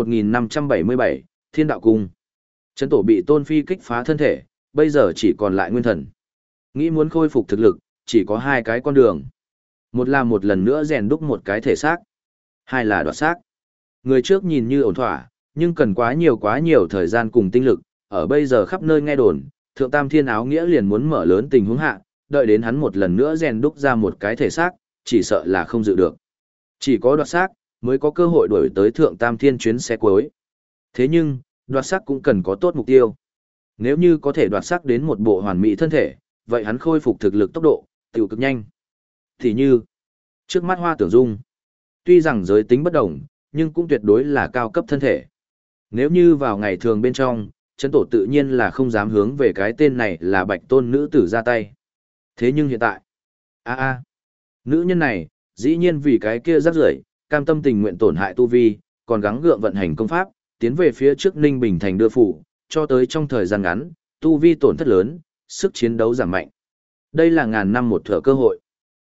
1577, Thiên Đạo Cung. Chấn tổ bị Tôn Phi kích phá thân thể, bây giờ chỉ còn lại nguyên thần. Nghĩ muốn khôi phục thực lực, chỉ có 2 cái con đường. Một là một lần nữa rèn đúc một cái thể xác, 2 là đoạt xác. Người trước nhìn như ổn thỏa, nhưng cần quá nhiều thời gian cùng tinh lực, ở bây giờ khắp nơi nghe đồn, Thượng Tam Thiên áo nghĩa liền muốn mở lớn tình huống hạ, đợi đến hắn một lần nữa rèn đúc ra một cái thể xác, chỉ sợ là không dự được. Chỉ có đoạt xác mới có cơ hội đuổi tới Thượng Tam Thiên chuyến xe cuối. Thế nhưng, đoạt xác cũng cần có tốt mục tiêu. Nếu như có thể đoạt xác đến một bộ hoàn mỹ thân thể, vậy hắn khôi phục thực lực tốc độ, tiểu cực nhanh. Thì như, trước mắt Hoa Tưởng Dung, tuy rằng giới tính bất đồng, nhưng cũng tuyệt đối là cao cấp thân thể. Nếu như vào ngày thường bên trong, chấn tổ tự nhiên là không dám hướng về cái tên này là Bạch Tôn nữ tử ra tay. Thế nhưng hiện tại, a, nữ nhân này, dĩ nhiên vì cái kia rắc rưởi, cam tâm tình nguyện tổn hại tu vi, còn gắng gượng vận hành công pháp, tiến về phía trước Ninh Bình thành đưa phủ, cho tới trong thời gian ngắn, tu vi tổn thất lớn, sức chiến đấu giảm mạnh. Đây là ngàn năm một thở cơ hội.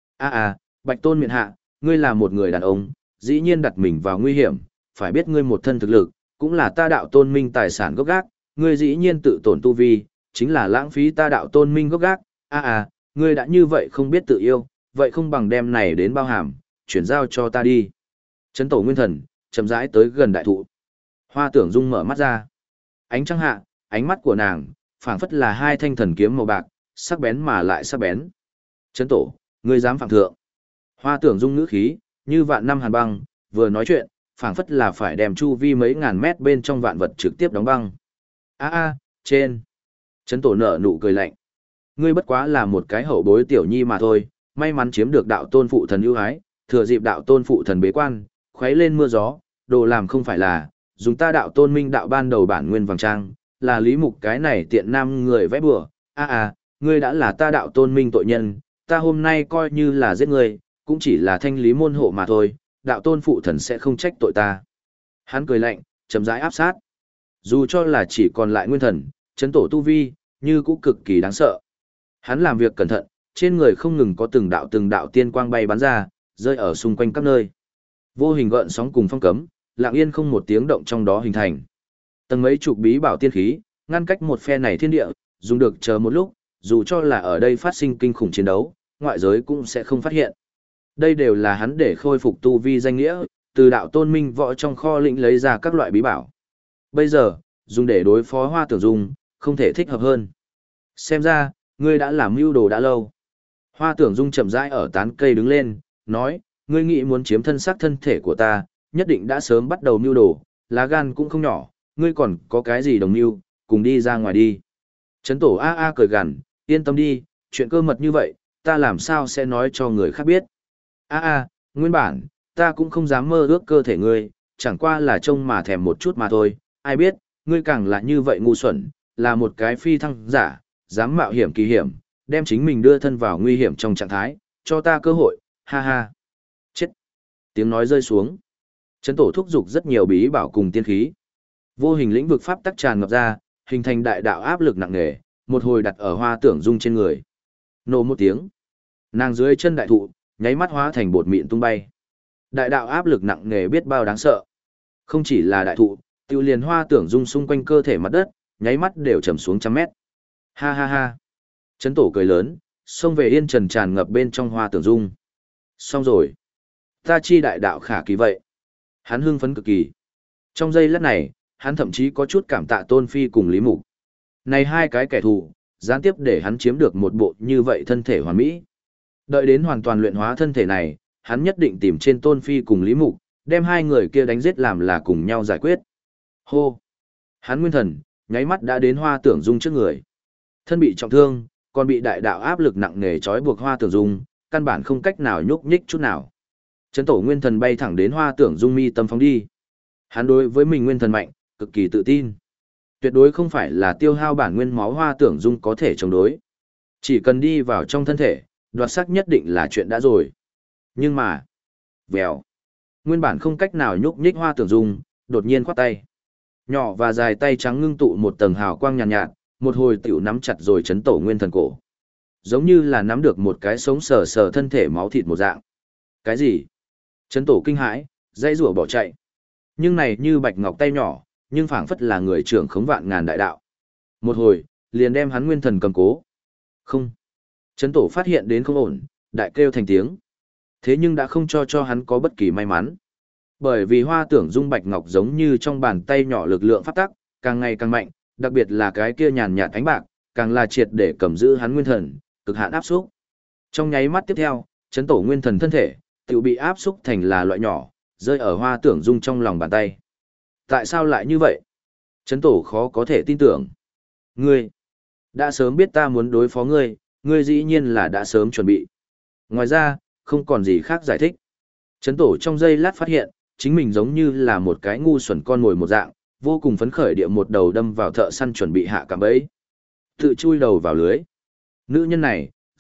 Bạch Tôn miện hạ, ngươi là một người đàn ông, dĩ nhiên đặt mình vào nguy hiểm, phải biết ngươi một thân thực lực, cũng là ta đạo tôn minh tài sản gốc gác, ngươi dĩ nhiên tự tổn tu vi, chính là lãng phí ta đạo tôn minh gốc gác. Ngươi đã như vậy không biết tự yêu, vậy không bằng đem này đến bao hàm, chuyển giao cho ta đi. Trấn Tổ Nguyên Thần, chậm rãi tới gần đại thụ. Hoa Tưởng Dung mở mắt ra. Ánh trăng hạ, ánh mắt của nàng, phảng phất là hai thanh thần kiếm màu bạc, sắc bén mà lại sắc bén. Trấn Tổ, ngươi dám phạm thượng. Hoa Tưởng Dung ngữ khí, như vạn năm hàn băng, vừa nói chuyện, phảng phất là phải đem chu vi mấy ngàn mét bên trong vạn vật trực tiếp đóng băng. Trên. Trấn Tổ nở nụ cười lạnh. Ngươi bất quá là một cái hậu bối tiểu nhi mà thôi, may mắn chiếm được đạo tôn phụ thần ưu ái, thừa dịp đạo tôn phụ thần bế quan, khuấy lên mưa gió, đồ làm không phải là, dùng ta đạo tôn minh đạo ban đầu bản nguyên vàng trang, là lý mục cái này tiện nam người vẽ bừa. Ngươi đã là ta đạo tôn minh tội nhân, ta hôm nay coi như là giết ngươi, cũng chỉ là thanh lý môn hộ mà thôi, đạo tôn phụ thần sẽ không trách tội ta. Hắn cười lạnh, chậm rãi áp sát. Dù cho là chỉ còn lại nguyên thần, chấn tổ tu vi, như cũng cực kỳ đáng sợ. Hắn làm việc cẩn thận, trên người không ngừng có từng đạo tiên quang bay bắn ra, rơi ở xung quanh các nơi. Vô hình gợn sóng cùng phong cấm, lặng yên không một tiếng động trong đó hình thành. Tầng mấy chục bí bảo tiên khí, ngăn cách một phe này thiên địa, dùng được chờ một lúc, dù cho là ở đây phát sinh kinh khủng chiến đấu, ngoại giới cũng sẽ không phát hiện. Đây đều là hắn để khôi phục tu vi danh nghĩa, từ đạo tôn minh võ trong kho lĩnh lấy ra các loại bí bảo. Bây giờ, dùng để đối phó Hoa Tưởng Dung, không thể thích hợp hơn. Xem ra, ngươi đã làm mưu đồ đã lâu. Hoa Tưởng Dung chậm rãi ở tán cây đứng lên, nói, ngươi nghĩ muốn chiếm thân xác thân thể của ta, nhất định đã sớm bắt đầu mưu đồ, lá gan cũng không nhỏ, ngươi còn có cái gì đồng mưu, cùng đi ra ngoài đi. Trấn Tổ cười gằn, yên tâm đi, chuyện cơ mật như vậy, ta làm sao sẽ nói cho người khác biết. Nguyên bản, ta cũng không dám mơ ước cơ thể ngươi, chẳng qua là trông mà thèm một chút mà thôi, ai biết, ngươi càng là như vậy ngu xuẩn, là một cái phi thăng giả, dám mạo hiểm kỳ hiểm, đem chính mình đưa thân vào nguy hiểm trong trạng thái, cho ta cơ hội, Chết. Tiếng nói rơi xuống. Trấn Tổ thúc giục rất nhiều bí bảo cùng tiên khí. Vô hình lĩnh vực pháp tắc tràn ngập ra, hình thành đại đạo áp lực nặng nề, một hồi đặt ở Hoa Tưởng Dung trên người. Nổ một tiếng. Nàng dưới chân đại thụ, nháy mắt hóa thành bột mịn tung bay. Đại đạo áp lực nặng nề biết bao đáng sợ. Không chỉ là đại thụ, tiêu liền Hoa Tưởng Dung xung quanh cơ thể mặt đất, nháy mắt đều trầm xuống trăm mét. Trấn Tổ cười lớn, xông về yên trần tràn ngập bên trong Hoa Tưởng Dung. Xong rồi. Ta chi đại đạo khả kỳ vậy. Hắn hưng phấn cực kỳ. Trong giây lát này, hắn thậm chí có chút cảm tạ Tôn Phi cùng Lý Mục. Này hai cái kẻ thù, gián tiếp để hắn chiếm được một bộ như vậy thân thể hoàn mỹ. Đợi đến hoàn toàn luyện hóa thân thể này, hắn nhất định tìm trên Tôn Phi cùng Lý Mục, đem hai người kia đánh giết làm là cùng nhau giải quyết. Hô! Hắn nguyên thần, nháy mắt đã đến Hoa Tưởng Dung trước người. Thân bị trọng thương, còn bị đại đạo áp lực nặng nề trói buộc Hoa Tưởng Dung, căn bản không cách nào nhúc nhích chút nào. Trấn Tổ nguyên thần bay thẳng đến Hoa Tưởng Dung mi tâm phóng đi. Hắn đối với mình nguyên thần mạnh, cực kỳ tự tin. Tuyệt đối không phải là tiêu hao bản nguyên máu Hoa Tưởng Dung có thể chống đối. Chỉ cần đi vào trong thân thể, đoạt sắc nhất định là chuyện đã rồi. Nhưng mà, vèo, nguyên bản không cách nào nhúc nhích Hoa Tưởng Dung, đột nhiên khoát tay. Nhỏ và dài tay trắng ngưng tụ một tầng hào quang nhàn nhạt, một hồi tiểu nắm chặt rồi Trấn Tổ nguyên thần cổ. Giống như là nắm được một cái sống sờ sờ thân thể máu thịt một dạng. Cái gì? Trấn Tổ kinh hãi, dây rủa bỏ chạy. Nhưng này như bạch ngọc tay nhỏ, nhưng phảng phất là người trưởng khống vạn ngàn đại đạo. Một hồi, liền đem hắn nguyên thần cầm cố. Không. Trấn Tổ phát hiện đến không ổn, đại kêu thành tiếng. Thế nhưng đã không cho hắn có bất kỳ may mắn. Bởi vì Hoa Tưởng Dung bạch ngọc giống như trong bàn tay nhỏ lực lượng pháp tắc, càng ngày càng mạnh, đặc biệt là cái kia nhàn nhạt ánh bạc, càng là triệt để cầm giữ hắn nguyên thần, cực hạn áp xúc. Trong nháy mắt tiếp theo, Trấn Tổ nguyên thần thân thể tự bị áp xúc thành là loại nhỏ, rơi ở Hoa Tưởng Dung trong lòng bàn tay. Tại sao lại như vậy? Trấn Tổ khó có thể tin tưởng. Ngươi đã sớm biết ta muốn đối phó ngươi, ngươi dĩ nhiên là đã sớm chuẩn bị. Ngoài ra, không còn gì khác giải thích. Trấn Tổ trong giây lát phát hiện, chính mình giống như là một cái ngu xuẩn con ngồi một dạng, vô cùng phấn khởi địa một đầu đâm vào thợ săn chuẩn bị hạ cạm bẫy. Tự chui đầu vào lưới. Nữ nhân này,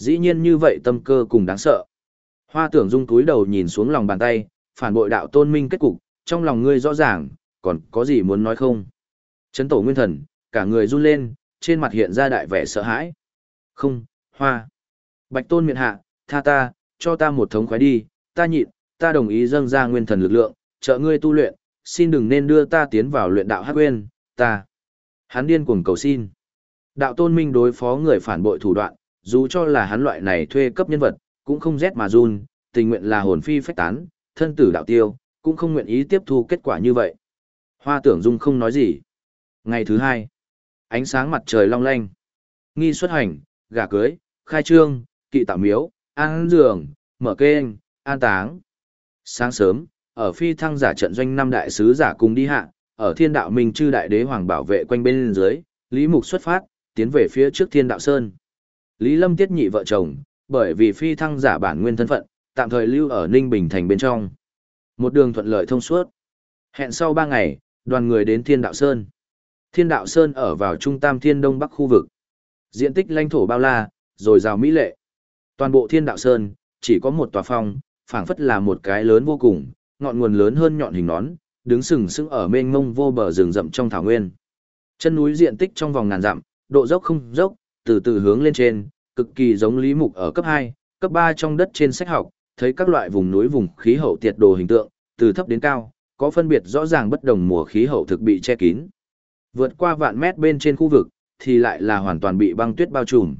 Dĩ nhiên như vậy tâm cơ cùng đáng sợ. Hoa Tưởng Dung túi đầu nhìn xuống lòng bàn tay, phản bội đạo tôn minh kết cục, trong lòng ngươi rõ ràng, còn có gì muốn nói không? Chấn tổ nguyên thần, cả người run lên, trên mặt hiện ra đại vẻ sợ hãi. Không, Hoa. Bạch tôn miệng hạ, tha ta, cho ta một thống khoái đi, ta nhịn, ta đồng ý dâng ra nguyên thần lực lượng, trợ ngươi tu luyện, xin đừng nên đưa ta tiến vào luyện đạo hắc nguyên, ta. Hắn điên cuồng cầu xin. Đạo tôn minh đối phó người phản bội thủ đoạn, dù cho là hắn loại này thuê cấp nhân vật, cũng không rét mà run, tình nguyện là hồn phi phách tán, thân tử đạo tiêu, cũng không nguyện ý tiếp thu kết quả như vậy. Hoa Tưởng Dung không nói gì. Ngày thứ hai, ánh sáng mặt trời long lanh. Nghi xuất hành, gả cưới, khai trương, kỵ tạo miếu, an giường, mở kênh, an táng. Sáng sớm, ở phi thăng giả trận doanh năm đại sứ giả cùng đi hạ, ở thiên đạo minh chư đại đế hoàng bảo vệ quanh bên dưới, Lý Mục xuất phát, tiến về phía trước thiên đạo sơn. Lý Lâm Tiết Nhị vợ chồng, bởi vì phi thăng giả bản nguyên thân phận, tạm thời lưu ở Ninh Bình thành bên trong. Một đường thuận lợi thông suốt. Hẹn sau 3 ngày, đoàn người đến Thiên Đạo Sơn. Thiên Đạo Sơn ở vào trung tam thiên đông bắc khu vực. Diện tích lãnh thổ bao la, dồi dào mỹ lệ. Toàn bộ Thiên Đạo Sơn, chỉ có một tòa phong, phảng phất là một cái lớn vô cùng, ngọn nguồn lớn hơn nhọn hình nón, đứng sừng sững ở mênh mông vô bờ rừng rậm trong thảo nguyên. Chân núi diện tích trong vòng ngàn dặm, độ dốc không dốc, từ từ hướng lên trên, cực kỳ giống Lý Mục ở cấp 2, cấp 3 trong đất trên sách học, thấy các loại vùng núi vùng khí hậu tiệt đồ hình tượng, từ thấp đến cao, có phân biệt rõ ràng bất đồng mùa khí hậu thực bị che kín. Vượt qua vạn mét bên trên khu vực, thì lại là hoàn toàn bị băng tuyết bao trùm.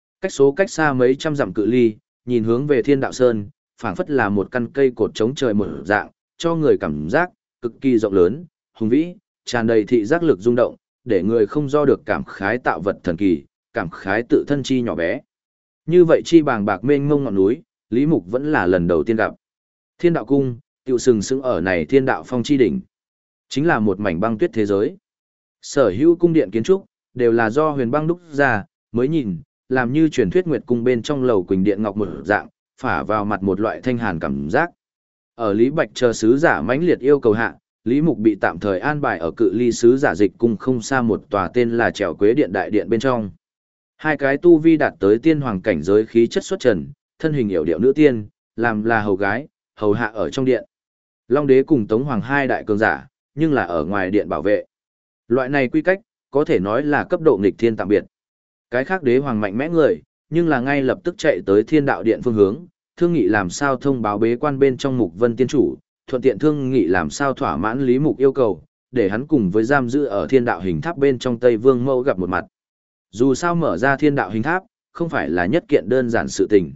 Cách xa mấy trăm dặm cự ly, nhìn hướng về Thiên Đạo Sơn, phảng phất là một căn cây cột chống trời mở dạng, cho người cảm giác cực kỳ rộng lớn, hùng vĩ, tràn đầy thị giác lực rung động, để người không do được cảm khái tạo vật thần kỳ, cảm khái tự thân chi nhỏ bé. Như vậy chi bàng bạc mênh mông ngọn núi, Lý Mục vẫn là lần đầu tiên gặp. Thiên Đạo Cung, tiêu sừng sững ở này Thiên Đạo Phong chi đỉnh. Chính là một mảnh băng tuyết thế giới. Sở hữu cung điện kiến trúc, đều là do huyền băng đúc ra, mới nhìn, làm như truyền thuyết nguyệt cung bên trong lầu quỳnh điện ngọc một dạng, phả vào mặt một loại thanh hàn cảm giác. Ở Lý Bạch chờ sứ giả mãnh liệt yêu cầu hạ, Lý Mục bị tạm thời an bài ở cự ly sứ giả dịch cung không xa một tòa tên là Trèo Quế Điện đại điện bên trong. Hai cái tu vi đạt tới tiên hoàng cảnh giới khí chất xuất trần, thân hình yểu điệu nữ tiên, làm là hầu gái, hầu hạ ở trong điện. Long đế cùng Tống hoàng hai đại cường giả, nhưng là ở ngoài điện bảo vệ. Loại này quy cách, có thể nói là cấp độ nghịch thiên tạm biệt. Cái khác đế hoàng mạnh mẽ người, nhưng là ngay lập tức chạy tới Thiên Đạo Điện phương hướng, thương nghị làm sao thông báo bế quan bên trong Mục Vân Tiên Chủ, thuận tiện thương nghị làm sao thỏa mãn Lý Mục yêu cầu, để hắn cùng với giam giữ ở Thiên Đạo Hình Tháp bên trong Tây Vương Mẫu gặp một mặt. Dù sao mở ra Thiên Đạo Hình Tháp, không phải là nhất kiện đơn giản sự tình.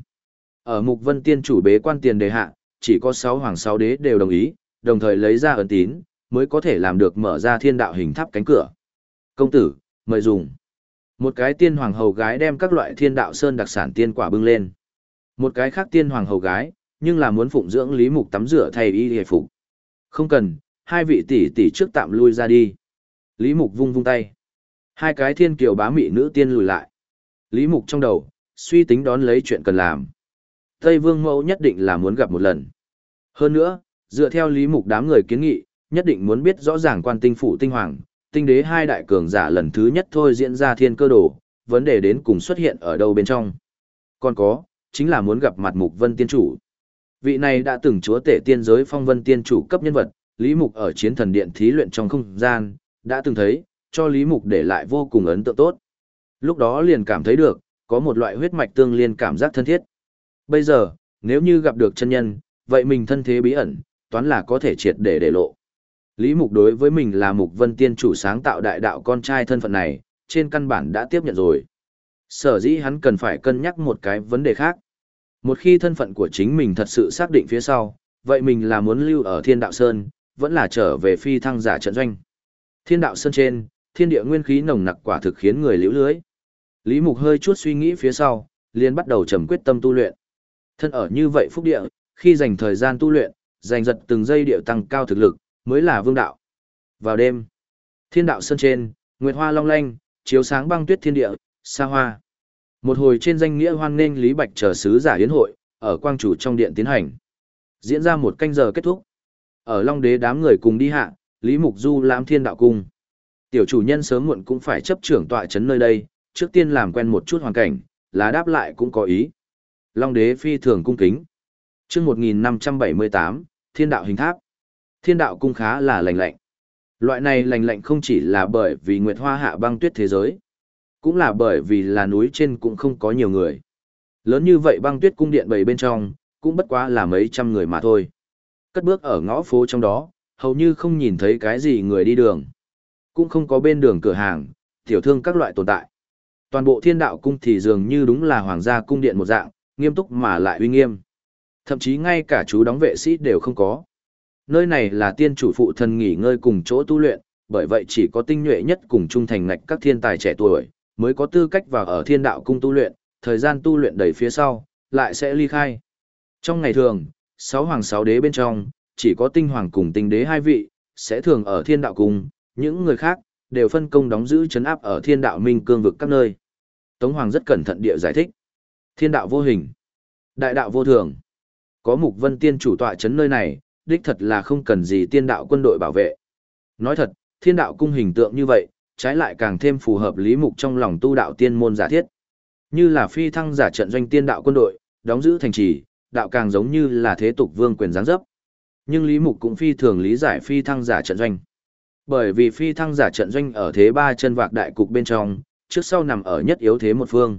Ở Mục Vân Tiên Chủ bế quan tiền đề hạ, chỉ có 6 hoàng 6 đế đều đồng ý, đồng thời lấy ra ấn tín, mới có thể làm được mở ra Thiên Đạo Hình Tháp cánh cửa. Công tử, mời dùng. Một cái tiên hoàng hầu gái đem các loại Thiên Đạo Sơn đặc sản tiên quả bưng lên. Một cái khác tiên hoàng hầu gái, nhưng là muốn phụng dưỡng Lý Mục tắm rửa thay y hề phục. Không cần, hai vị tỷ tỷ trước tạm lui ra đi. Lý Mục vung vung tay. Hai cái thiên kiều bá mị nữ tiên lùi lại. Lý Mục trong đầu, suy tính đón lấy chuyện cần làm. Tây Vương Mẫu nhất định là muốn gặp một lần. Hơn nữa, dựa theo Lý Mục đám người kiến nghị, nhất định muốn biết rõ ràng quan tinh phủ tinh hoàng, tinh đế hai đại cường giả lần thứ nhất thôi diễn ra thiên cơ đồ, vấn đề đến cùng xuất hiện ở đâu bên trong. Còn có, chính là muốn gặp mặt Mục Vân Tiên Chủ. Vị này đã từng chúa tể tiên giới phong vân tiên chủ cấp nhân vật, Lý Mục ở chiến thần điện thí luyện trong không gian, đã từng thấy, cho Lý Mục để lại vô cùng ấn tượng tốt. Lúc đó liền cảm thấy được, có một loại huyết mạch tương liên cảm giác thân thiết. Bây giờ, nếu như gặp được chân nhân, vậy mình thân thế bí ẩn, toán là có thể triệt để lộ. Lý Mục đối với mình là Mục Vân Tiên Chủ sáng tạo đại đạo con trai thân phận này, trên căn bản đã tiếp nhận rồi. Sở dĩ hắn cần phải cân nhắc một cái vấn đề khác. Một khi thân phận của chính mình thật sự xác định phía sau, vậy mình là muốn lưu ở Thiên Đạo Sơn, vẫn là trở về phi thăng giả trận doanh. Thiên Đạo Sơn trên, thiên địa nguyên khí nồng nặc quả thực khiến người liễu lưới. Lý Mục hơi chút suy nghĩ phía sau, liền bắt đầu trầm quyết tâm tu luyện. Thân ở như vậy phúc địa, khi dành thời gian tu luyện, giành giật từng giây điệu tăng cao thực lực, mới là vương đạo. Vào đêm, Thiên Đạo Sơn trên, nguyệt hoa long lanh, chiếu sáng băng tuyết thiên địa, xa hoa. Một hồi trên danh nghĩa hoan nghênh Lý Bạch chờ sứ giả yến hội, ở quang chủ trong điện tiến hành. Diễn ra một canh giờ kết thúc. Ở Long Đế đám người cùng đi hạ, Lý Mục du lãm Thiên Đạo Cung. Tiểu chủ nhân sớm muộn cũng phải chấp trưởng tọa trấn nơi đây, trước tiên làm quen một chút hoàn cảnh, là đáp lại cũng có ý. Long đế phi thường cung kính. Chương 1578, Thiên đạo hình tháp. Thiên đạo cung khá là lành lạnh. Loại này lành lạnh không chỉ là bởi vì nguyệt hoa hạ băng tuyết thế giới, cũng là bởi vì là núi trên cũng không có nhiều người. Lớn như vậy băng tuyết cung điện bầy bên trong, cũng bất quá là mấy trăm người mà thôi. Cất bước ở ngõ phố trong đó, hầu như không nhìn thấy cái gì người đi đường. Cũng không có bên đường cửa hàng, tiểu thương các loại tồn tại. Toàn bộ thiên đạo cung thì dường như đúng là hoàng gia cung điện một dạng, nghiêm túc mà lại uy nghiêm. Thậm chí ngay cả chú đóng vệ sĩ đều không có. Nơi này là tiên chủ phụ thần nghỉ ngơi cùng chỗ tu luyện, bởi vậy chỉ có tinh nhuệ nhất cùng trung thành ngạch các thiên tài trẻ tuổi, mới có tư cách vào ở thiên đạo cung tu luyện, thời gian tu luyện đầy phía sau, lại sẽ ly khai. Trong ngày thường, 6 hoàng 6 đế bên trong, chỉ có tinh hoàng cùng tinh đế hai vị, sẽ thường ở thiên đạo cung, những người khác, đều phân công đóng giữ trấn áp ở thiên đạo minh cương vực các nơi. Tống Hoàng rất cẩn thận địa giải thích. Thiên đạo vô hình, đại đạo vô thường. Có Mục Vân Tiên chủ tọa trấn nơi này, đích thật là không cần gì tiên đạo quân đội bảo vệ. Nói thật, thiên đạo cung hình tượng như vậy, trái lại càng thêm phù hợp Lý Mục trong lòng tu đạo tiên môn giả thiết. Như là phi thăng giả trận doanh tiên đạo quân đội, đóng giữ thành trì, đạo càng giống như là thế tục vương quyền giáng dấp. Nhưng Lý Mục cũng phi thường lý giải phi thăng giả trận doanh. Bởi vì phi thăng giả trận doanh ở thế ba chân vạc đại cục bên trong, trước sau nằm ở nhất yếu thế một phương.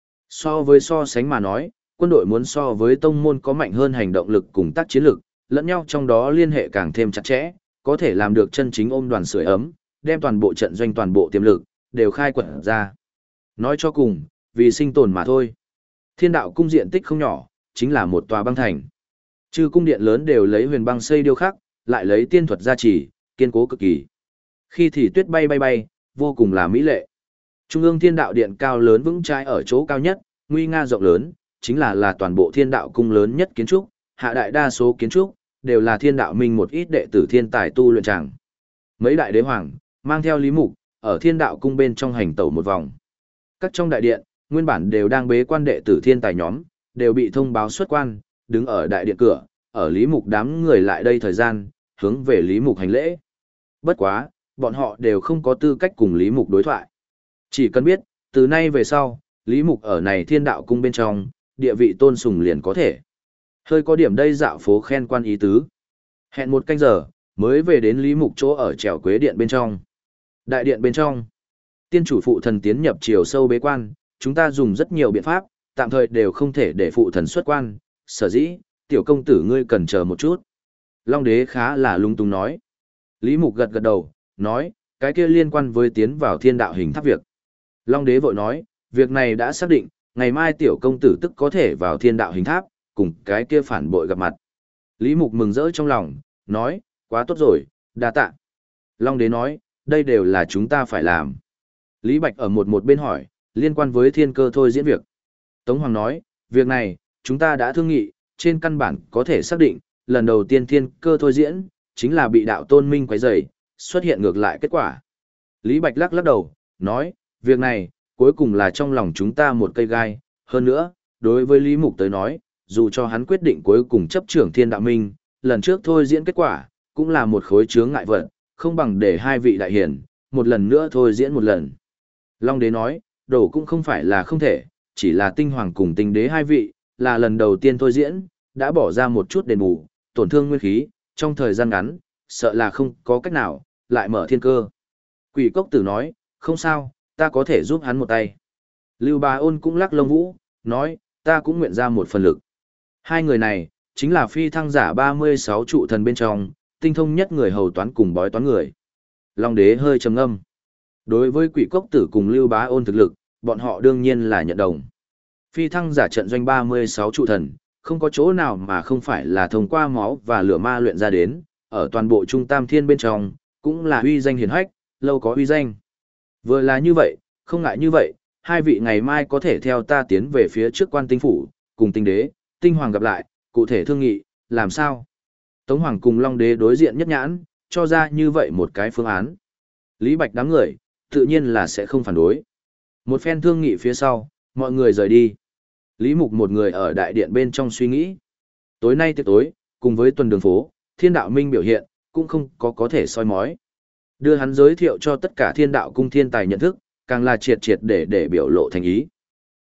So sánh mà nói, quân đội muốn so với tông môn có mạnh hơn hành động lực cùng tác chiến lực, lẫn nhau trong đó liên hệ càng thêm chặt chẽ, có thể làm được chân chính ôm đoàn sưởi ấm, đem toàn bộ trận doanh toàn bộ tiềm lực, đều khai quật ra. Nói cho cùng, vì sinh tồn mà thôi. Thiên đạo cung diện tích không nhỏ, chính là một tòa băng thành. Chư cung điện lớn đều lấy huyền băng xây điêu khắc, lại lấy tiên thuật gia trì, kiên cố cực kỳ. Khi thì tuyết bay bay bay, vô cùng là mỹ lệ. Trung ương thiên đạo điện cao lớn vững chãi ở chỗ cao nhất, nguy nga rộng lớn, chính là toàn bộ thiên đạo cung lớn nhất kiến trúc, hạ đại đa số kiến trúc, đều là thiên đạo minh một ít đệ tử thiên tài tu luyện tràng. Mấy đại đế hoàng, mang theo Lý Mục, ở thiên đạo cung bên trong hành tẩu một vòng. Các trong đại điện, nguyên bản đều đang bế quan đệ tử thiên tài nhóm, đều bị thông báo xuất quan, đứng ở đại điện cửa, ở Lý Mục đám người lại đây thời gian, hướng về Lý Mục hành lễ. Bất quá, bọn họ đều không có tư cách cùng Lý Mục đối thoại. Chỉ cần biết, từ nay về sau, Lý Mục ở này thiên đạo cung bên trong, địa vị tôn sùng liền có thể. Hơi có điểm đây dạo phố khen quan ý tứ. Hẹn một canh giờ, mới về đến Lý Mục chỗ ở trèo quế điện bên trong. Đại điện bên trong, tiên chủ phụ thần tiến nhập chiều sâu bế quan, chúng ta dùng rất nhiều biện pháp, tạm thời đều không thể để phụ thần xuất quan, sở dĩ, tiểu công tử ngươi cần chờ một chút. Long đế khá là lung tung nói. Lý Mục gật gật đầu, nói, cái kia liên quan với tiến vào thiên đạo hình tháp việc. Long đế vội nói, việc này đã xác định, ngày mai tiểu công tử tức có thể vào thiên đạo hình tháp, cùng cái kia phản bội gặp mặt. Lý Mục mừng rỡ trong lòng, nói, quá tốt rồi, đa tạ. Long đế nói, đây đều là chúng ta phải làm. Lý Bạch ở một bên hỏi, liên quan với thiên cơ thôi diễn việc. Tống Hoàng nói, việc này, chúng ta đã thương nghị, trên căn bản có thể xác định, lần đầu tiên thiên cơ thôi diễn, chính là bị đạo tôn minh quấy rầy, xuất hiện ngược lại kết quả. Lý Bạch lắc lắc đầu, nói, việc này, cuối cùng là trong lòng chúng ta một cây gai, hơn nữa, đối với Lý Mục tới nói, dù cho hắn quyết định cuối cùng chấp trưởng thiên đạo minh, lần trước thôi diễn kết quả, cũng là một khối chướng ngại vật, không bằng để hai vị đại hiển, một lần nữa thôi diễn một lần. Long đế nói, đổ cũng không phải là không thể, chỉ là tinh hoàng cùng tinh đế hai vị, là lần đầu tiên thôi diễn, đã bỏ ra một chút đền bù, tổn thương nguyên khí, trong thời gian ngắn, sợ là không có cách nào, lại mở thiên cơ. Quỷ cốc tử nói, không sao, ta có thể giúp hắn một tay. Lưu Bá Ôn cũng lắc lông vũ, nói, ta cũng nguyện ra một phần lực. Hai người này, chính là phi thăng giả 36 trụ thần bên trong, tinh thông nhất người hầu toán cùng bói toán người. Long đế hơi trầm ngâm. Đối với quỷ cốc tử cùng Lưu Bá Ôn thực lực, bọn họ đương nhiên là nhận đồng. Phi thăng giả trận doanh 36 trụ thần, không có chỗ nào mà không phải là thông qua máu và lửa ma luyện ra đến, ở toàn bộ trung tam thiên bên trong, cũng là uy danh hiển hách, lâu có uy danh. Vừa là như vậy, không ngại như vậy, hai vị ngày mai có thể theo ta tiến về phía trước quan tinh phủ, cùng tinh đế, tinh hoàng gặp lại, cụ thể thương nghị, làm sao? Tống Hoàng cùng Long đế đối diện nhất nhãn, cho ra như vậy một cái phương án. Lý Bạch đám người, tự nhiên là sẽ không phản đối. Một phen thương nghị phía sau, mọi người rời đi. Lý Mục một người ở đại điện bên trong suy nghĩ. Tối nay tiệc tối, cùng với tuần đường phố, thiên đạo minh biểu hiện, cũng không có thể soi mói. Đưa hắn giới thiệu cho tất cả thiên đạo cung thiên tài nhận thức, càng là triệt để biểu lộ thành ý.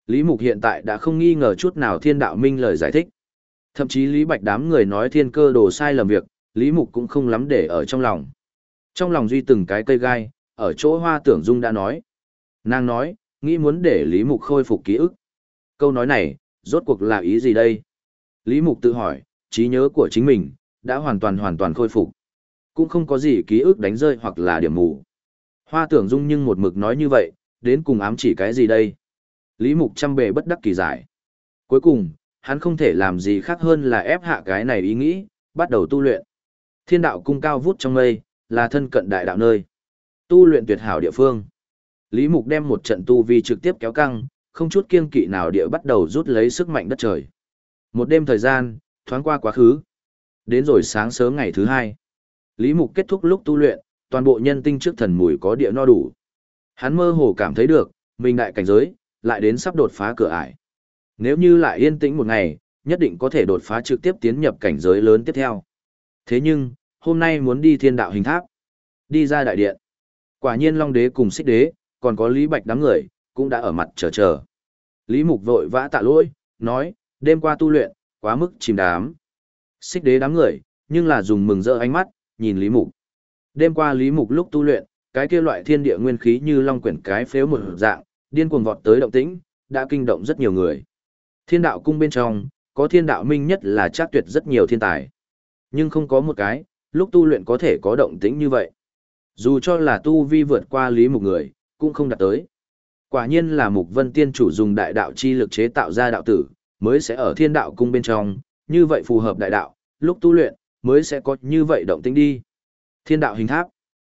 Lý Mục hiện tại đã không nghi ngờ chút nào Thiên Đạo Minh lời giải thích. Thậm chí Lý Bạch đám người nói thiên cơ đồ sai lầm việc, Lý Mục cũng không lắm để ở trong lòng. Trong lòng duy từng cái cây gai, ở chỗ Hoa Tưởng Dung đã nói. Nàng nói, nghĩ muốn để Lý Mục khôi phục ký ức. Câu nói này, rốt cuộc là ý gì đây? Lý Mục tự hỏi, trí nhớ của chính mình, đã hoàn toàn khôi phục. Cũng không có gì ký ức đánh rơi hoặc là điểm mù. Hoa Tưởng Dung nhưng một mực nói như vậy, đến cùng ám chỉ cái gì đây? Lý Mục trăm bề bất đắc kỳ giải. Cuối cùng, hắn không thể làm gì khác hơn là ép hạ cái này ý nghĩ, bắt đầu tu luyện. Thiên đạo cung cao vút trong mây, là thân cận đại đạo nơi. Tu luyện tuyệt hảo địa phương. Lý Mục đem một trận tu vi trực tiếp kéo căng, không chút kiêng kỵ nào địa bắt đầu rút lấy sức mạnh đất trời. Một đêm thời gian, thoáng qua quá khứ. Đến rồi sáng sớm ngày thứ hai. Lý Mục kết thúc lúc tu luyện, toàn bộ nhân tinh trước thần mùi có địa no đủ. Hắn mơ hồ cảm thấy được, mình đại cảnh giới, lại đến sắp đột phá cửa ải. Nếu như lại yên tĩnh một ngày, nhất định có thể đột phá trực tiếp tiến nhập cảnh giới lớn tiếp theo. Thế nhưng, hôm nay muốn đi thiên đạo hình tháp, đi ra đại điện. Quả nhiên Long Đế cùng Xích Đế, còn có Lý Bạch đám người, cũng đã ở mặt chờ. Lý Mục vội vã tạ lỗi, nói, đêm qua tu luyện, quá mức chìm đám. Xích Đế đám người, nhưng là dùng mừng rỡ ánh mắt, nhìn Lý Mục. Đêm qua Lý Mục lúc tu luyện, cái kia loại thiên địa nguyên khí như long quyển cái phếu một dạng, điên cuồng vọt tới động tĩnh, đã kinh động rất nhiều người. Thiên đạo cung bên trong, có thiên đạo minh nhất là chắc tuyệt rất nhiều thiên tài. Nhưng không có một cái, lúc tu luyện có thể có động tĩnh như vậy. Dù cho là tu vi vượt qua Lý Mục người, cũng không đạt tới. Quả nhiên là Mục Vân Tiên chủ dùng đại đạo chi lực chế tạo ra đạo tử, mới sẽ ở thiên đạo cung bên trong, như vậy phù hợp đại đạo, lúc tu luyện, mới sẽ có như vậy động tĩnh đi. Thiên đạo hình tháp.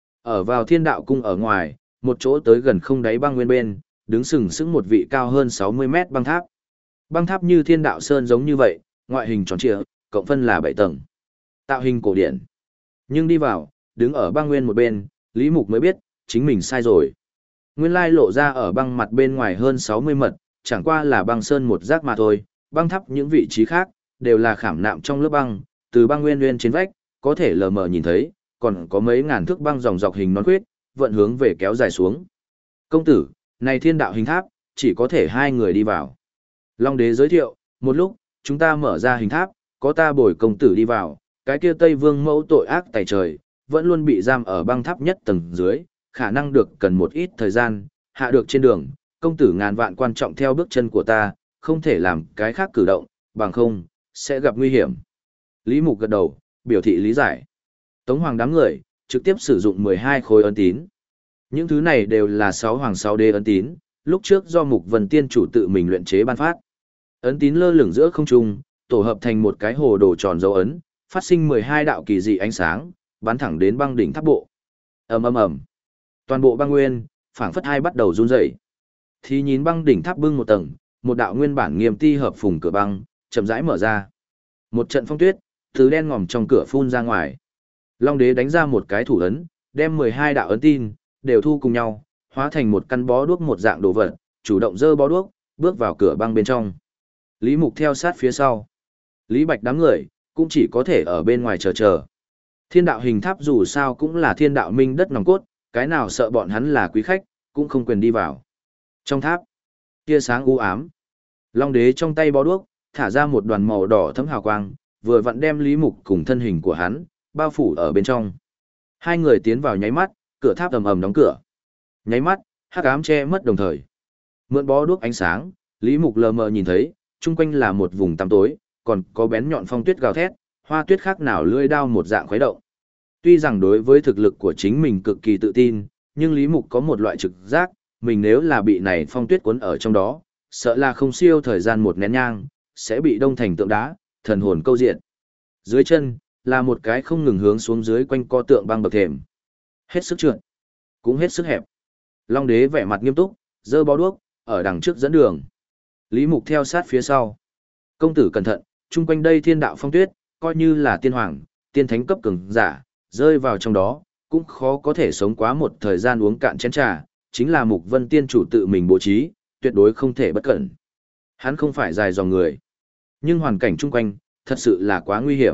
Ở vào thiên đạo cung ở ngoài, một chỗ tới gần không đáy băng nguyên bên, đứng sừng sững một vị cao hơn 60 mét băng tháp. Băng tháp như thiên đạo sơn giống như vậy, ngoại hình tròn trịa, cộng phân là 7 tầng. Tạo hình cổ điển. Nhưng đi vào, đứng ở băng nguyên một bên, Lý Mục mới biết, chính mình sai rồi. Nguyên lai lộ ra ở băng mặt bên ngoài hơn 60 mật, chẳng qua là băng sơn một rác mà thôi, băng tháp những vị trí khác, đều là khảm nạm trong lớp băng, từ băng nguyên trên vách, có thể lờ mờ nhìn thấy, còn có mấy ngàn thước băng dòng dọc hình nón khuyết, vận hướng về kéo dài xuống. Công tử, này thiên đạo hình tháp, chỉ có thể 2 người đi vào. Long Đế giới thiệu, một lúc, chúng ta mở ra hình tháp, có ta bồi công tử đi vào, cái kia Tây Vương mẫu tội ác tày trời, vẫn luôn bị giam ở băng tháp nhất tầng dưới, khả năng được cần một ít thời gian, hạ được trên đường, công tử ngàn vạn quan trọng theo bước chân của ta, không thể làm cái khác cử động, bằng không, sẽ gặp nguy hiểm. Lý Mục gật đầu, biểu thị lý giải. Tống Hoàng đám người, trực tiếp sử dụng 12 khối ấn tín. Những thứ này đều là 6 Hoàng 6 đế ấn tín, lúc trước do Mục Vân Tiên chủ tự mình luyện chế ban phát. Ấn tín lơ lửng giữa không trung, tổ hợp thành một cái hồ đồ tròn dấu ấn, phát sinh 12 đạo kỳ dị ánh sáng, bắn thẳng đến băng đỉnh tháp bộ. Ầm ầm ầm. Toàn bộ băng nguyên, phảng phất hai bắt đầu run rẩy. Thì nhìn băng đỉnh tháp bưng một tầng, một đạo nguyên bản nghiêm ti hợp phùng cửa băng, chậm rãi mở ra. Một trận phong tuyết, thứ đen ngòm trong cửa phun ra ngoài. Long Đế đánh ra một cái thủ ấn, đem 12 đạo ấn tin, đều thu cùng nhau, hóa thành một căn bó đuốc một dạng đồ vật, chủ động dơ bó đuốc, bước vào cửa băng bên trong. Lý Mục theo sát phía sau. Lý Bạch đám người, cũng chỉ có thể ở bên ngoài chờ. Thiên đạo hình tháp dù sao cũng là thiên đạo minh đất nòng cốt, cái nào sợ bọn hắn là quý khách, cũng không quyền đi vào. Trong tháp, tia sáng u ám. Long Đế trong tay bó đuốc, thả ra một đoàn màu đỏ thấm hào quang, vừa vặn đem Lý Mục cùng thân hình của hắn, bao phủ ở bên trong. Hai người tiến vào nháy mắt, cửa tháp ầm ầm đóng cửa. Nháy mắt, hắc ám che mất đồng thời. Mượn bó đuốc ánh sáng, Lý Mục lờ mờ nhìn thấy, chung quanh là một vùng tăm tối, còn có bén nhọn phong tuyết gào thét, hoa tuyết khác nào lưỡi đao một dạng khuấy động. Tuy rằng đối với thực lực của chính mình cực kỳ tự tin, nhưng Lý Mục có một loại trực giác, mình nếu là bị này phong tuyết cuốn ở trong đó, sợ là không siêu thời gian một nén nhang, sẽ bị đông thành tượng đá, thần hồn câu diện. Dưới chân, là một cái không ngừng hướng xuống dưới quanh co tượng băng bậc thềm. Hết sức trượt, cũng hết sức hẹp. Long Đế vẻ mặt nghiêm túc, giơ bó đuốc, ở đằng trước dẫn đường. Lý Mục theo sát phía sau. Công tử cẩn thận, chung quanh đây thiên đạo phong tuyết, coi như là tiên hoàng, tiên thánh cấp cường giả, rơi vào trong đó, cũng khó có thể sống quá một thời gian uống cạn chén trà, chính là Mục Vân Tiên chủ tự mình bố trí, tuyệt đối không thể bất cẩn. Hắn không phải dài dòng người, nhưng hoàn cảnh chung quanh, thật sự là quá nguy hiểm.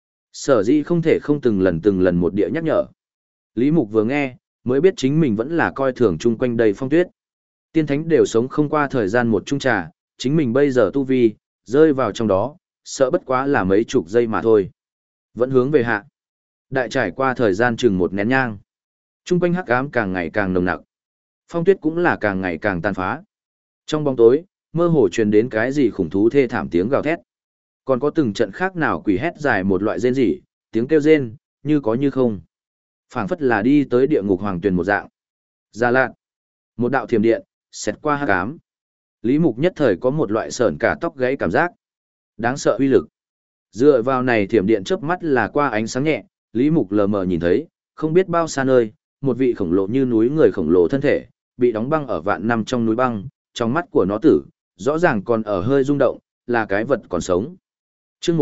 Sở dĩ không thể không từng lần một địa nhắc nhở. Lý Mục vừa nghe, mới biết chính mình vẫn là coi thường chung quanh đầy phong tuyết. Tiên thánh đều sống không qua thời gian một chung trà, chính mình bây giờ tu vi, rơi vào trong đó, sợ bất quá là mấy chục giây mà thôi. Vẫn hướng về hạ. Đại trải qua thời gian chừng một nén nhang. Trung quanh hắc ám càng ngày càng nồng nặc. Phong tuyết cũng là càng ngày càng tàn phá. Trong bóng tối, mơ hồ truyền đến cái gì khủng thú thê thảm tiếng gào thét. Còn có từng trận khác nào quỷ hét dài một loại rên rỉ, tiếng kêu rên, như có như không. Phảng phất là đi tới địa ngục hoàng tuyền một dạng. Ra lạn. Một đạo thiểm điện, xẹt qua hắc ám. Lý Mục nhất thời có một loại sởn cả tóc gáy cảm giác. Đáng sợ uy lực. Dựa vào này thiểm điện chớp mắt là qua ánh sáng nhẹ, Lý Mục lờ mờ nhìn thấy, không biết bao xa nơi, một vị khổng lồ như núi người khổng lồ thân thể, bị đóng băng ở vạn năm trong núi băng, trong mắt của nó tử, rõ ràng còn ở hơi rung động, là cái vật còn sống. Chương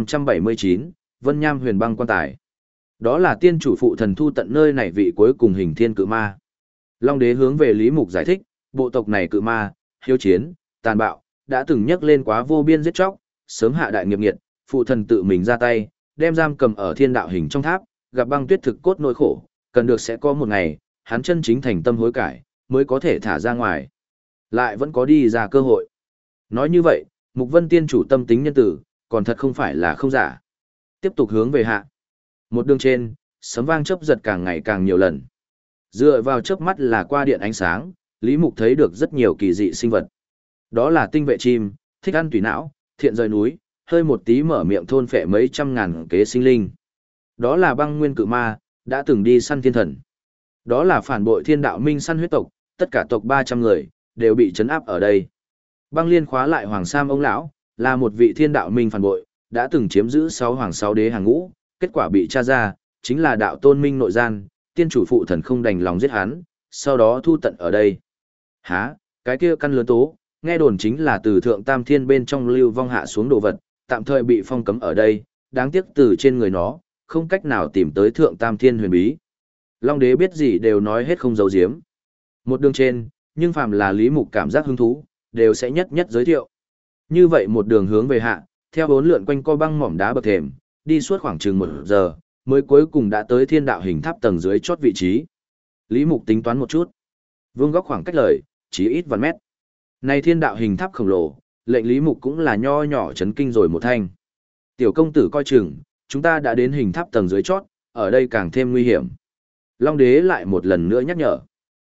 1579, Vân Nham Huyền Băng quan tài. Đó là tiên chủ phụ thần thu tận nơi này vị cuối cùng hình thiên cự ma. Long đế hướng về Lý Mục giải thích, bộ tộc này cự ma, hiếu chiến, tàn bạo, đã từng nhắc lên quá vô biên giết chóc, sớm hạ đại nghiệp nghiệt, phụ thần tự mình ra tay, đem giam cầm ở thiên đạo hình trong tháp, gặp băng tuyết thực cốt nỗi khổ, cần được sẽ có một ngày, hắn chân chính thành tâm hối cải, mới có thể thả ra ngoài. Lại vẫn có đi ra cơ hội. Nói như vậy, Mục Vân tiên chủ tâm tính nhân tử, còn thật không phải là không giả. Tiếp tục hướng về hạ. Một đường trên, sấm vang chớp giật càng ngày càng nhiều lần. Dựa vào chớp mắt là qua điện ánh sáng, Lý Mục thấy được rất nhiều kỳ dị sinh vật. Đó là tinh vệ chim, thích ăn tùy não, thiện rời núi, hơi một tí mở miệng thôn phệ mấy trăm ngàn kế sinh linh. Đó là băng nguyên cự ma, đã từng đi săn thiên thần. Đó là phản bội thiên đạo minh săn huyết tộc, tất cả tộc 300 người, đều bị trấn áp ở đây. Băng liên khóa lại Hoàng Sam ông lão, là một vị thiên đạo minh phản bội, đã từng chiếm giữ 6 hoàng 6 đế hàng ngũ, kết quả bị tra ra, chính là đạo tôn minh nội gian, tiên chủ phụ thần không đành lòng giết hắn, sau đó thu tận ở đây. Hả, cái kia căn lớn tố, nghe đồn chính là từ thượng tam thiên bên trong lưu vong hạ xuống đồ vật, tạm thời bị phong cấm ở đây, đáng tiếc từ trên người nó, không cách nào tìm tới thượng tam thiên huyền bí. Long đế biết gì đều nói hết không giấu giếm. Một đường trên, nhưng phàm là Lý Mục cảm giác hứng thú, đều sẽ nhất nhất giới thiệu. Như vậy một đường hướng về hạ, theo bốn lượn quanh co băng mỏm đá bậc thềm, đi suốt khoảng chừng 1 giờ, mới cuối cùng đã tới thiên đạo hình tháp tầng dưới chót vị trí. Lý Mục tính toán một chút. Vương góc khoảng cách lời, chỉ ít vạn mét. Này thiên đạo hình tháp khổng lồ, lệnh Lý Mục cũng là nho nhỏ chấn kinh rồi một thanh. Tiểu công tử coi chừng, chúng ta đã đến hình tháp tầng dưới chót, ở đây càng thêm nguy hiểm. Long đế lại một lần nữa nhắc nhở.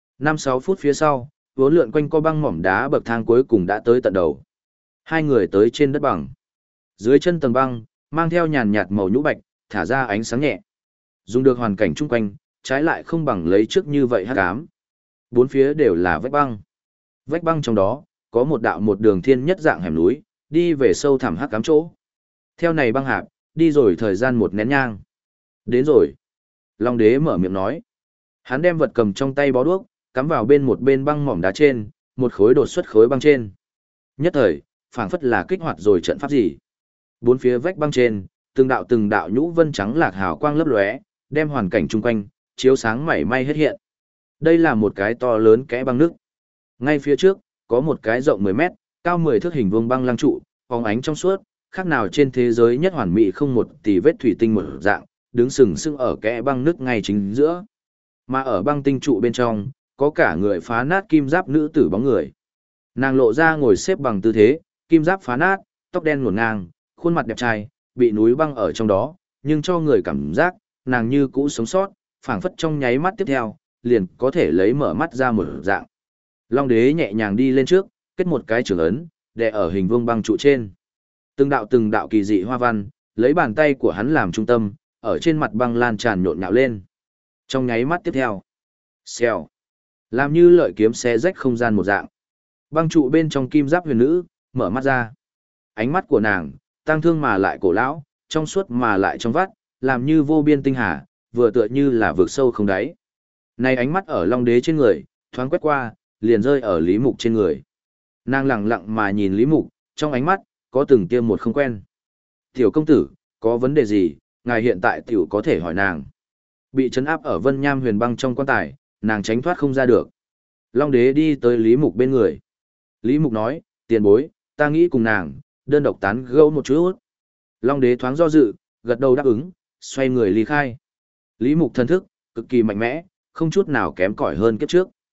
5-6 phút phía sau, vốn lượn quanh co băng mỏm đá bậc thang cuối cùng đã tới tận đầu. Hai người tới trên đất bằng. Dưới chân tầng băng, mang theo nhàn nhạt màu nhũ bạch, thả ra ánh sáng nhẹ. Dùng được hoàn cảnh chung quanh, trái lại không bằng lấy trước như vậy hắc ám. Bốn phía đều là vách băng. Vách băng trong đó, có một đạo một đường thiên nhất dạng hẻm núi, đi về sâu thẳm hắc ám chỗ. Theo này băng hạp, đi rồi thời gian một nén nhang. Đến rồi. Long đế mở miệng nói. Hắn đem vật cầm trong tay bó đuốc, cắm vào một bên băng mỏm đá trên, một khối đột xuất khối băng trên. Nhất thời, phảng phất là kích hoạt rồi trận pháp gì. Bốn phía vách băng trên, từng đạo nhũ vân trắng lạc hào quang lấp lóe, đem hoàn cảnh chung quanh chiếu sáng mảy may hết hiện. Đây là một cái to lớn kẽ băng nước. Ngay phía trước, có một cái rộng 10 mét, cao 10 thước hình vuông băng lăng trụ, phóng ánh trong suốt, khác nào trên thế giới nhất hoàn mỹ không một tì vết thủy tinh một dạng, đứng sừng sững ở kẽ băng nước ngay chính giữa. Mà ở băng tinh trụ bên trong, có cả người phá nát kim giáp nữ tử bóng người. Nàng lộ ra ngồi xếp bằng tư thế, kim giáp phá nát, tóc đen ngổn ngang, khuôn mặt đẹp trai, bị núi băng ở trong đó, nhưng cho người cảm giác, nàng như cũ sống sót, phảng phất trong nháy mắt tiếp theo, liền có thể lấy mở mắt ra một dạng. Long đế nhẹ nhàng đi lên trước, kết một cái trường ấn, đè ở hình vuông băng trụ trên. Từng đạo kỳ dị hoa văn, lấy bàn tay của hắn làm trung tâm, ở trên mặt băng lan tràn nhộn nhạo lên. Trong nháy mắt tiếp theo, xèo, làm như lợi kiếm xé rách không gian một dạng. Băng trụ bên trong kim giáp huyền nữ, mở mắt ra. Ánh mắt của nàng, tang thương mà lại cổ lão, trong suốt mà lại trong vắt, làm như vô biên tinh hà, vừa tựa như là vực sâu không đáy. Này ánh mắt ở Long đế trên người, thoáng quét qua, liền rơi ở Lý Mục trên người. Nàng lặng lặng mà nhìn Lý Mục, trong ánh mắt, có từng tiêm một không quen. Tiểu công tử, có vấn đề gì, ngài hiện tại tiểu có thể hỏi nàng. Bị trấn áp ở Vân Nham Huyền Băng trong quan tài, nàng tránh thoát không ra được. Long đế đi tới Lý Mục bên người. Lý Mục nói, tiền bối, ta nghĩ cùng nàng, đơn độc tán gẫu một chút. Long đế thoáng do dự, gật đầu đáp ứng, xoay người ly khai. Lý Mục thân thức, cực kỳ mạnh mẽ, không chút nào kém cỏi hơn kiếp trước.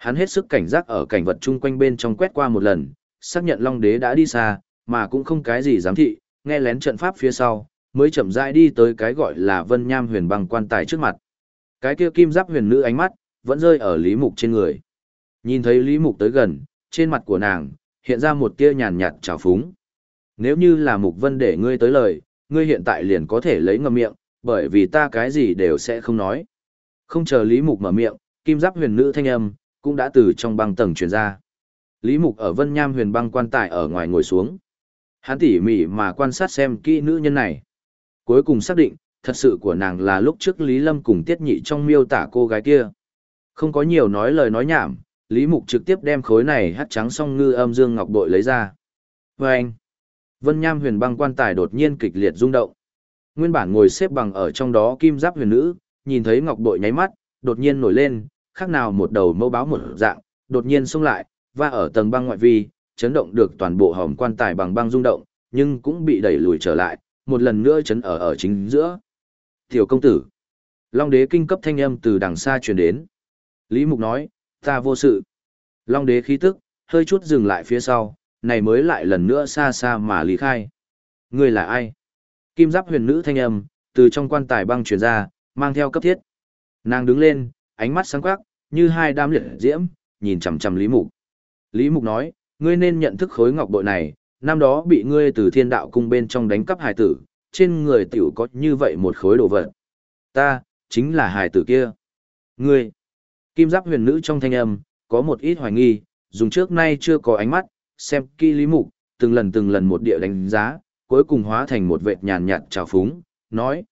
Hắn hết sức cảnh giác ở cảnh vật chung quanh bên trong quét qua một lần, xác nhận Long Đế đã đi xa, mà cũng không cái gì giám thị, nghe lén trận pháp phía sau, mới chậm rãi đi tới cái gọi là Vân Nham Huyền Băng quan tài trước mặt. Cái kia kim giáp huyền nữ ánh mắt vẫn rơi ở Lý Mục trên người. Nhìn thấy Lý Mục tới gần, trên mặt của nàng hiện ra một tia nhàn nhạt trào phúng. Nếu như là Mục Vân để ngươi tới lời, ngươi hiện tại liền có thể lấy ngậm miệng, bởi vì ta cái gì đều sẽ không nói. Không chờ Lý Mục mở miệng, kim giáp huyền nữ thanh âm cũng đã từ trong băng tầng truyền ra. Lý Mục ở Vân Nham Huyền Băng quan tài ở ngoài ngồi xuống. Hắn tỉ mỉ mà quan sát xem kỹ nữ nhân này. Cuối cùng xác định, thật sự của nàng là lúc trước Lý Lâm cùng Tiết Nhị trong miêu tả cô gái kia. Không có nhiều nói lời nói nhảm, Lý Mục trực tiếp đem khối này hắc trắng song ngư âm dương ngọc bội lấy ra. Và anh, Vân Nham Huyền Băng quan tài đột nhiên kịch liệt rung động. Nguyên bản ngồi xếp bằng ở trong đó kim giáp huyền nữ, nhìn thấy ngọc bội nháy mắt, đột nhiên nổi lên, khác nào một đầu mâu báo một dạng, đột nhiên xông lại, và ở tầng băng ngoại vi, chấn động được toàn bộ hòm quan tài bằng băng rung động, nhưng cũng bị đẩy lùi trở lại, một lần nữa chấn ở chính giữa. Tiểu công tử. Long đế kinh cấp thanh âm từ đằng xa truyền đến. Lý Mục nói, ta vô sự. Long đế khí tức, hơi chút dừng lại phía sau, này mới lại lần nữa xa xa mà lý khai. Ngươi là ai? Kim giáp huyền nữ thanh âm, từ trong quan tài băng truyền ra, mang theo cấp thiết. Nàng đứng lên, ánh mắt sáng quắc, như hai đám liệt diễm, nhìn chằm chằm Lý Mục. Lý Mục nói, ngươi nên nhận thức khối ngọc bội này, năm đó bị ngươi từ thiên đạo cung bên trong đánh cắp hài tử, trên người tiểu có như vậy một khối đồ vật. Ta, chính là hài tử kia. Ngươi, kim giáp huyền nữ trong thanh âm, có một ít hoài nghi, dùng trước nay chưa có ánh mắt, xem kỹ Lý Mục, từng lần một địa đánh giá, cuối cùng hóa thành một vệt nhàn nhạt trào phúng, nói,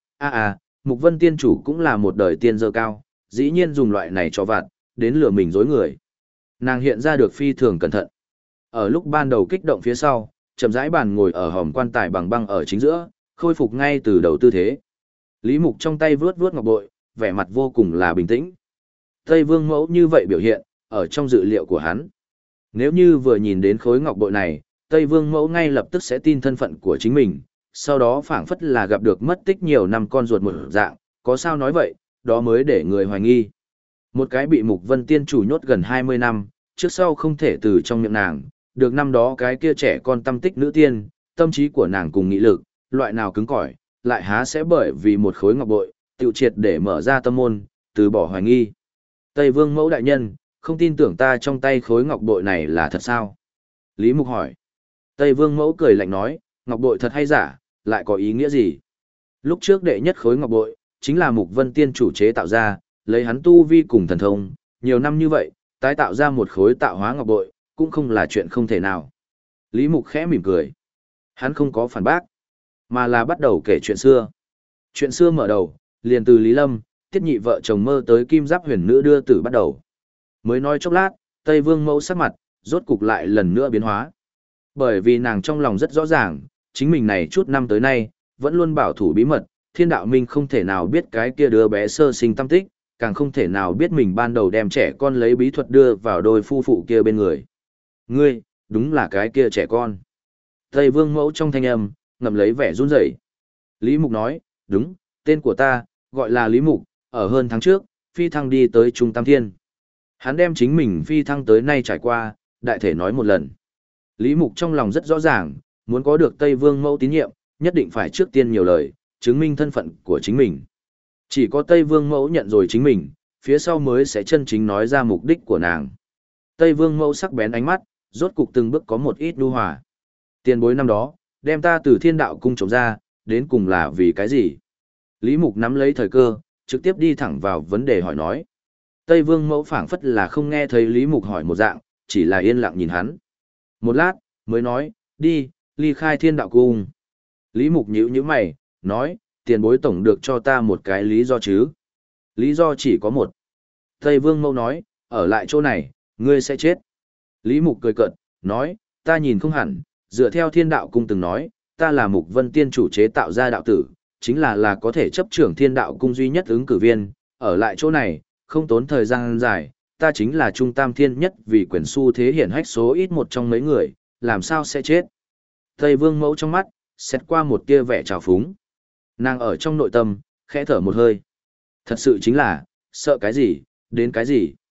Mục Vân tiên chủ cũng là một đời tiên dơ cao, dĩ nhiên dùng loại này cho vặt, đến lừa mình dối người. Nàng hiện ra được phi thường cẩn thận. Ở lúc ban đầu kích động phía sau, chậm rãi bàn ngồi ở hòm quan tài bằng băng ở chính giữa, khôi phục ngay từ đầu tư thế. Lý Mục trong tay vướt vướt ngọc bội, vẻ mặt vô cùng là bình tĩnh. Tây Vương Mẫu như vậy biểu hiện, ở trong dự liệu của hắn. Nếu như vừa nhìn đến khối ngọc bội này, Tây Vương Mẫu ngay lập tức sẽ tin thân phận của chính mình, sau đó phảng phất là gặp được mất tích nhiều năm con ruột một dạng, có sao nói vậy, đó mới để người hoài nghi. Một cái bị Mục Vân tiên chủ nhốt gần 20 năm, trước sau không thể từ trong miệng nàng, được năm đó cái kia trẻ con tâm tích nữ tiên, tâm trí của nàng cùng nghị lực, loại nào cứng cỏi, lại há sẽ bởi vì một khối ngọc bội, tiêu triệt để mở ra tâm môn, từ bỏ hoài nghi. Tây Vương Mẫu đại nhân, không tin tưởng ta trong tay khối ngọc bội này là thật sao? Lý Mục hỏi. Tây Vương Mẫu cười lạnh nói, ngọc bội thật hay giả, lại có ý nghĩa gì? Lúc trước đệ nhất khối ngọc bội, chính là Mục Vân tiên chủ chế tạo ra, lấy hắn tu vi cùng thần thông, nhiều năm như vậy, tái tạo ra một khối tạo hóa ngọc bội, cũng không là chuyện không thể nào. Lý Mục khẽ mỉm cười. Hắn không có phản bác, mà là bắt đầu kể chuyện xưa. Chuyện xưa mở đầu, liền từ Lý Lâm, Tiết Nhị vợ chồng mơ tới kim giáp huyền nữ đưa tử bắt đầu. Mới nói chốc lát, Tây Vương Mẫu sắc mặt, rốt cục lại lần nữa biến hóa. Bởi vì nàng trong lòng rất rõ ràng, chính mình này chút năm tới nay, vẫn luôn bảo thủ bí mật, thiên đạo minh không thể nào biết cái kia đứa bé sơ sinh tâm tích, càng không thể nào biết mình ban đầu đem trẻ con lấy bí thuật đưa vào đôi phu phụ kia bên người. Ngươi, đúng là cái kia trẻ con. Tây Vương Mẫu trong thanh âm, ngậm lấy vẻ run rẩy. Lý Mục nói, đúng, tên của ta, gọi là Lý Mục, ở hơn tháng trước, phi thăng đi tới Trung Tam Thiên. Hắn đem chính mình phi thăng tới nay trải qua, đại thể nói một lần. Lý Mục trong lòng rất rõ ràng, muốn có được Tây Vương Mẫu tín nhiệm, nhất định phải trước tiên nhiều lời, chứng minh thân phận của chính mình. Chỉ có Tây Vương Mẫu nhận rồi chính mình, phía sau mới sẽ chân chính nói ra mục đích của nàng. Tây Vương Mẫu sắc bén ánh mắt, rốt cục từng bước có một ít nhu hòa. Tiền bối năm đó, đem ta từ thiên đạo cung trộm ra, đến cùng là vì cái gì? Lý Mục nắm lấy thời cơ, trực tiếp đi thẳng vào vấn đề hỏi nói. Tây Vương Mẫu phảng phất là không nghe thấy Lý Mục hỏi một dạng, chỉ là yên lặng nhìn hắn. Một lát, mới nói, đi, ly khai thiên đạo cung. Lý Mục nhíu nhíu mày, nói, tiền bối tổng được cho ta một cái lý do chứ. Lý do chỉ có một. Tây Vương Mẫu nói, ở lại chỗ này, ngươi sẽ chết. Lý Mục cười cợt, nói, ta nhìn không hẳn, dựa theo thiên đạo cung từng nói, ta là Mục Vân tiên chủ chế tạo ra đạo tử, chính là có thể chấp trưởng thiên đạo cung duy nhất ứng cử viên, ở lại chỗ này, không tốn thời gian dài, ta chính là trung tam thiên nhất vì quyền xu thế hiển hách số ít một trong mấy người, làm sao sẽ chết. Tây Vương Mẫu trong mắt, xét qua một tia vẻ trào phúng. Nàng ở trong nội tâm, khẽ thở một hơi. Thật sự chính là, sợ cái gì, đến cái gì.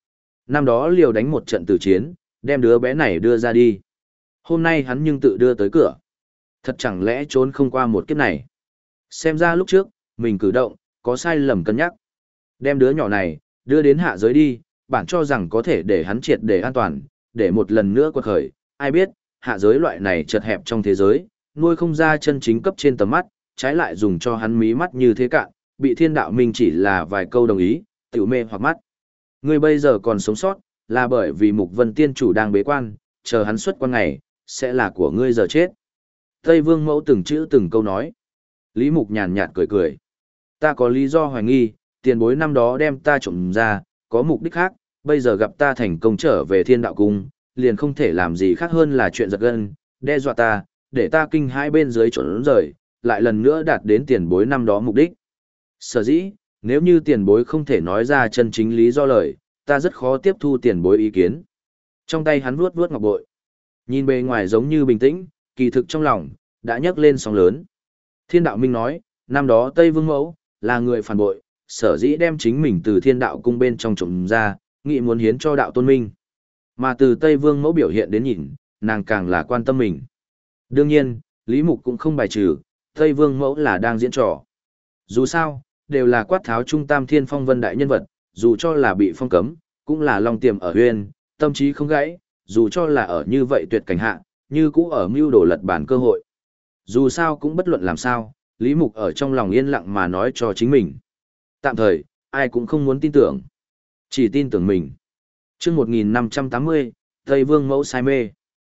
Năm đó liều đánh một trận tử chiến, đem đứa bé này đưa ra đi. Hôm nay hắn nhưng tự đưa tới cửa. Thật chẳng lẽ trốn không qua một kiếp này. Xem ra lúc trước, mình cử động, có sai lầm cân nhắc. Đem đứa nhỏ này, đưa đến hạ giới đi, bản cho rằng có thể để hắn triệt để an toàn, để một lần nữa quật khởi. Ai biết, hạ giới loại này chật hẹp trong thế giới, nuôi không ra chân chính cấp trên tầm mắt, trái lại dùng cho hắn mí mắt như thế cạn, bị thiên đạo minh chỉ là vài câu đồng ý, tiểu mê hoặc mắt. Ngươi bây giờ còn sống sót, là bởi vì Mục Vân Tiên chủ đang bế quan, chờ hắn xuất quan ngày, sẽ là của ngươi giờ chết. Tây Vương Mẫu từng chữ từng câu nói. Lý Mục nhàn nhạt cười cười. Ta có lý do hoài nghi, tiền bối năm đó đem ta trộm ra, có mục đích khác, bây giờ gặp ta thành công trở về Thiên Đạo Cung, liền không thể làm gì khác hơn là chuyện giật gân, đe dọa ta, để ta kinh hãi bên dưới trốn rời, lại lần nữa đạt đến tiền bối năm đó mục đích. Sở dĩ, nếu như tiền bối không thể nói ra chân chính lý do lời, ta rất khó tiếp thu tiền bối ý kiến. Trong tay hắn vuốt vuốt ngọc bội. Nhìn bề ngoài giống như bình tĩnh, kỳ thực trong lòng, đã nhấc lên sóng lớn. Thiên đạo minh nói, năm đó Tây Vương Mẫu, là người phản bội, sở dĩ đem chính mình từ thiên đạo cung bên trong trộm ra, nghị muốn hiến cho đạo tôn minh. Mà từ Tây Vương Mẫu biểu hiện đến nhìn, nàng càng là quan tâm mình. Đương nhiên, Lý Mục cũng không bài trừ, Tây Vương Mẫu là đang diễn trò. Dù sao, đều là quát tháo trung tam thiên phong vân đại nhân vật, dù cho là bị phong cấm, cũng là long tiềm ở huyên, tâm trí không gãy, dù cho là ở như vậy tuyệt cảnh hạ, như cũ ở mưu đồ lật bản cơ hội. Dù sao cũng bất luận làm sao, Lý Mục ở trong lòng yên lặng mà nói cho chính mình. Tạm thời, ai cũng không muốn tin tưởng. Chỉ tin tưởng mình. Trước 1580, Tây Vương Mẫu say mê.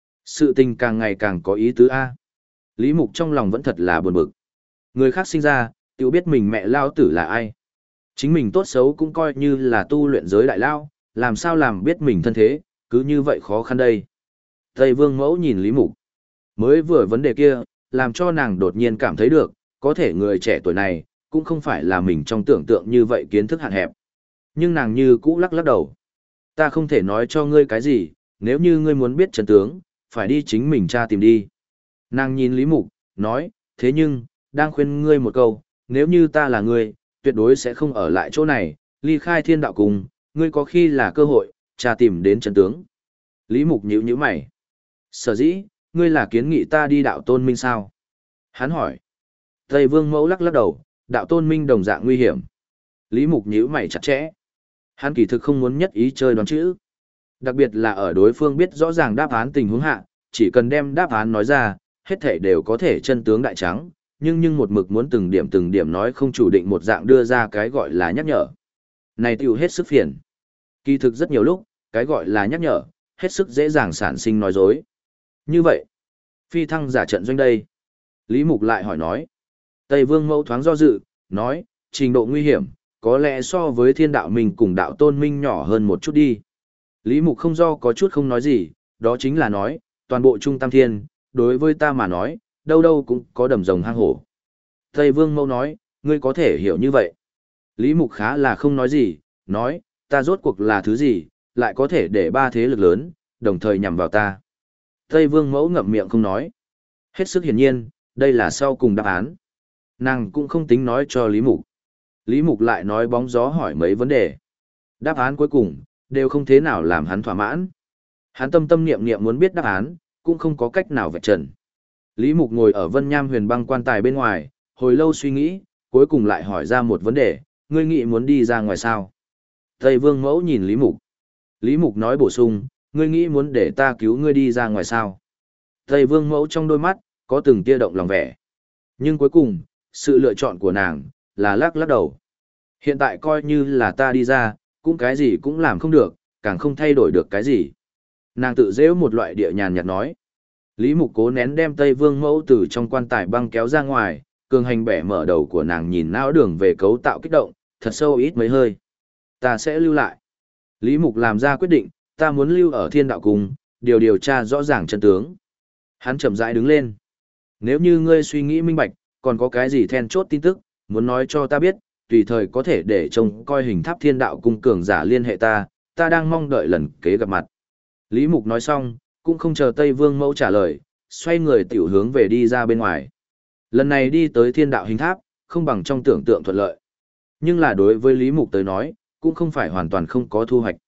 Sự tình càng ngày càng có ý tứ A. Lý Mục trong lòng vẫn thật là buồn bực. Người khác sinh ra, tiểu biết mình mẹ lao tử là ai. Chính mình tốt xấu cũng coi như là tu luyện giới đại lao, làm sao làm biết mình thân thế, cứ như vậy khó khăn đây. Tây Vương Mẫu nhìn Lý Mục. Mới vừa vấn đề kia, làm cho nàng đột nhiên cảm thấy được, có thể người trẻ tuổi này, cũng không phải là mình trong tưởng tượng như vậy kiến thức hạn hẹp. Nhưng nàng như cũ lắc lắc đầu. Ta không thể nói cho ngươi cái gì, nếu như ngươi muốn biết chân tướng, phải đi chính mình tra tìm đi. Nàng nhìn Lý Mục, nói, thế nhưng, đang khuyên ngươi một câu, nếu như ta là ngươi, tuyệt đối sẽ không ở lại chỗ này, ly khai thiên đạo cùng, ngươi có khi là cơ hội, tra tìm đến chân tướng. Lý Mục nhíu nhíu mày. Sở dĩ, ngươi là kiến nghị ta đi đạo tôn minh sao? Hắn hỏi. Tây Vương Mẫu lắc lắc đầu, đạo tôn minh đồng dạng nguy hiểm. Lý Mục nhíu mày chặt chẽ. Hắn kỳ thực không muốn nhất ý chơi đoán chữ. Đặc biệt là ở đối phương biết rõ ràng đáp án tình huống hạ, chỉ cần đem đáp án nói ra, hết thảy đều có thể chân tướng đại trắng, nhưng một mực muốn từng điểm nói không chủ định một dạng đưa ra cái gọi là nhắc nhở. Này tiểu hết sức phiền. Kỳ thực rất nhiều lúc, cái gọi là nhắc nhở, hết sức dễ dàng sản sinh nói dối. Như vậy, phi thăng giả trận doanh đây. Lý Mục lại hỏi nói. Tây Vương Mẫu thoáng do dự, nói, trình độ nguy hiểm, có lẽ so với thiên đạo mình cùng đạo tôn minh nhỏ hơn một chút đi. Lý Mục không do có chút không nói gì, đó chính là nói, toàn bộ trung tam thiên, đối với ta mà nói, đâu đâu cũng có đầm rồng hang hổ. Tây Vương Mẫu nói, ngươi có thể hiểu như vậy. Lý Mục khá là không nói gì, nói, ta rốt cuộc là thứ gì, lại có thể để ba thế lực lớn, đồng thời nhằm vào ta. Tây Vương Mẫu ngậm miệng không nói. Hết sức hiển nhiên, đây là sau cùng đáp án. Nàng cũng không tính nói cho Lý Mục. Lý Mục lại nói bóng gió hỏi mấy vấn đề. Đáp án cuối cùng, đều không thế nào làm hắn thỏa mãn. Hắn tâm tâm niệm niệm muốn biết đáp án, cũng không có cách nào vạch trần. Lý Mục ngồi ở Vân Nham Huyền Băng quan tài bên ngoài, hồi lâu suy nghĩ, cuối cùng lại hỏi ra một vấn đề, ngươi nghĩ muốn đi ra ngoài sao? Tây Vương Mẫu nhìn Lý Mục. Lý Mục nói bổ sung, ngươi nghĩ muốn để ta cứu ngươi đi ra ngoài sao? Tây Vương Mẫu trong đôi mắt, có từng tia động lòng vẻ. Nhưng cuối cùng, sự lựa chọn của nàng, là lắc lắc đầu. Hiện tại coi như là ta đi ra, cũng cái gì cũng làm không được, càng không thay đổi được cái gì. Nàng tự dễu một loại địa nhàn nhạt nói. Lý Mục cố nén đem Tây Vương Mẫu từ trong quan tài băng kéo ra ngoài, cường hành bẻ mở đầu của nàng nhìn não đường về cấu tạo kích động, thật sâu ít mấy hơi. Ta sẽ lưu lại. Lý Mục làm ra quyết định, ta muốn lưu ở thiên đạo cung, điều tra rõ ràng chân tướng. Hắn chậm rãi đứng lên. Nếu như ngươi suy nghĩ minh bạch, còn có cái gì then chốt tin tức, muốn nói cho ta biết, tùy thời có thể để trông coi hình tháp thiên đạo cung cường giả liên hệ ta, ta đang mong đợi lần kế gặp mặt. Lý Mục nói xong, cũng không chờ Tây Vương Mẫu trả lời, xoay người tiểu hướng về đi ra bên ngoài. Lần này đi tới thiên đạo hình tháp, không bằng trong tưởng tượng thuận lợi. Nhưng là đối với Lý Mục tới nói, cũng không phải hoàn toàn không có thu hoạch.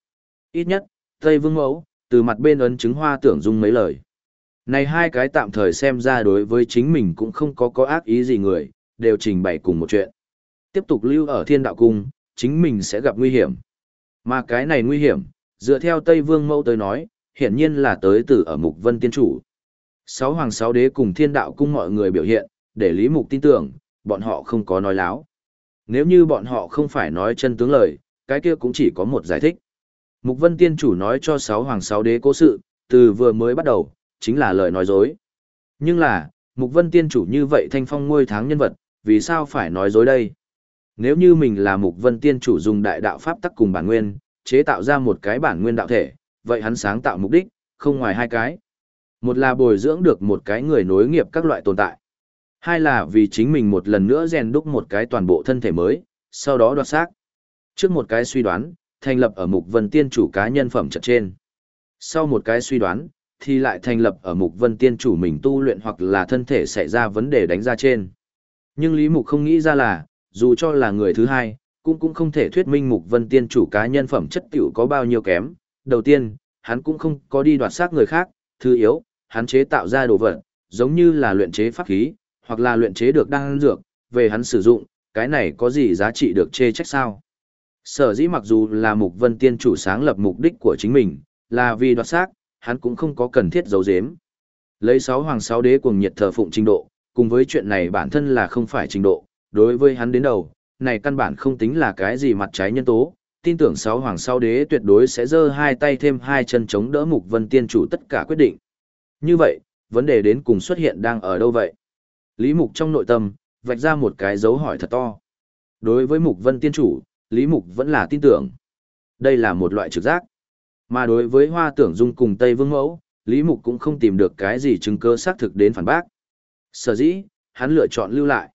Ít nhất, Tây Vương Mẫu, từ mặt bên ấn chứng Hoa Tưởng Dung mấy lời. Này hai cái tạm thời xem ra đối với chính mình cũng không có ác ý gì người, đều trình bày cùng một chuyện. Tiếp tục lưu ở Thiên Đạo Cung, chính mình sẽ gặp nguy hiểm. Mà cái này nguy hiểm, dựa theo Tây Vương Mẫu tới nói, hiển nhiên là tới từ ở Mục Vân Tiên Chủ. Sáu hoàng sáu đế cùng Thiên Đạo Cung mọi người biểu hiện, để Lý Mục tin tưởng, bọn họ không có nói láo. Nếu như bọn họ không phải nói chân tướng lời, cái kia cũng chỉ có một giải thích. Mục Vân Tiên Chủ nói cho sáu hoàng sáu đế cố sự, từ vừa mới bắt đầu, chính là lời nói dối. Nhưng là, Mục Vân Tiên Chủ như vậy thanh phong ngôi tháng nhân vật, vì sao phải nói dối đây? Nếu như mình là Mục Vân Tiên Chủ dùng đại đạo pháp tắc cùng bản nguyên, chế tạo ra một cái bản nguyên đạo thể, vậy hắn sáng tạo mục đích, không ngoài hai cái. Một là bồi dưỡng được một cái người nối nghiệp các loại tồn tại. Hai là vì chính mình một lần nữa rèn đúc một cái toàn bộ thân thể mới, sau đó đoạt xác. Trước một cái suy đoán, thành lập ở Mục Vân Tiên Chủ cá nhân phẩm chất trên. Sau một cái suy đoán, thì lại thành lập ở Mục Vân Tiên Chủ mình tu luyện hoặc là thân thể xảy ra vấn đề đánh ra trên. Nhưng Lý Mục không nghĩ ra là, dù cho là người thứ hai, cũng không thể thuyết minh Mục Vân Tiên Chủ cá nhân phẩm chất tiểu có bao nhiêu kém. Đầu tiên, hắn cũng không có đi đoạt xác người khác. Thứ yếu, hắn chế tạo ra đồ vật, giống như là luyện chế pháp khí, hoặc là luyện chế được đan dược, về hắn sử dụng, cái này có gì giá trị được chê trách sao? Sở dĩ mặc dù là Mục Vân Tiên Chủ sáng lập mục đích của chính mình, là vì đoạt xác, hắn cũng không có cần thiết giấu giếm. Lấy sáu hoàng sáu đế cuồng nhiệt thờ phụng trình độ, cùng với chuyện này bản thân là không phải trình độ, đối với hắn đến đầu, này căn bản không tính là cái gì mặt trái nhân tố, tin tưởng sáu hoàng sáu đế tuyệt đối sẽ giơ hai tay thêm hai chân chống đỡ Mục Vân Tiên Chủ tất cả quyết định. Như vậy, vấn đề đến cùng xuất hiện đang ở đâu vậy? Lý Mục trong nội tâm, vạch ra một cái dấu hỏi thật to. Đối với Mục Vân Tiên Chủ, Lý Mục vẫn là tin tưởng. Đây là một loại trực giác. Mà đối với Hoa Tưởng Dung cùng Tây Vương Mẫu, Lý Mục cũng không tìm được cái gì chứng cứ xác thực đến phản bác. Sở dĩ, hắn lựa chọn lưu lại.